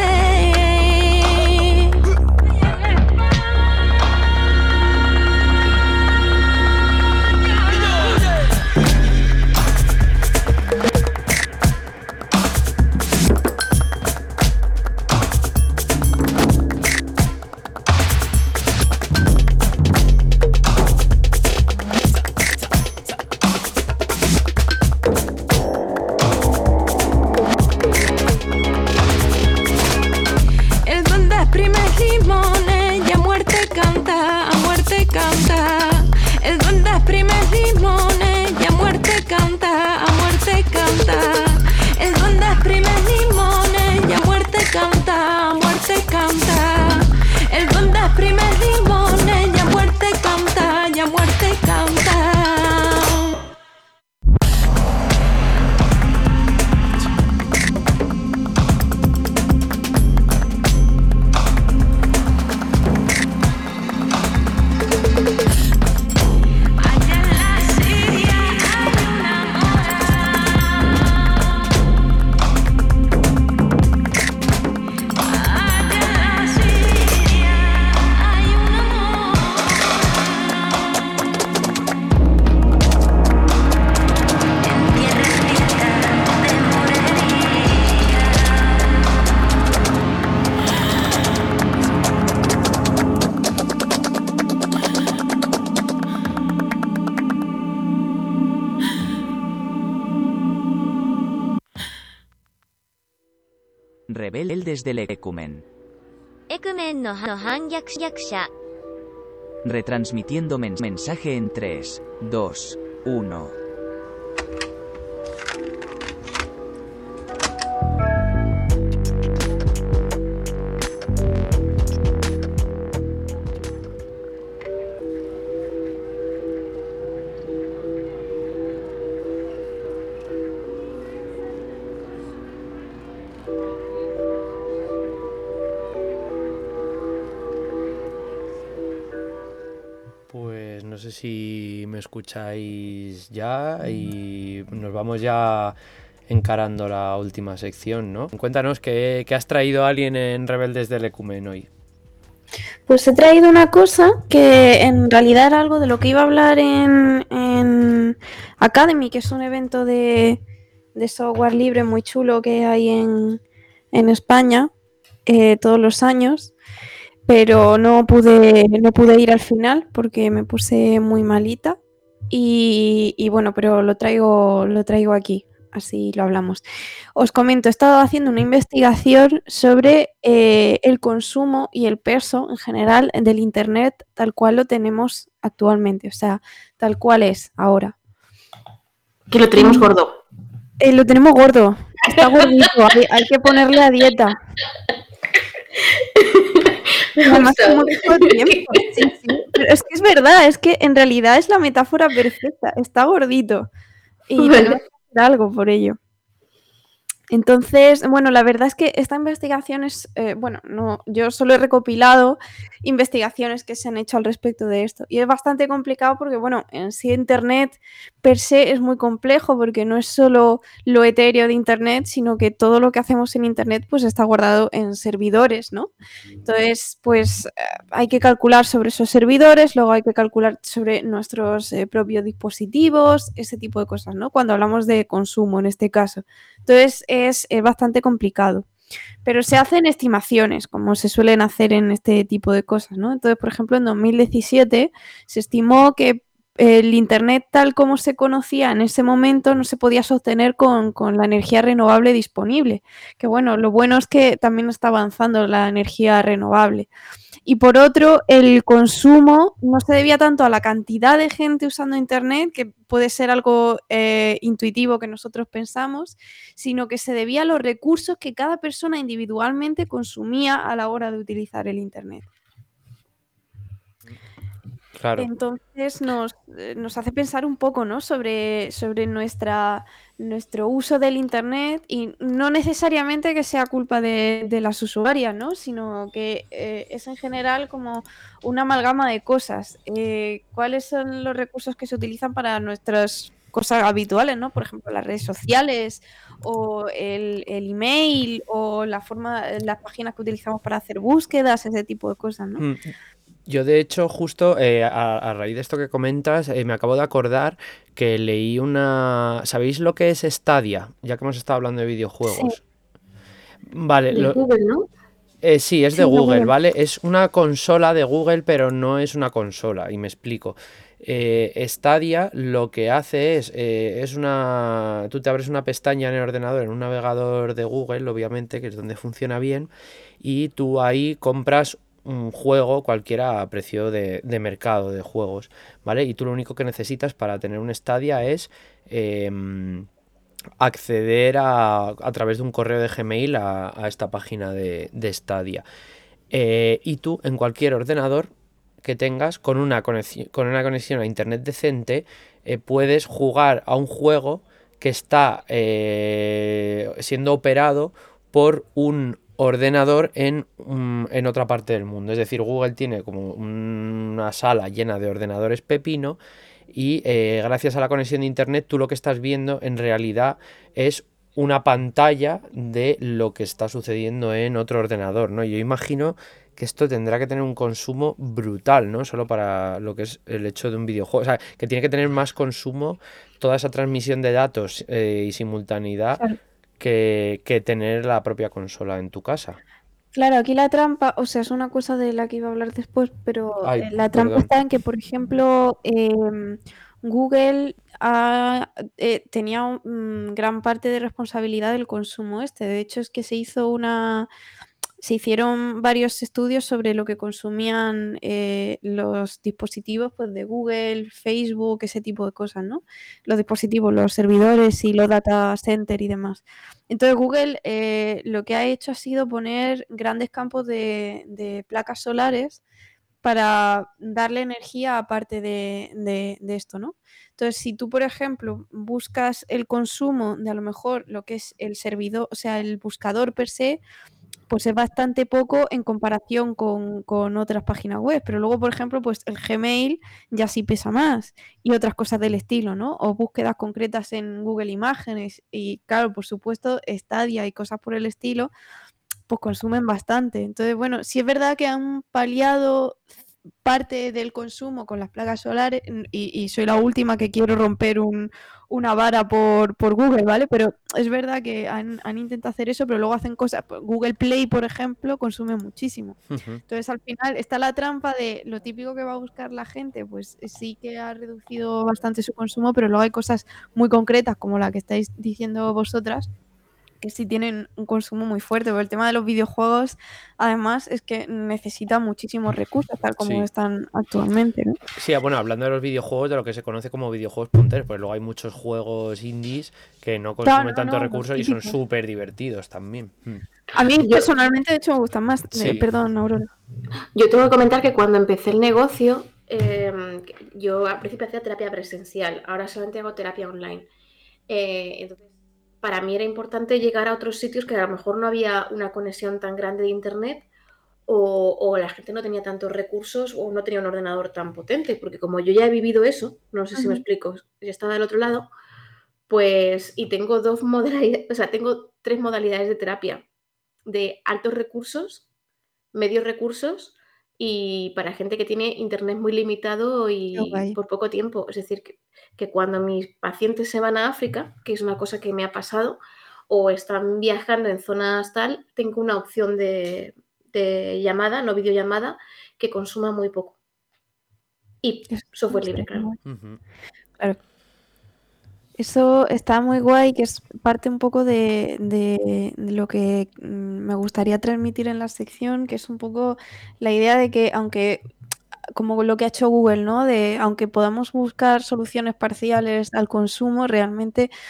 Rebeldes del Ecumen. エクメンの反逆者 Retransmitiendo men- mensaje en tres, dos, uno. Pues no sé si me escucháis ya y nos vamos ya encarando la última sección, ¿no? Cuéntanos qué, qué has traído alguien en Rebeldes del Ecumen hoy. Pues he traído una cosa que en realidad era algo de lo que iba a hablar en, en Academy, que es un evento de, de software libre muy chulo que hay en, en España eh, todos los años, pero no pude, no pude ir al final porque me puse muy malita y, y bueno, pero lo traigo, lo traigo aquí. Así lo hablamos. Os comento, he estado haciendo una investigación sobre eh, el consumo y el peso en general del Internet tal cual lo tenemos actualmente, o sea, tal cual es ahora. Que lo tenemos gordo. Eh, lo tenemos gordo, está gordito, hay, hay que ponerle a dieta. Además, como todo tiempo. Sí, sí. Pero es que es verdad, es que en realidad es la metáfora perfecta, está gordito y Bueno. tenemos que hacer algo por ello. Entonces, bueno, la verdad es que esta investigación es, eh, bueno, no, yo solo he recopilado investigaciones que se han hecho al respecto de esto y es bastante complicado porque, bueno, en sí Internet per se es muy complejo porque no es solo lo etéreo de Internet, sino que todo lo que hacemos en Internet pues está guardado en servidores, ¿no? Entonces, pues eh, hay que calcular sobre esos servidores, luego hay que calcular sobre nuestros eh, propios dispositivos, ese tipo de cosas, ¿no? Cuando hablamos de consumo en este caso. Entonces es, es bastante complicado. Pero se hacen estimaciones, como se suelen hacer en este tipo de cosas, ¿no? Entonces, por ejemplo, en dos mil diecisiete se estimó que el Internet tal como se conocía en ese momento no se podía sostener con, con la energía renovable disponible. Que bueno, lo bueno es que también está avanzando la energía renovable. Y por otro, el consumo no se debía tanto a la cantidad de gente usando Internet, que puede ser algo eh, intuitivo que nosotros pensamos, sino que se debía a los recursos que cada persona individualmente consumía a la hora de utilizar el Internet. Claro. Entonces nos, eh, nos hace pensar un poco, ¿no? sobre, sobre nuestra, nuestro uso del Internet y no necesariamente que sea culpa de, de las usuarias, ¿no? Sino que eh, es en general como una amalgama de cosas. Eh, ¿cuáles son los recursos que se utilizan para nuestras cosas habituales, ¿no? Por ejemplo, las redes sociales o el, el email o la forma, las páginas que utilizamos para hacer búsquedas, ese tipo de cosas, ¿no? Mm, Yo, de hecho, justo eh, a, a raíz de esto que comentas, eh, me acabo de acordar que leí una... ¿Sabéis lo que es Stadia? Ya que hemos estado hablando de videojuegos. Vale, De lo... Google, ¿no? Eh, sí, es de Sí, de Google, Google. ¿vale? Es una consola de Google, pero no es una consola, y me explico. Eh, Stadia lo que hace es, eh, es una... Tú te abres una pestaña en el ordenador, en un navegador de Google, obviamente, que es donde funciona bien, y tú ahí compras un juego cualquiera a precio de, de mercado de juegos, ¿vale? Y tú lo único que necesitas para tener un Stadia es... em, acceder a, a través de un correo de Gmail a, a esta página de, de Stadia. Eh, y tú, en cualquier ordenador que tengas, con una conexión, con una conexión a internet decente, eh, puedes jugar a un juego que está eh, siendo operado por un ordenador en, um, en otra parte del mundo. Es decir, Google tiene como una sala llena de ordenadores pepino y eh, gracias a la conexión de internet tú lo que estás viendo en realidad es una pantalla de lo que está sucediendo en otro ordenador, ¿no? Yo imagino que esto tendrá que tener un consumo brutal, ¿no? Solo para lo que es el hecho de un videojuego. O sea, que tiene que tener más consumo toda esa transmisión de datos eh, y simultaneidad Claro. que, que tener la propia consola en tu casa. Claro, aquí la trampa, o sea, es una cosa de la que iba a hablar después, pero Ay, eh, la trampa perdón. está en que, por ejemplo, em, Google ha- eh, tenía un- mm, gran parte de responsabilidad del consumo este. De hecho, es que se hizo una, se hicieron varios estudios sobre lo que consumían eh, los dispositivos pues, de Google, Facebook, ese tipo de cosas, ¿no? Los dispositivos, los servidores y los data center y demás. Entonces Google eh, lo que ha hecho ha sido poner grandes campos de, de placas solares para darle energía aparte de, de- de esto, ¿no? Entonces, si tú, por ejemplo, buscas el consumo de a lo mejor lo que es el servidor, o sea, el buscador per se, pues es bastante poco en comparación con, con otras páginas web. Pero luego, por ejemplo, pues el Gmail ya sí pesa más y otras cosas del estilo, ¿no? O búsquedas concretas en Google Imágenes y, claro, por supuesto, Stadia y cosas por el estilo, pues consumen bastante. Entonces, bueno, sí es verdad que han paliado parte del consumo con las placas solares y, y soy la última que quiero romper un, una vara por, por Google, ¿vale? Pero es verdad que han, han intentado hacer eso, pero luego hacen cosas. Google Play, por ejemplo, consume muchísimo. Ujú. Entonces, al final está la trampa de lo típico que va a buscar la gente, pues sí que ha reducido bastante su consumo, pero luego hay cosas muy concretas como la que estáis diciendo vosotras, que sí tienen un consumo muy fuerte. Porque el tema de los videojuegos, además, es que necesita muchísimos recursos, tal como Sí. están actualmente, ¿no? Sí, bueno, hablando de los videojuegos, de lo que se conoce como videojuegos punteros, pues luego hay muchos juegos indies que no consumen Claro, no, tantos no, los recursos y son típicos. súper divertidos también. Mm. A mí Yo- personalmente, de hecho, me gustan más. Sí. Eh, perdón, Aurora. Yo tengo que comentar que cuando empecé el negocio, eh, yo al principio hacía terapia presencial, ahora solamente hago terapia online. Eh, entonces, para mí era importante llegar a otros sitios que a lo mejor no había una conexión tan grande de internet o, o la gente no tenía tantos recursos o no tenía un ordenador tan potente, porque como yo ya he vivido eso, no sé si me Ujú. explico, yo estaba del otro lado, pues, y tengo dos modalidades, o sea, tengo tres modalidades de terapia, de altos recursos, medios recursos y para gente que tiene internet muy limitado Qué y guay. por poco tiempo. Es decir, que, que cuando mis pacientes se van a África, que es una cosa que me ha pasado, o están viajando en zonas tal, tengo una opción de, de llamada, no videollamada, que consuma muy poco. Y Eso software está libre, muy claro. guay. Ujú. Claro. Eso está muy guay, que es parte un poco de, de- de lo que mm, me gustaría transmitir en la sección, que es un poco la idea de que, aunque, como lo que ha hecho Google, ¿no? De aunque podamos buscar soluciones parciales al consumo, realmente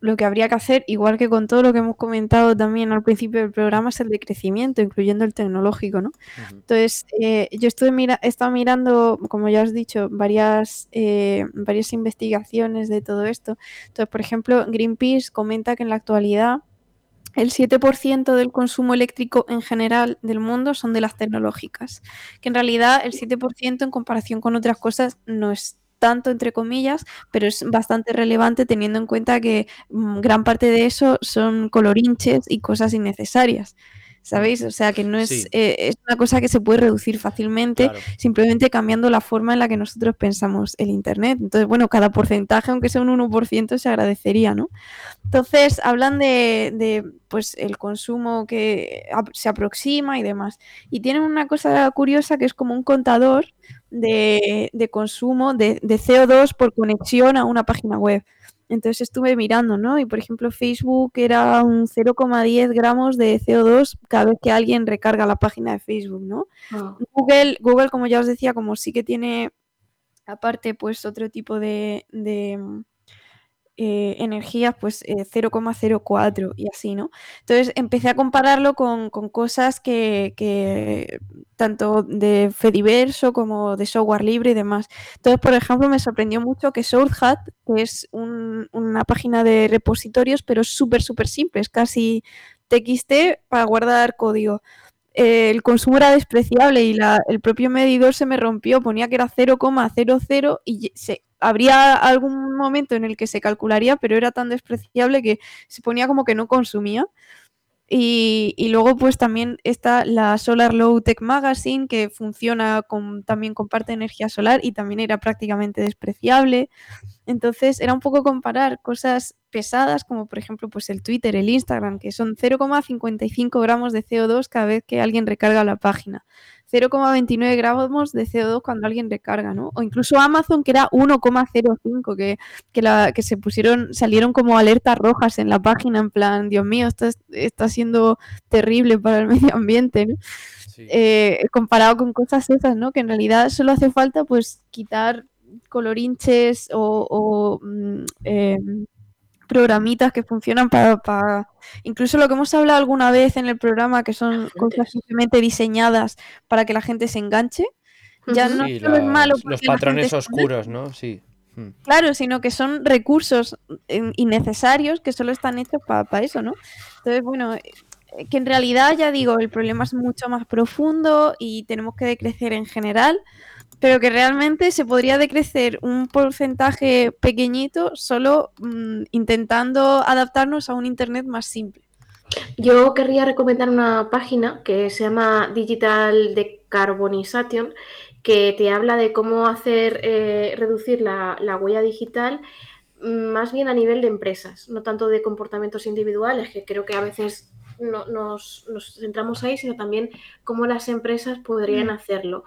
lo que habría que hacer, igual que con todo lo que hemos comentado también al principio del programa, es el decrecimiento, incluyendo el tecnológico, ¿no? Ujú. Entonces, eh, yo estuve mira he estado mirando, como ya os he dicho, varias, eh, varias investigaciones de todo esto. Entonces, por ejemplo, Greenpeace comenta que en la actualidad el siete por ciento del consumo eléctrico en general del mundo son de las tecnológicas, que en realidad el siete por ciento en comparación con otras cosas no es tanto, entre comillas, pero es bastante relevante teniendo en cuenta que mm, gran parte de eso son colorinches y cosas innecesarias, ¿sabéis? O sea, que no es, Sí. eh, es una cosa que se puede reducir fácilmente Claro. simplemente cambiando la forma en la que nosotros pensamos el Internet. Entonces, bueno, cada porcentaje, aunque sea un uno por ciento, se agradecería, ¿no? Entonces, hablan de, de, pues, el consumo que ap- se aproxima y demás. Y tienen una cosa curiosa que es como un contador de, de consumo de, de C O dos por conexión a una página web. Entonces estuve mirando, ¿no? Y por ejemplo, Facebook era un cero coma diez gramos de C O dos cada vez que alguien recarga la página de Facebook, ¿no? Ah. Google, Google, como ya os decía, como sí que tiene aparte, pues otro tipo de, de, mm, eh, energías, pues eh, cero coma cero cuatro y así, ¿no? Entonces empecé a compararlo con, con cosas que, que tanto de Fediverso como de software libre y demás. Entonces, por ejemplo, me sorprendió mucho que SourceHat, que es un- una página de repositorios, pero es súper, súper simple, es casi T X T para guardar código. Eh, el consumo era despreciable y la- el propio medidor se me rompió, ponía que era cero coma cero cero y ye- se, habría algún momento en el que se calcularía, pero era tan despreciable que se ponía como que no consumía. Y, y luego pues también está la Solar Low Tech Magazine, que funciona con, también con parte de energía solar y también era prácticamente despreciable. Entonces era un poco comparar cosas pesadas como por ejemplo pues el Twitter, el Instagram, que son cero coma cincuenta y cinco gramos de C O dos cada vez que alguien recarga la página, cero coma veintinueve gramos de C O dos cuando alguien recarga, ¿no? O incluso Amazon, que era uno coma cero cinco, que, que, la, que se pusieron, salieron como alertas rojas en la página en plan, Dios mío, esto es- está siendo terrible para el medio ambiente, ¿no? Eh, comparado con cosas esas, ¿no? Que en realidad solo hace falta pues quitar colorinches o, o, mm, eh, programitas que funcionan para, para- incluso lo que hemos hablado alguna vez en el programa, que son cosas simplemente diseñadas para que la gente se enganche. Ya no Sí, solo es malo las- los porque la gente patrones se oscuros, enganche, ¿no? Sí. Mm. claro, sino que son recursos eh, innecesarios que solo están hechos para eso, ¿no? Entonces, bueno, eh, que en realidad, ya digo, el problema es mucho más profundo y tenemos que decrecer en general, pero que realmente se podría decrecer un porcentaje pequeñito solo mm, intentando adaptarnos a un Internet más simple. Yo querría recomendar una página que se llama Digital Decarbonization, que te habla de cómo hacer eh, reducir la, la huella digital, mm, más bien a nivel de empresas, no tanto de comportamientos individuales, que creo que a veces no, nos, nos centramos ahí, sino también cómo las empresas podrían Mm. hacerlo,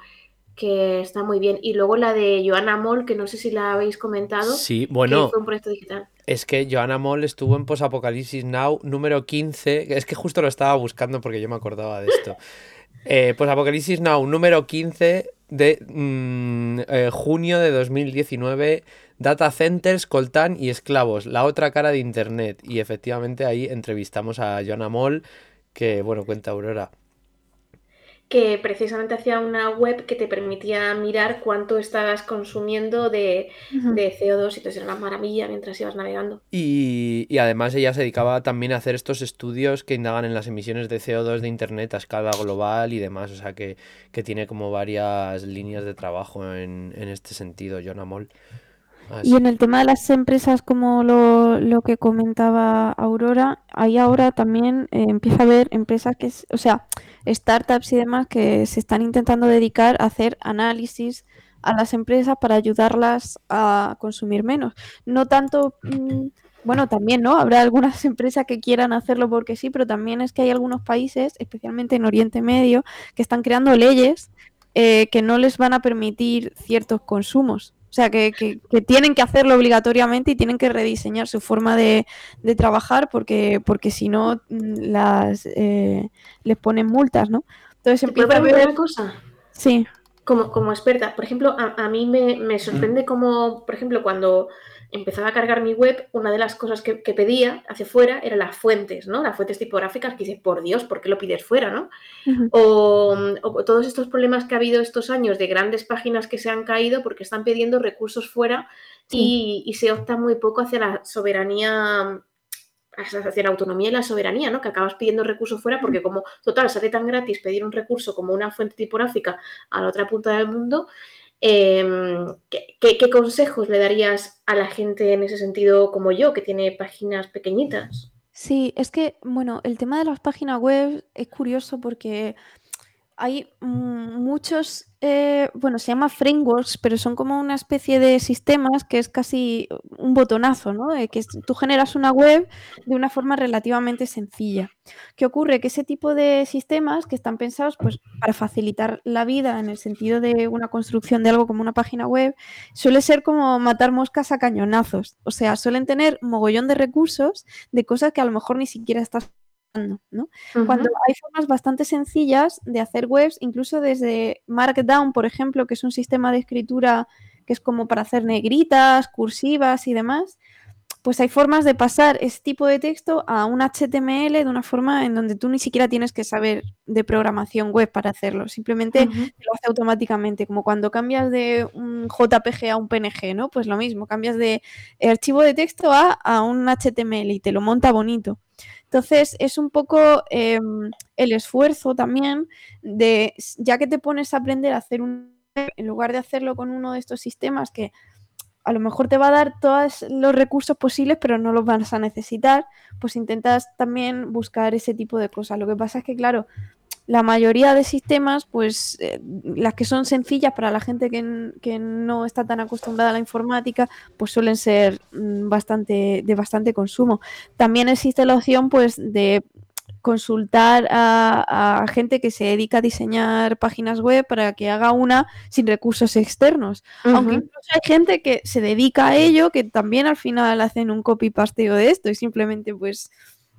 que está muy bien. Y luego la de Joanna Moll, que no sé si la habéis comentado, Sí, que bueno, fue un proyecto digital. es que Joanna Moll estuvo en Post-Apocalipsis Now número quince. Es que justo lo estaba buscando porque yo me acordaba de esto. Eh, Post-Apocalipsis Now número quince de mm, eh, junio de dos mil diecinueve. Data Centers, Coltán y Esclavos, la otra cara de Internet. Y efectivamente ahí entrevistamos a Joanna Moll, que, bueno, cuenta Aurora. Que precisamente hacía una web que te permitía mirar cuánto estabas consumiendo de, Ujú. de C O dos y entonces era una maravilla mientras ibas navegando. Y, y además ella se dedicaba también a hacer estos estudios que indagan en las emisiones de C O dos de Internet a escala global y demás. O sea que, que tiene como varias líneas de trabajo en, en este sentido, Joanna Moll. Y Así. en el tema de las empresas, como lo, lo que comentaba Aurora, ahí ahora también eh, empieza a haber empresas que, es- o sea, startups y demás que se están intentando dedicar a hacer análisis a las empresas para ayudarlas a consumir menos. No tanto, mm, bueno, también, ¿no? Habrá algunas empresas que quieran hacerlo porque sí, pero también es que hay algunos países, especialmente en Oriente Medio, que están creando leyes eh, que no les van a permitir ciertos consumos. O sea, que, que- que tienen que hacerlo obligatoriamente y tienen que rediseñar su forma de, de trabajar porque, porque si no mm, las eh, les ponen multas, ¿no? Entonces ¿Te puedo empieza a preguntar haber... una cosa? Sí. como, como experta, por ejemplo, a, a mí me, me sorprende como, por ejemplo, cuando empezaba a cargar mi web, una de las cosas que, que pedía hacia fuera eran las fuentes, ¿no? Las fuentes tipográficas, que dices, por Dios, ¿por qué lo pides fuera, no? Ujú. O, o todos estos problemas que ha habido estos años de grandes páginas que se han caído porque están pidiendo recursos fuera Sí. y, y se opta muy poco hacia la soberanía, hacia la autonomía y la soberanía, ¿no? Que acabas pidiendo recursos fuera porque como, total, sale tan gratis pedir un recurso como una fuente tipográfica a la otra punta del mundo. Eh, ¿qué, qué, ¿Qué consejos le darías a la gente en ese sentido como yo, que tiene páginas pequeñitas? Sí, es que, bueno, el tema de las páginas web es curioso porque hay mm, muchos, eh, bueno, se llama frameworks, pero son como una especie de sistemas que es casi un botonazo, ¿no? Eh, que es- tú generas una web de una forma relativamente sencilla. ¿Qué ocurre? Que ese tipo de sistemas que están pensados pues, para facilitar la vida en el sentido de una construcción de algo como una página web, suele ser como matar moscas a cañonazos. O sea, suelen tener mogollón de recursos de cosas que a lo mejor ni siquiera estás usando, ¿no? Cuando Ujú. hay formas bastante sencillas de hacer webs, incluso desde Markdown, por ejemplo, que es un sistema de escritura que es como para hacer negritas, cursivas y demás, pues hay formas de pasar ese tipo de texto a un H T M L de una forma en donde tú ni siquiera tienes que saber de programación web para hacerlo, simplemente Ujú. lo hace automáticamente, como cuando cambias de un J P G a un P N G, ¿no? Pues lo mismo, cambias de archivo de texto A a un H T M L y te lo monta bonito. Entonces, es un poco eh, el esfuerzo también de, ya que te pones a aprender a hacer un web, en lugar de hacerlo con uno de estos sistemas que a lo mejor te va a dar todos los recursos posibles, pero no los vas a necesitar, pues intentas también buscar ese tipo de cosas. Lo que pasa es que, claro, la mayoría de sistemas, pues eh, las que son sencillas para la gente que, que no está tan acostumbrada a la informática, pues suelen ser mm, bastante, de bastante consumo. También existe la opción, pues, de consultar a, a gente que se dedica a diseñar páginas web para que haga una sin recursos externos. Aunque Ujú. incluso hay gente que se dedica a ello, que también al final hacen un copy-pasteo de esto y simplemente pues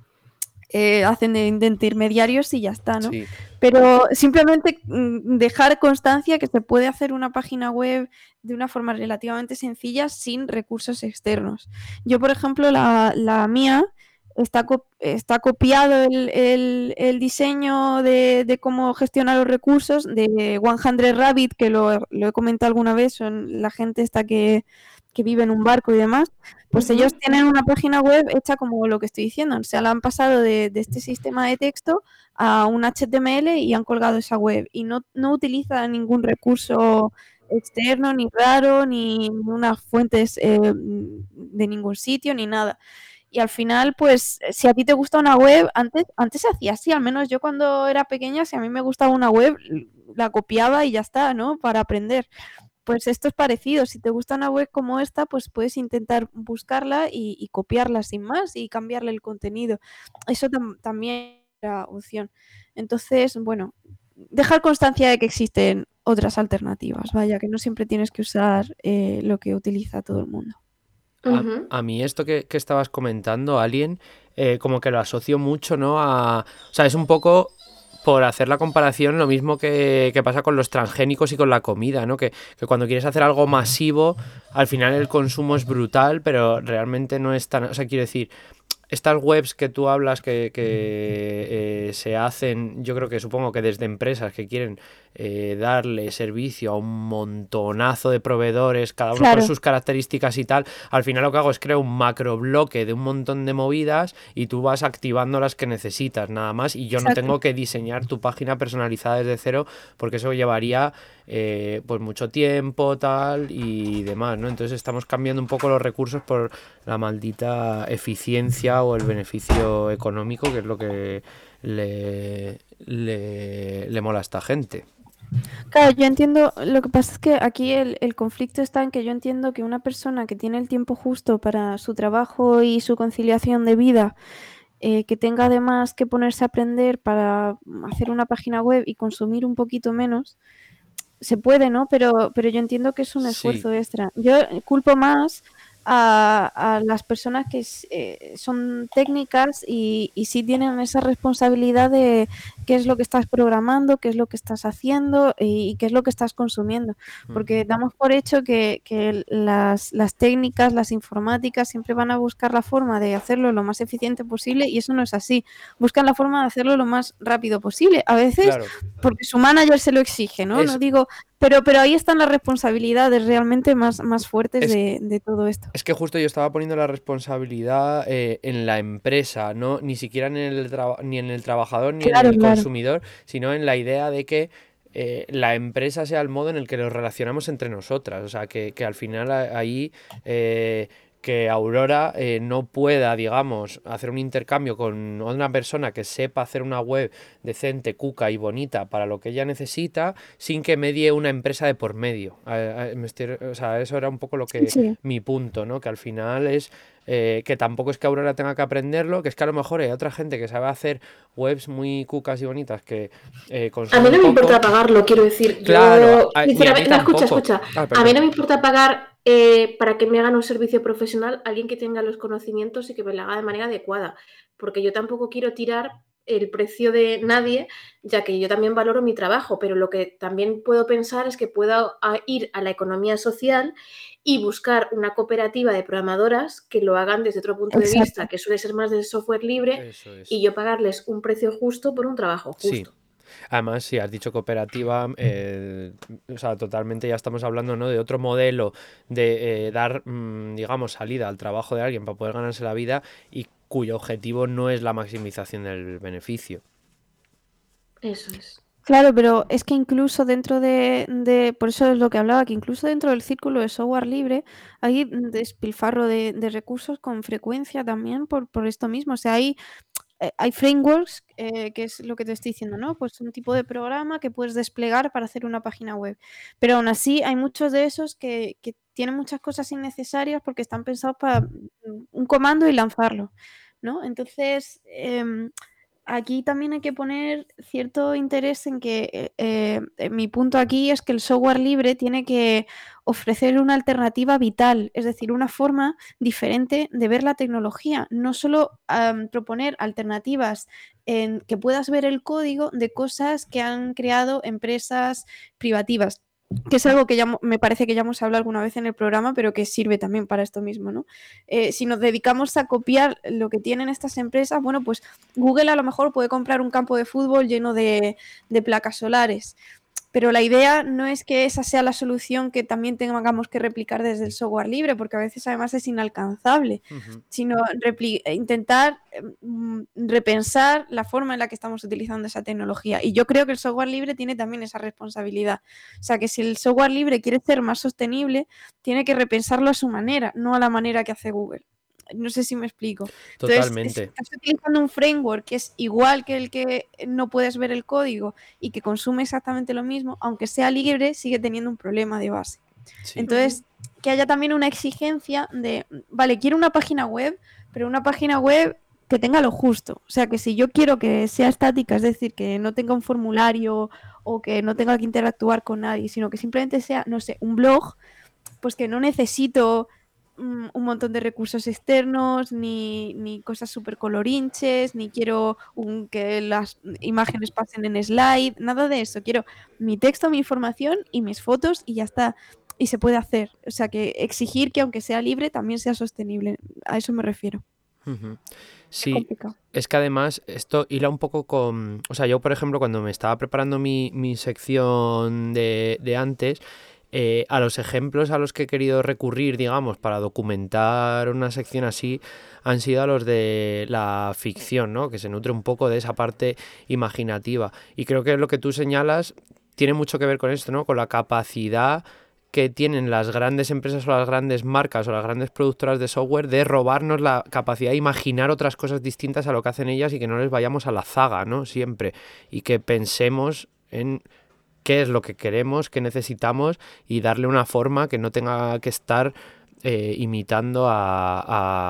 eh, hacen de, de intermediarios y ya está, ¿no? Sí. Pero simplemente mm, dejar constancia que se puede hacer una página web de una forma relativamente sencilla sin recursos externos. Yo, por ejemplo, la, la mía está, co- está copiado el, el- el diseño de, de cómo gestionar los recursos de cien Rabbit, que lo, lo he comentado alguna vez, son la gente esta que, que vive en un barco y demás. Pues Ujú. ellos tienen una página web hecha como lo que estoy diciendo, o sea, la han pasado de, de este sistema de texto a un H T M L y han colgado esa web y no, no utiliza ningún recurso externo, ni raro, ni unas fuentes eh, de ningún sitio, ni nada. Y al final, pues, si a ti te gusta una web, antes, antes se hacía así, al menos yo cuando era pequeña, si a mí me gustaba una web, la copiaba y ya está, ¿no? Para aprender. Pues esto es parecido, si te gusta una web como esta, pues puedes intentar buscarla y, y copiarla sin más y cambiarle el contenido. Eso tam- también era opción. Entonces, bueno, dejar constancia de que existen otras alternativas, vaya, que no siempre tienes que usar eh, lo que utiliza todo el mundo. A, Ujú. a mí esto que, que estabas comentando, Alien, eh, como que lo asocio mucho, ¿no? A, o sea, es un poco, por hacer la comparación, lo mismo que, que pasa con los transgénicos y con la comida, ¿no? Que, que cuando quieres hacer algo masivo, al final el consumo es brutal, pero realmente no es tan... O sea, quiero decir, estas webs que tú hablas que, que eh, se hacen, yo creo que supongo que desde empresas que quieren eh, darle servicio a un montonazo de proveedores, cada uno con Claro. sus características y tal, al final lo que hago es crear un macro bloque de un montón de movidas y tú vas activando las que necesitas nada más y yo no Exacto. tengo que diseñar tu página personalizada desde cero porque eso llevaría eh, pues mucho tiempo tal y demás, ¿no? Entonces estamos cambiando un poco los recursos por la maldita eficiencia o el beneficio económico, que es lo que le, le, le mola a esta gente. Claro, yo entiendo, lo que pasa es que aquí el, el conflicto está en que yo entiendo que una persona que tiene el tiempo justo para su trabajo y su conciliación de vida, eh, que tenga además que ponerse a aprender para hacer una página web y consumir un poquito menos, se puede, ¿no? Pero, pero yo entiendo que es un Sí. esfuerzo extra. Yo culpo más a, a las personas que eh, son técnicas y, y sí tienen esa responsabilidad de qué es lo que estás programando, qué es lo que estás haciendo y, y qué es lo que estás consumiendo. Porque damos por hecho que, que las, las técnicas, las informáticas siempre van a buscar la forma de hacerlo lo más eficiente posible y eso no es así. Buscan la forma de hacerlo lo más rápido posible. A veces Claro. porque su manager se lo exige, ¿no? Es- No digo, pero, pero ahí están las responsabilidades realmente más, más fuertes Es- de, de todo esto. Es que justo yo estaba poniendo la responsabilidad eh, en la empresa, no ni siquiera en el traba- ni en el trabajador ni Claro, en el claro. consumidor, sino en la idea de que eh, la empresa sea el modo en el que nos relacionamos entre nosotras. O sea, que, que al final a- ahí eh, que Aurora eh, no pueda, digamos, hacer un intercambio con una persona que sepa hacer una web decente, cuca y bonita para lo que ella necesita, sin que medie una empresa de por medio. A- a- me estoy- o sea, eso era un poco lo que Sí. mi punto, ¿no? Que al final es eh, que tampoco es que Aurora tenga que aprenderlo, que es que a lo mejor hay otra gente que sabe hacer webs muy cucas y bonitas que eh, A consumen mí no me poco. importa pagarlo, quiero decir. Claro, Yo, a- ni a mí sinceramente, no, escucha, tampoco. escucha. Ah, A mí perdón. no me importa pagar eh, para que me hagan un servicio profesional alguien que tenga los conocimientos y que me lo haga de manera adecuada. Porque yo tampoco quiero tirar el precio de nadie, ya que yo también valoro mi trabajo, pero lo que también puedo pensar es que puedo a- ir a la economía social y buscar una cooperativa de programadoras que lo hagan desde otro punto de Exacto. vista, que suele ser más del software libre, Eso es. y yo pagarles un precio justo por un trabajo justo. Sí. Además, si has dicho cooperativa, eh, o sea, totalmente ya estamos hablando, ¿no? De otro modelo de eh, dar, mm, digamos, salida al trabajo de alguien para poder ganarse la vida y cuyo objetivo no es la maximización del beneficio. Eso es. Claro, pero es que incluso dentro de, de- por eso es lo que hablaba, que incluso dentro del círculo de software libre hay despilfarro de, de recursos con frecuencia también por, por esto mismo. O sea, hay, eh, hay frameworks, eh, que es lo que te estoy diciendo, ¿no? Pues un tipo de programa que puedes desplegar para hacer una página web. Pero aún así hay muchos de esos que, que tienen muchas cosas innecesarias porque están pensados para mm, un comando y lanzarlo, ¿no? Entonces, em, aquí también hay que poner cierto interés en que eh, eh, eh, mi punto aquí es que el software libre tiene que ofrecer una alternativa vital, es decir, una forma diferente de ver la tecnología, no solo am, proponer alternativas en que puedas ver el código de cosas que han creado empresas privativas, que es algo que ya mo- me parece que ya hemos hablado alguna vez en el programa, pero que sirve también para esto mismo, ¿no? Eh, si nos dedicamos a copiar lo que tienen estas empresas, bueno, pues Google a lo mejor puede comprar un campo de fútbol lleno de, de placas solares, pero la idea no es que esa sea la solución que también tengamos que replicar desde el software libre, porque a veces además es inalcanzable, Ujú. sino repli- intentar eh, mm, repensar la forma en la que estamos utilizando esa tecnología. Y yo creo que el software libre tiene también esa responsabilidad. O sea, que si el software libre quiere ser más sostenible, tiene que repensarlo a su manera, no a la manera que hace Google. No sé si me explico. Entonces, si Totalmente. estás utilizando un framework que es igual que el que no puedes ver el código y que consume exactamente lo mismo, aunque sea libre, sigue teniendo un problema de base. Sí. Entonces, que haya también una exigencia de, vale, quiero una página web, pero una página web que tenga lo justo. O sea, que si yo quiero que sea estática, es decir, que no tenga un formulario o que no tenga que interactuar con nadie, sino que simplemente sea, no sé, un blog, pues que no necesito mm, un montón de recursos externos, ni, ni cosas súper colorinches, ni quiero un- que las imágenes pasen en slide, nada de eso. Quiero mi texto, mi información y mis fotos y ya está. Y se puede hacer. O sea, que exigir que aunque sea libre, también sea sostenible. A eso me refiero. Ujú. Es Sí, complicado. es que además esto hila un poco con... O sea, yo por ejemplo cuando me estaba preparando mi, mi sección de, de antes, eh, a los ejemplos a los que he querido recurrir, digamos, para documentar una sección así, han sido a los de la ficción, ¿no? Que se nutre un poco de esa parte imaginativa. Y creo que lo que tú señalas tiene mucho que ver con esto, ¿no? Con la capacidad que tienen las grandes empresas o las grandes marcas o las grandes productoras de software de robarnos la capacidad de imaginar otras cosas distintas a lo que hacen ellas y que no les vayamos a la zaga, ¿no? Siempre. Y que pensemos en qué es lo que queremos, qué necesitamos y darle una forma que no tenga que estar eh, imitando a,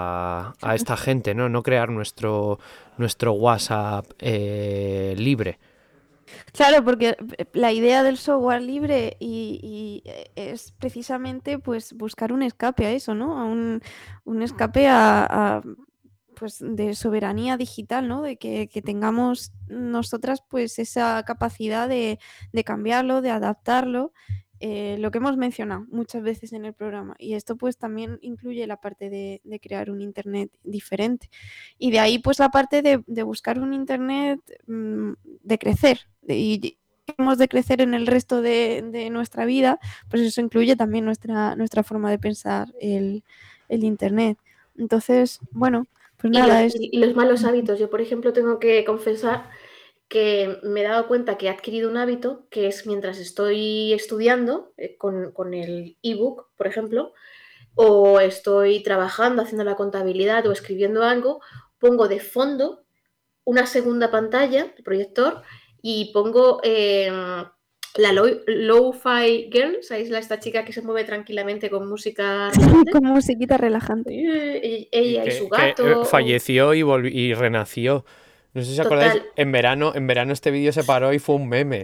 a, a esta gente, ¿no? No crear nuestro, nuestro WhatsApp eh, libre. Claro, porque eh, la idea del software libre y, y, eh, es precisamente pues buscar un escape a eso, ¿no? A un, un escape a, a, pues de soberanía digital, ¿no? De que, que tengamos nosotras pues esa capacidad de, de cambiarlo, de adaptarlo, eh, lo que hemos mencionado muchas veces en el programa. Y esto pues también incluye la parte de, de crear un internet diferente. Y de ahí pues la parte de, de buscar un internet mm, de crecer. De, y hemos de crecer en el resto de, de nuestra vida, pues eso incluye también nuestra, nuestra forma de pensar el, el internet. Entonces, bueno, pues Y nada, los, es... y los malos hábitos. Yo, por ejemplo, tengo que confesar que me he dado cuenta que he adquirido un hábito que es mientras estoy estudiando eh, con, con el ebook, por ejemplo, o estoy trabajando, haciendo la contabilidad o escribiendo algo, pongo de fondo una segunda pantalla, el proyector, y pongo eh, la low- Lo-Fi Girl, ¿sabéis? La, esta chica que se mueve tranquilamente con música relajante. con musiquita relajante. Eh, Ella y Que, su que, eh, gato. o- falleció y, volvi- y renació. No sé si os acordáis, Total. en verano, en verano este vídeo se paró y fue un meme.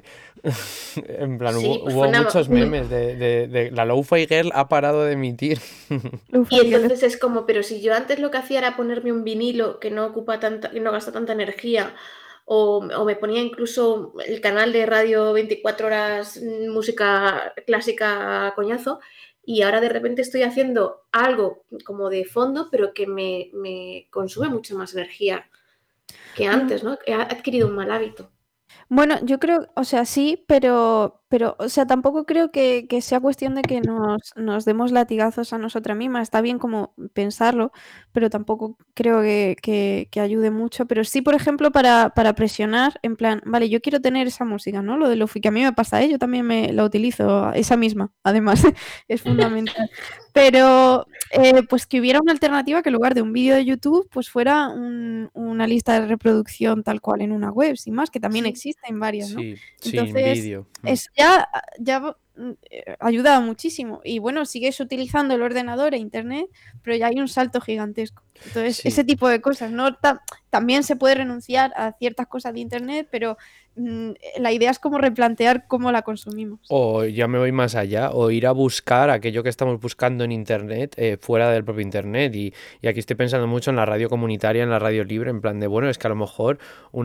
En plan, Sí, hubo, pues hubo fue una- muchos un- memes de, de, de la Lo-Fi Girl ha parado de emitir. Y entonces es como, pero si yo antes lo que hacía era ponerme un vinilo que no ocupa tanta, que no gasta tanta energía, o, o me ponía incluso el canal de radio veinticuatro horas, mm, música clásica a coñazo, y ahora de repente estoy haciendo algo como de fondo, pero que me, me consume mucho más energía que antes, ¿no? He adquirido un mal hábito. Bueno, yo creo, o sea, sí, pero, pero, o sea, tampoco creo que, que sea cuestión de que nos, nos demos latigazos a nosotras mismas. Está bien como pensarlo, pero tampoco creo que, que- que ayude mucho. Pero sí, por ejemplo, para, para presionar, en plan, vale, yo quiero tener esa música, ¿no? Lo de Lofi, que a mí me pasa, ¿eh? Yo también me la utilizo, esa misma, además, es fundamental. Pero, eh, pues que hubiera una alternativa que en lugar de un vídeo de YouTube, pues fuera un- una lista de reproducción tal cual en una web, sin más, que también Sí. existen varias, ¿no? Sí, sin Entonces, vídeo. Mm. eso ya, ya mm, eh, ayuda muchísimo. Y bueno, sigues utilizando el ordenador e internet, pero ya hay un salto gigantesco. Entonces, Sí. ese tipo de cosas, ¿no? Ta- también se puede renunciar a ciertas cosas de internet, pero mm, la idea es como replantear cómo la consumimos. O ya me voy más allá, o ir a buscar aquello que estamos buscando en Internet eh, fuera del propio Internet. Y, y aquí estoy pensando mucho en la radio comunitaria, en la radio libre, en plan de, bueno, es que a lo mejor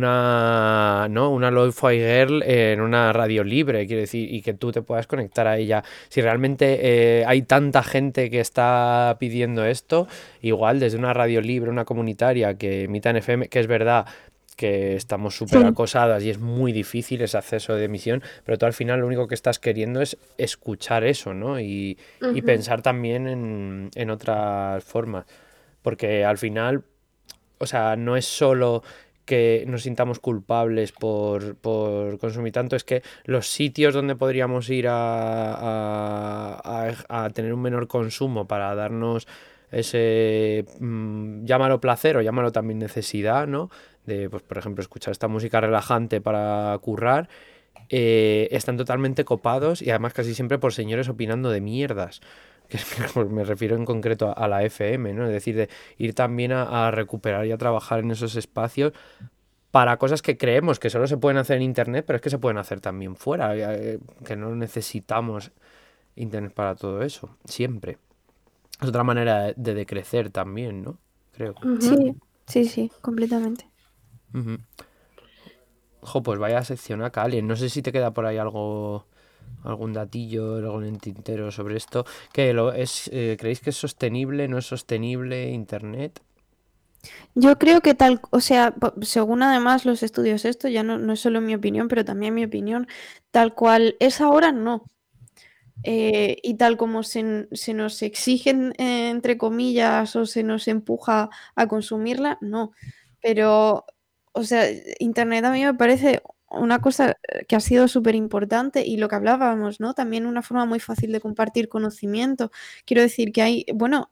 una, ¿no? una Lo-Fi Girl en una radio libre, quiero decir, y que tú te puedas conectar a ella. Si realmente eh, hay tanta gente que está pidiendo esto, igual desde una radio libre, una comunitaria que emita en F M, que es verdad que estamos súper Sí. acosadas y es muy difícil ese acceso de emisión, pero tú al final lo único que estás queriendo es escuchar eso, ¿no? Y, y Ujú. pensar también en, en otras formas, porque al final, o sea, no es solo que nos sintamos culpables por, por consumir tanto, es que los sitios donde podríamos ir a, a, a- a tener un menor consumo para darnos ese, mm, llámalo placer o llámalo también necesidad, ¿no? De, pues, por ejemplo, escuchar esta música relajante para currar, eh, están totalmente copados y además casi siempre por señores opinando de mierdas. Que es que, pues, me refiero en concreto a, a la F M, ¿no? Es decir, de ir también a, a recuperar y a trabajar en esos espacios para cosas que creemos que solo se pueden hacer en Internet, pero es que se pueden hacer también fuera, eh, que no necesitamos Internet para todo eso, siempre. Es otra manera de, de decrecer también, ¿no? Creo. Sí, sí, sí, completamente. Ujú. Jo, pues vaya sección acá, Alien. No sé si te queda por ahí algo, algún datillo, algo en el tintero sobre esto. ¿Qué lo es? Eh, ¿creéis que es sostenible? ¿No es sostenible Internet? Yo creo que tal, o sea, po- según además los estudios, esto ya no, no es solo mi opinión, pero también mi opinión, tal cual es ahora, no. Eh, y tal como se, n- se nos exigen, eh, entre comillas, o se nos empuja a consumirla, no. Pero, o sea, Internet a mí me parece una cosa eh, que ha sido súper importante y lo que hablábamos, ¿no? También una forma muy fácil de compartir conocimiento. Quiero decir que hay, bueno,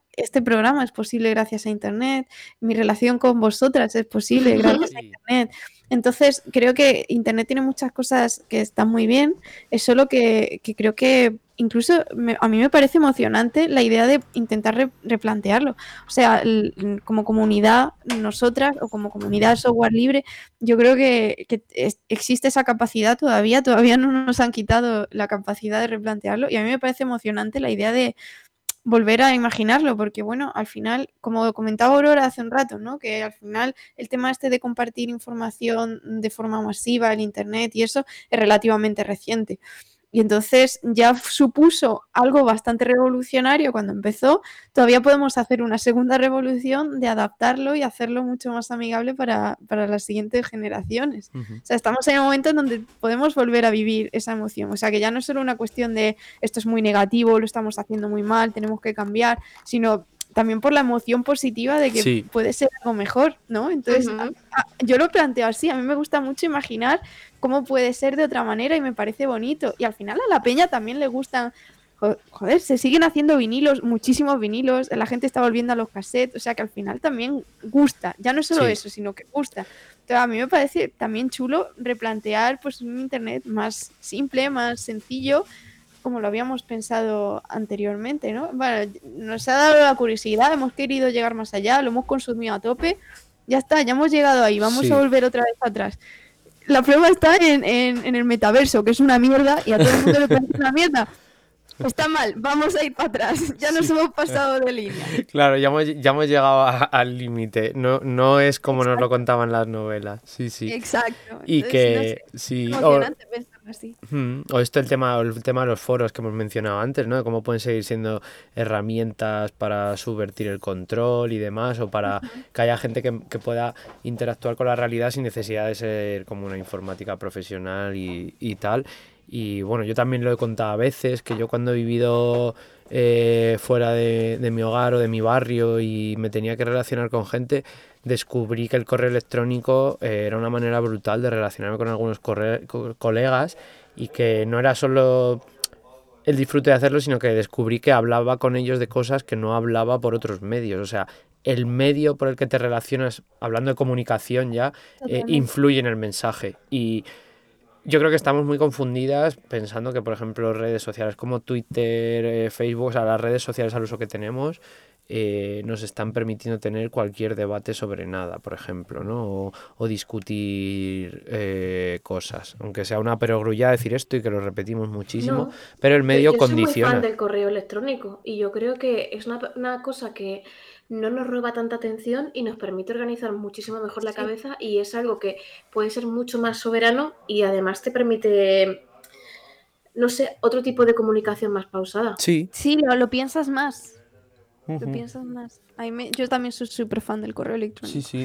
este programa es posible gracias a Internet, mi relación con vosotras es posible gracias a Internet. Entonces, creo que Internet tiene muchas cosas que están muy bien, es solo que, que creo que incluso me, a mí me parece emocionante la idea de intentar re, replantearlo. O sea, el, como comunidad, nosotras, o como comunidad de software libre, yo creo que, que es, existe esa capacidad todavía, todavía no nos han quitado la capacidad de replantearlo, y a mí me parece emocionante la idea de volver a imaginarlo, porque bueno, al final, como comentaba Aurora hace un rato, ¿no? Que al final el tema este de compartir información de forma masiva en Internet y eso es relativamente reciente. Y entonces ya supuso algo bastante revolucionario cuando empezó. Todavía podemos hacer una segunda revolución de adaptarlo y hacerlo mucho más amigable para, para las siguientes generaciones. Uh-huh. O sea, estamos en un momento en donde podemos volver a vivir esa emoción. O sea, que ya no es solo una cuestión de esto es muy negativo, lo estamos haciendo muy mal, tenemos que cambiar, sino también por la emoción positiva de que sí. puede ser algo mejor, ¿no? Entonces, uh-huh. a, a, yo lo planteo así. A mí me gusta mucho imaginar cómo puede ser de otra manera y me parece bonito. Y al final a la peña también le gustan, joder, se siguen haciendo vinilos, muchísimos vinilos, la gente está volviendo a los cassettes, o sea que al final también gusta, ya no es solo sí. eso, sino que gusta. Entonces a mí me parece también chulo replantear pues un Internet más simple, más sencillo, como lo habíamos pensado anteriormente, ¿no? Bueno, nos ha dado la curiosidad, hemos querido llegar más allá, lo hemos consumido a tope, ya está, ya hemos llegado ahí, vamos sí. a volver otra vez atrás. La prueba está en, en, en el metaverso, que es una mierda, y a todo el mundo le parece una mierda. Está mal, vamos a ir para atrás, ya nos sí. hemos pasado de línea. Claro, ya hemos, ya hemos llegado a, al límite, no, no es como Exacto. nos lo contaban las novelas. Sí, sí. Exacto. Y Entonces, que no sé, sí, emocionante o, pensarlo así. O esto el tema, el tema de los foros que hemos mencionado antes, ¿no? De cómo pueden seguir siendo herramientas para subvertir el control y demás, o para uh-huh. que haya gente que, que pueda interactuar con la realidad sin necesidad de ser como una informática profesional y, y tal. Y bueno, yo también lo he contado a veces, que yo cuando he vivido eh, fuera de, de mi hogar o de mi barrio y me tenía que relacionar con gente, descubrí que el correo electrónico eh, era una manera brutal de relacionarme con algunos corre- co- colegas y que no era solo el disfrute de hacerlo, sino que descubrí que hablaba con ellos de cosas que no hablaba por otros medios. O sea, el medio por el que te relacionas, hablando de comunicación ya, eh, influye en el mensaje. Y yo creo que estamos muy confundidas pensando que, por ejemplo, redes sociales como Twitter, eh, Facebook, o sea, las redes sociales al uso que tenemos, eh, nos están permitiendo tener cualquier debate sobre nada, por ejemplo, ¿no? O, o discutir eh, cosas, aunque sea una perogrullada decir esto y que lo repetimos muchísimo, no, pero el medio yo condiciona. Yo soy muy fan del correo electrónico y yo creo que es una, una cosa que no nos roba tanta atención y nos permite organizar muchísimo mejor la sí. cabeza, y es algo que puede ser mucho más soberano y además te permite, no sé, otro tipo de comunicación más pausada. Sí, sí, lo, lo piensas más. Uh-huh. Lo piensas más. A mí me, yo también soy súper fan del correo electrónico. Sí, sí.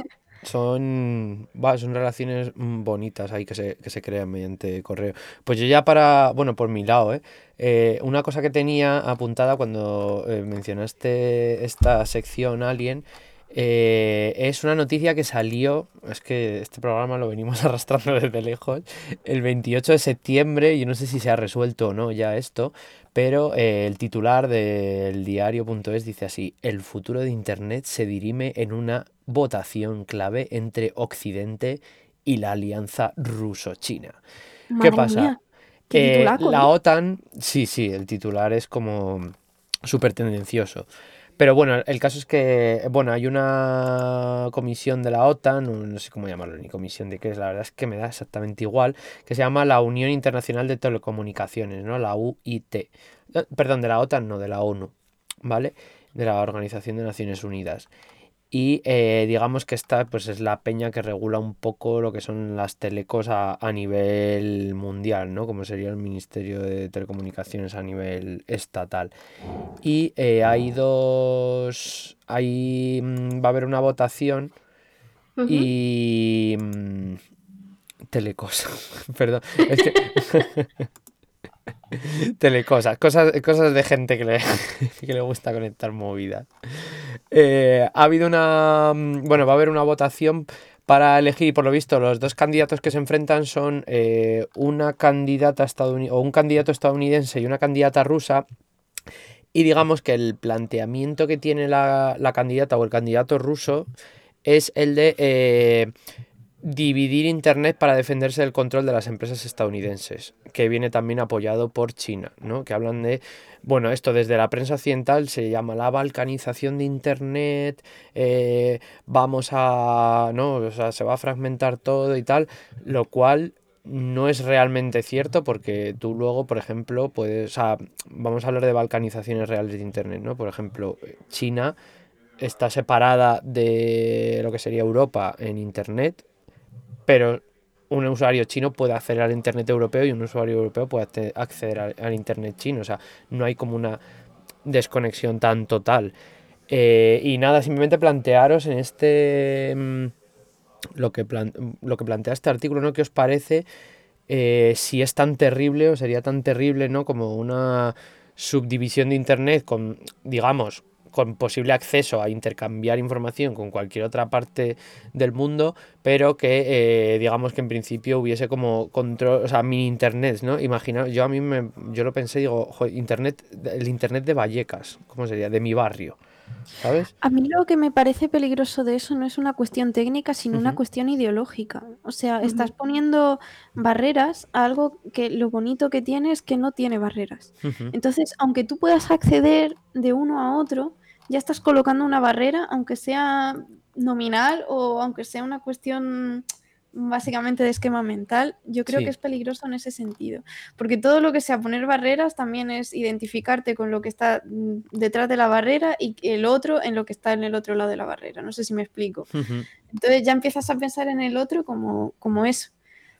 Son, va, son relaciones bonitas ahí que se, que se crean mediante correo. Pues yo ya para, bueno, por mi lado, ¿eh? Eh, una cosa que tenía apuntada cuando eh, mencionaste esta sección Alien, eh, es una noticia que salió, es que este programa lo venimos arrastrando desde lejos, el veintiocho de septiembre, yo no sé si se ha resuelto o no ya esto, pero eh, el titular del diario punto es dice así: el futuro de Internet se dirime en una votación clave entre Occidente y la alianza ruso-china. Madre ¿Qué pasa? Mía. Eh, la OTAN, sí, sí, el titular es como súper tendencioso. Pero bueno, el caso es que, bueno, hay una comisión de la OTAN, no sé cómo llamarlo, ni comisión de qué es, la verdad es que me da exactamente igual, que se llama la Unión Internacional de Telecomunicaciones, ¿no? La U I T. Perdón, de la OTAN, no, de la ONU, ¿vale? De la Organización de Naciones Unidas. Y eh, digamos que esta pues es la peña que regula un poco lo que son las telecos a, a nivel mundial, ¿no? Como sería el Ministerio de Telecomunicaciones a nivel estatal. Y eh, hay dos... Hay, va a haber una votación uh-huh. y... Telecos. Perdón. Es que... Telecosas, cosas, cosas de gente que le, que le gusta conectar movidas. Eh, ha habido una... Bueno, va a haber una votación para elegir, por lo visto, los dos candidatos que se enfrentan son eh, una candidata estadounidense o un candidato estadounidense y una candidata rusa. Y digamos que el planteamiento que tiene la, la candidata o el candidato ruso es el de eh, dividir Internet para defenderse del control de las empresas estadounidenses, que viene también apoyado por China, ¿no? Que hablan de, bueno, esto desde la prensa occidental se llama la balcanización de Internet, eh, vamos a, ¿no? O sea, se va a fragmentar todo y tal, lo cual no es realmente cierto porque tú luego, por ejemplo, puedes, o sea, vamos a hablar de balcanizaciones reales de Internet, ¿no? Por ejemplo, China está separada de lo que sería Europa en Internet, pero un usuario chino puede acceder al Internet europeo y un usuario europeo puede acceder al, al Internet chino. O sea, no hay como una desconexión tan total. Eh, y nada, simplemente plantearos en este... Mmm, lo, que plan, lo que plantea este artículo, ¿no? ¿Qué os parece? Eh, si es tan terrible o sería tan terrible, ¿no? Como una subdivisión de Internet con, digamos, con posible acceso a intercambiar información con cualquier otra parte del mundo, pero que eh, digamos que en principio hubiese como control, o sea, mini internet, ¿no? Imaginaos, yo a mí me, yo lo pensé, digo, joder, internet, el internet de Vallecas, ¿cómo sería? De mi barrio, ¿sabes? A mí lo que me parece peligroso de eso no es una cuestión técnica, sino una Ujú. cuestión ideológica. O sea, estás Ujú. poniendo barreras a algo que lo bonito que tiene es que no tiene barreras. Ujú. Entonces, aunque tú puedas acceder de uno a otro, ya estás colocando una barrera, aunque sea nominal o aunque sea una cuestión básicamente de esquema mental. Yo creo que Sí. es peligroso en ese sentido, porque todo lo que sea poner barreras también es identificarte con lo que está mm, detrás de la barrera y el otro en lo que está en el otro lado de la barrera. No sé si me explico. Ujú. Entonces ya empiezas a pensar en el otro como, como eso.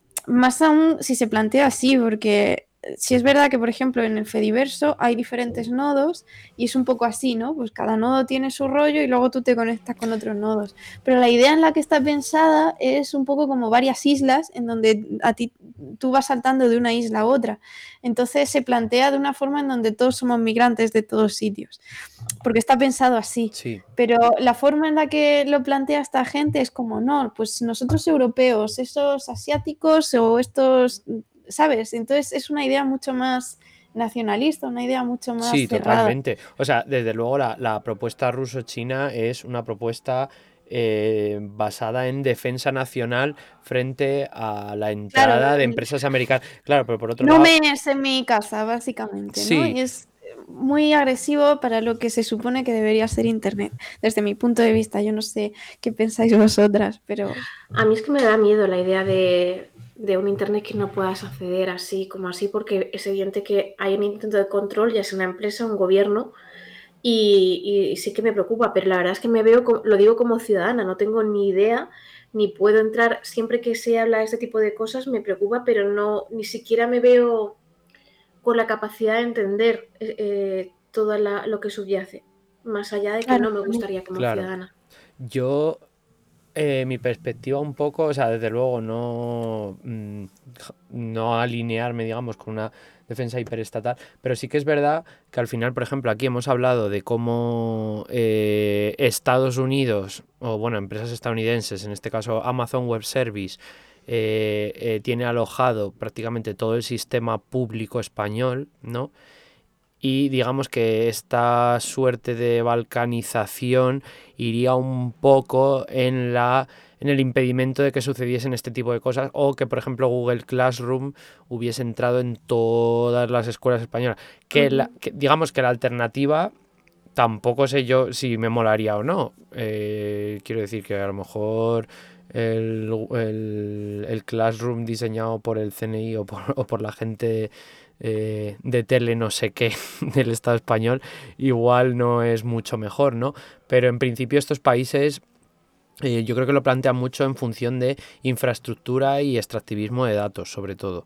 Más aún si se plantea así, porque si es verdad que, por ejemplo, en el Fediverso hay diferentes nodos y es un poco así, ¿no? Pues cada nodo tiene su rollo y luego tú te conectas con otros nodos. Pero la idea en la que está pensada es un poco como varias islas en donde a ti tú vas saltando de una isla a otra. Entonces se plantea de una forma en donde todos somos migrantes de todos sitios, porque está pensado así. Sí. Pero la forma en la que lo plantea esta gente es como, no, pues nosotros europeos, esos asiáticos o estos, ¿sabes? Entonces es una idea mucho más nacionalista, una idea mucho más Sí, cerrada. totalmente. O sea, desde luego la, la propuesta ruso-china es una propuesta eh, basada en defensa nacional frente a la entrada Claro, de el- empresas americanas. Claro, pero por otro no lado, me es en mi casa, básicamente, ¿no? sí, Y es muy agresivo para lo que se supone que debería ser Internet. Desde mi punto de vista, yo no sé qué pensáis vosotras, pero... A mí es que me da miedo la idea de, de un Internet que no puedas acceder así como así, porque es evidente que hay un intento de control, ya sea una empresa, un gobierno, y, y sí que me preocupa, pero la verdad es que me veo, co- lo digo como ciudadana, no tengo ni idea, ni puedo entrar, siempre que se habla de este tipo de cosas me preocupa, pero no, ni siquiera me veo con la capacidad de entender eh, eh, todo la- lo que subyace, más allá de que Claro, no me a mí- gustaría como claro. ciudadana. Yo, eh, mi perspectiva un poco, o sea, desde luego no, mm, j- no alinearme, digamos, con una defensa hiperestatal, pero sí que es verdad que al final, por ejemplo, aquí hemos hablado de cómo eh, Estados Unidos, o bueno, empresas estadounidenses, en este caso Amazon Web Service, eh, eh, tiene alojado prácticamente todo el sistema público español, ¿no? Y digamos que esta suerte de balcanización iría un poco en la en el impedimento de que sucediesen este tipo de cosas o que, por ejemplo, Google Classroom hubiese entrado en todas las escuelas españolas. Que, la, que digamos que la alternativa tampoco sé yo si me molaría o no. Eh, quiero decir que a lo mejor el, el, el Classroom diseñado por el C N I o por, o por la gente eh, de tele no sé qué del Estado español igual no es mucho mejor, ¿no? Pero en principio estos países eh, yo creo que lo plantean mucho en función de infraestructura y extractivismo de datos, sobre todo.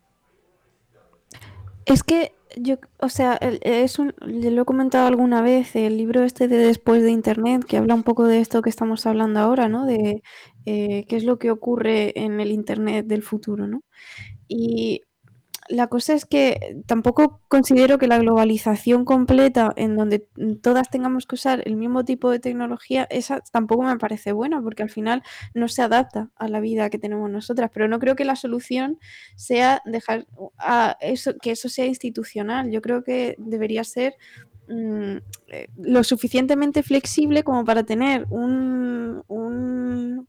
Es que yo, o sea, el- es un, ya lo he comentado alguna vez, el libro este de Después de Internet, que habla un poco de esto que estamos hablando ahora, ¿no? De eh, qué es lo que ocurre en el Internet del futuro, ¿no? Y la cosa es que tampoco considero que la globalización completa, en donde mm, todas tengamos que usar el mismo tipo de tecnología, esa tampoco me parece buena, porque al final no se adapta a la vida que tenemos nosotras. Pero no creo que la solución sea dejar a eso, que eso sea institucional. Yo creo que debería ser mm, eh, lo suficientemente flexible como para tener un, un,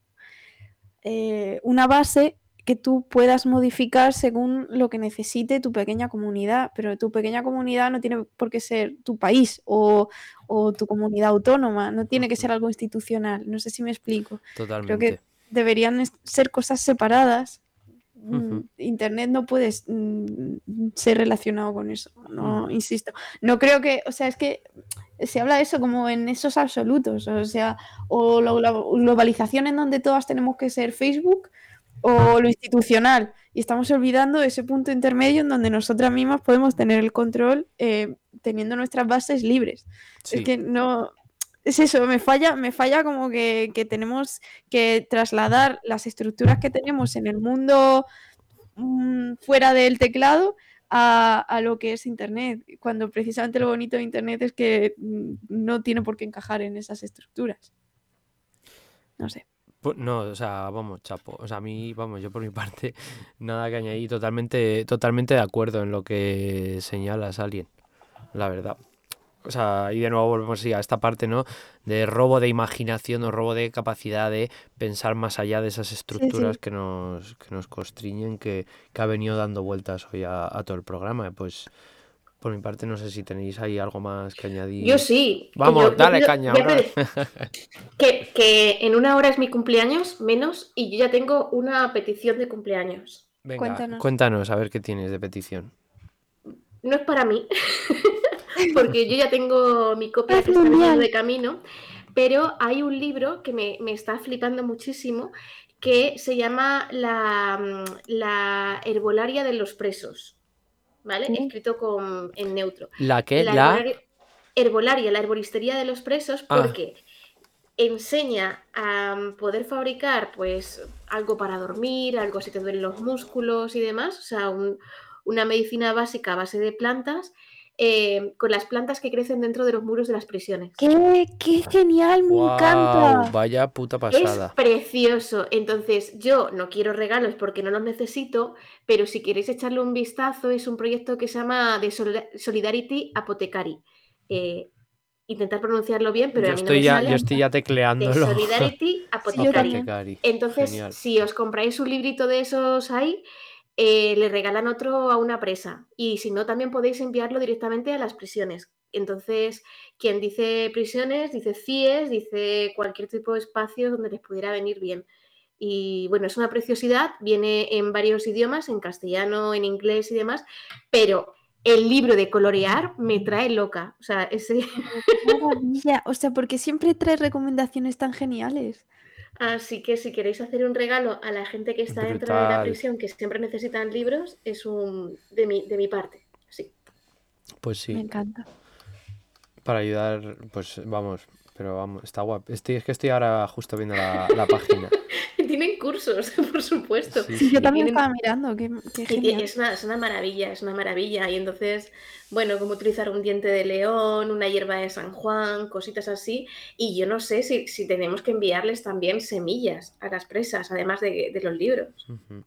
eh, una base que tú puedas modificar según lo que necesite tu pequeña comunidad, pero tu pequeña comunidad no tiene por qué ser tu país o, o tu comunidad autónoma, no tiene que ser algo institucional, no sé si me explico. Creo Totalmente. que deberían es- ser cosas separadas. Mm, Ujú. Internet no puede mm, ser relacionado con eso, no, Ujú. insisto. No creo que, o sea, es que se habla de eso como en esos absolutos, o sea, o la, la globalización en donde todas tenemos que ser Facebook o lo institucional, y estamos olvidando ese punto intermedio en donde nosotras mismas podemos tener el control eh, teniendo nuestras bases libres. Es Sí. que no, es eso, me falla, me falla como que, que tenemos que trasladar las estructuras que tenemos en el mundo mm, fuera del teclado a, a lo que es Internet, cuando precisamente lo bonito de Internet es que mm, no tiene por qué encajar en esas estructuras. No sé. Pu- No, o sea, vamos, chapo. O sea, a mí, vamos, yo por mi parte, nada que añadir. Totalmente, totalmente de acuerdo en lo que señalas, Alien, la verdad. O sea, y de nuevo volvemos sí, a esta parte, ¿no? De robo de imaginación o robo de capacidad de pensar más allá de esas Sí, estructuras sí. que nos, que nos constriñen, que, que ha venido dando vueltas hoy a, a todo el programa. Pues, por mi parte, no sé si tenéis ahí algo más que Yo añadir. sí, que Vamos, yo, yo dale pido- caña, voy a Aurora. pedir que, que en una hora es mi cumpleaños, menos, y yo ya tengo una petición de cumpleaños. Venga, Cuéntanos. cuéntanos, a ver qué tienes de petición. No es para mí, porque yo ya tengo mi copia ¡Ah, que está viniendo genial! de camino, pero hay un libro que me, me está flipando muchísimo que se llama La, mm, la herbolaria de los presos, ¿vale? ¿Qué? Escrito con, en neutro. ¿La qué? La ¿La? herbolaria, herbolaria, la herboristería de los presos, Ah, porque enseña a mm, poder fabricar pues algo para dormir, algo si te duelen los músculos y demás, o sea, un- una medicina básica a base de plantas, eh, con las plantas que crecen dentro de los muros de las prisiones. ¡Qué, qué genial! ¡Me wow, encanta! vaya puta Es pasada. precioso. Entonces, yo no quiero regalos porque no los necesito, pero si queréis echarle un vistazo, es un proyecto que se llama de Solida- Solidarity Apothecary. Eh, intentar pronunciarlo bien, pero Yo a mí no me estoy ya, Me yo sale. estoy ya encanta. De tecleándolo. Solidarity Sí, yo Apothecary. también. Apotecari. Entonces, Genial. si os compráis un librito de esos ahí, eh, le regalan otro a una presa. Y si no, también podéis enviarlo directamente a las prisiones. Entonces, quien dice prisiones, dice C I E S, dice cualquier tipo de espacio donde les pudiera venir bien. Y bueno, es una preciosidad, viene en varios idiomas, en castellano, en inglés y demás, pero el libro de colorear me trae loca. O sea, ese... ¡Qué maravilla! O sea, porque siempre trae recomendaciones tan geniales. Así que si queréis hacer un regalo a la gente que está dentro de la Brutal. prisión, que siempre necesitan libros, es un de mi, de mi parte. Sí. Pues Me sí, encanta. para ayudar, pues vamos, pero vamos, está guapo. Estoy, es que estoy ahora justo viendo la, la página. Tienen cursos, por supuesto. Sí, Sí, yo sí. también tienen- estaba mirando. ¡Qué, qué Y ti- genial! es una, es una maravilla, es una maravilla. Y entonces, bueno, cómo utilizar un diente de león, una hierba de San Juan, cositas así. Y yo no sé si, si tenemos que enviarles también semillas a las presas, además de, de los libros. Ujú.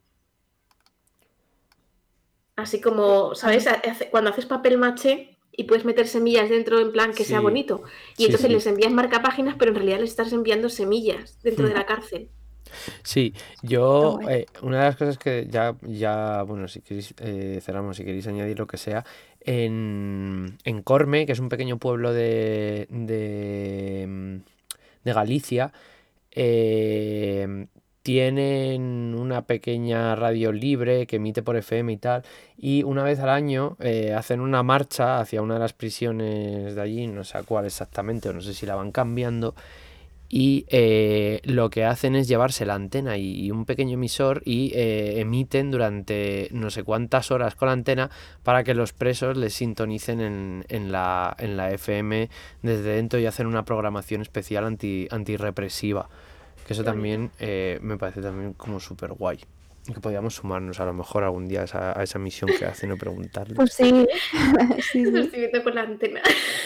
Así como, ¿sabes? Hace- Cuando haces papel maché y puedes meter semillas dentro en plan que sea Sí, bonito. Y sí, entonces sí. les envías marcapáginas, pero en realidad les estás enviando semillas dentro de la cárcel. Sí, Está yo, guay. eh, una de las cosas que ya, ya bueno, si queréis, eh, cerramos, si queréis añadir lo que sea, en, en Corme, que es un pequeño pueblo de, de, mm, de Galicia, eh, tienen una pequeña radio libre que emite por F M y tal, y una vez al año eh, hacen una marcha hacia una de las prisiones de allí, no sé a cuál exactamente, o no sé si la van cambiando, y eh, lo que hacen es llevarse la antena y, y un pequeño emisor y eh, emiten durante no sé cuántas horas con la antena para que los presos les sintonicen en, en la, en la F M desde dentro y hacen una programación especial anti, antirrepresiva. Que eso Qué también eh, me parece también como súper guay. Y que podíamos sumarnos a lo mejor algún día a esa, a esa misión que hacen o preguntarles. Pues sí. Sí, Lo sí. estoy viendo con la antena.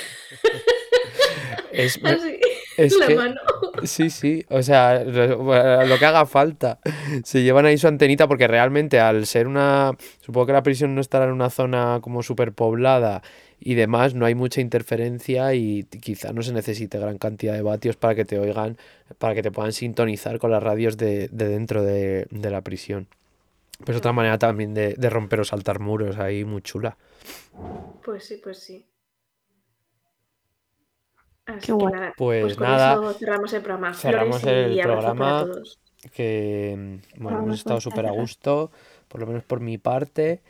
Es, Así, es la que, mano. sí, sí, o sea, lo, lo que haga falta. Se llevan ahí su antenita porque realmente al ser una... Supongo que la prisión no estará en una zona como súper poblada y demás, no hay mucha interferencia y quizá no se necesite gran cantidad de vatios para que te oigan, para que te puedan sintonizar con las radios de, de dentro de, de la prisión. Pues otra manera también de, de romper o saltar muros ahí muy chula. Pues sí, pues sí. Así Qué que guay. nada, Pues pues con nada, eso cerramos el programa. cerramos Flores y el abrazo para programa todos. que, bueno, Vamos, hemos estado vamos a súper a cerrar. gusto, por lo menos por mi parte.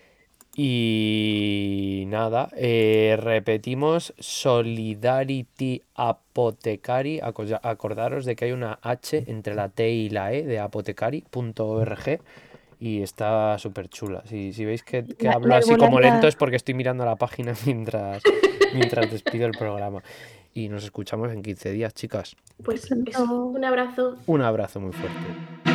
Y nada, eh, repetimos Solidarity Apothecary. Aco- Acordaros de que hay una H entre la T y la E de apothecary punto org y está súper chula. Si, si veis que, que La, hablo la así como lento herbolaria. es porque estoy mirando la página mientras, mientras despido el programa. Y nos escuchamos en quince días, chicas. Pues eso, Pronto. un abrazo. Un abrazo muy fuerte.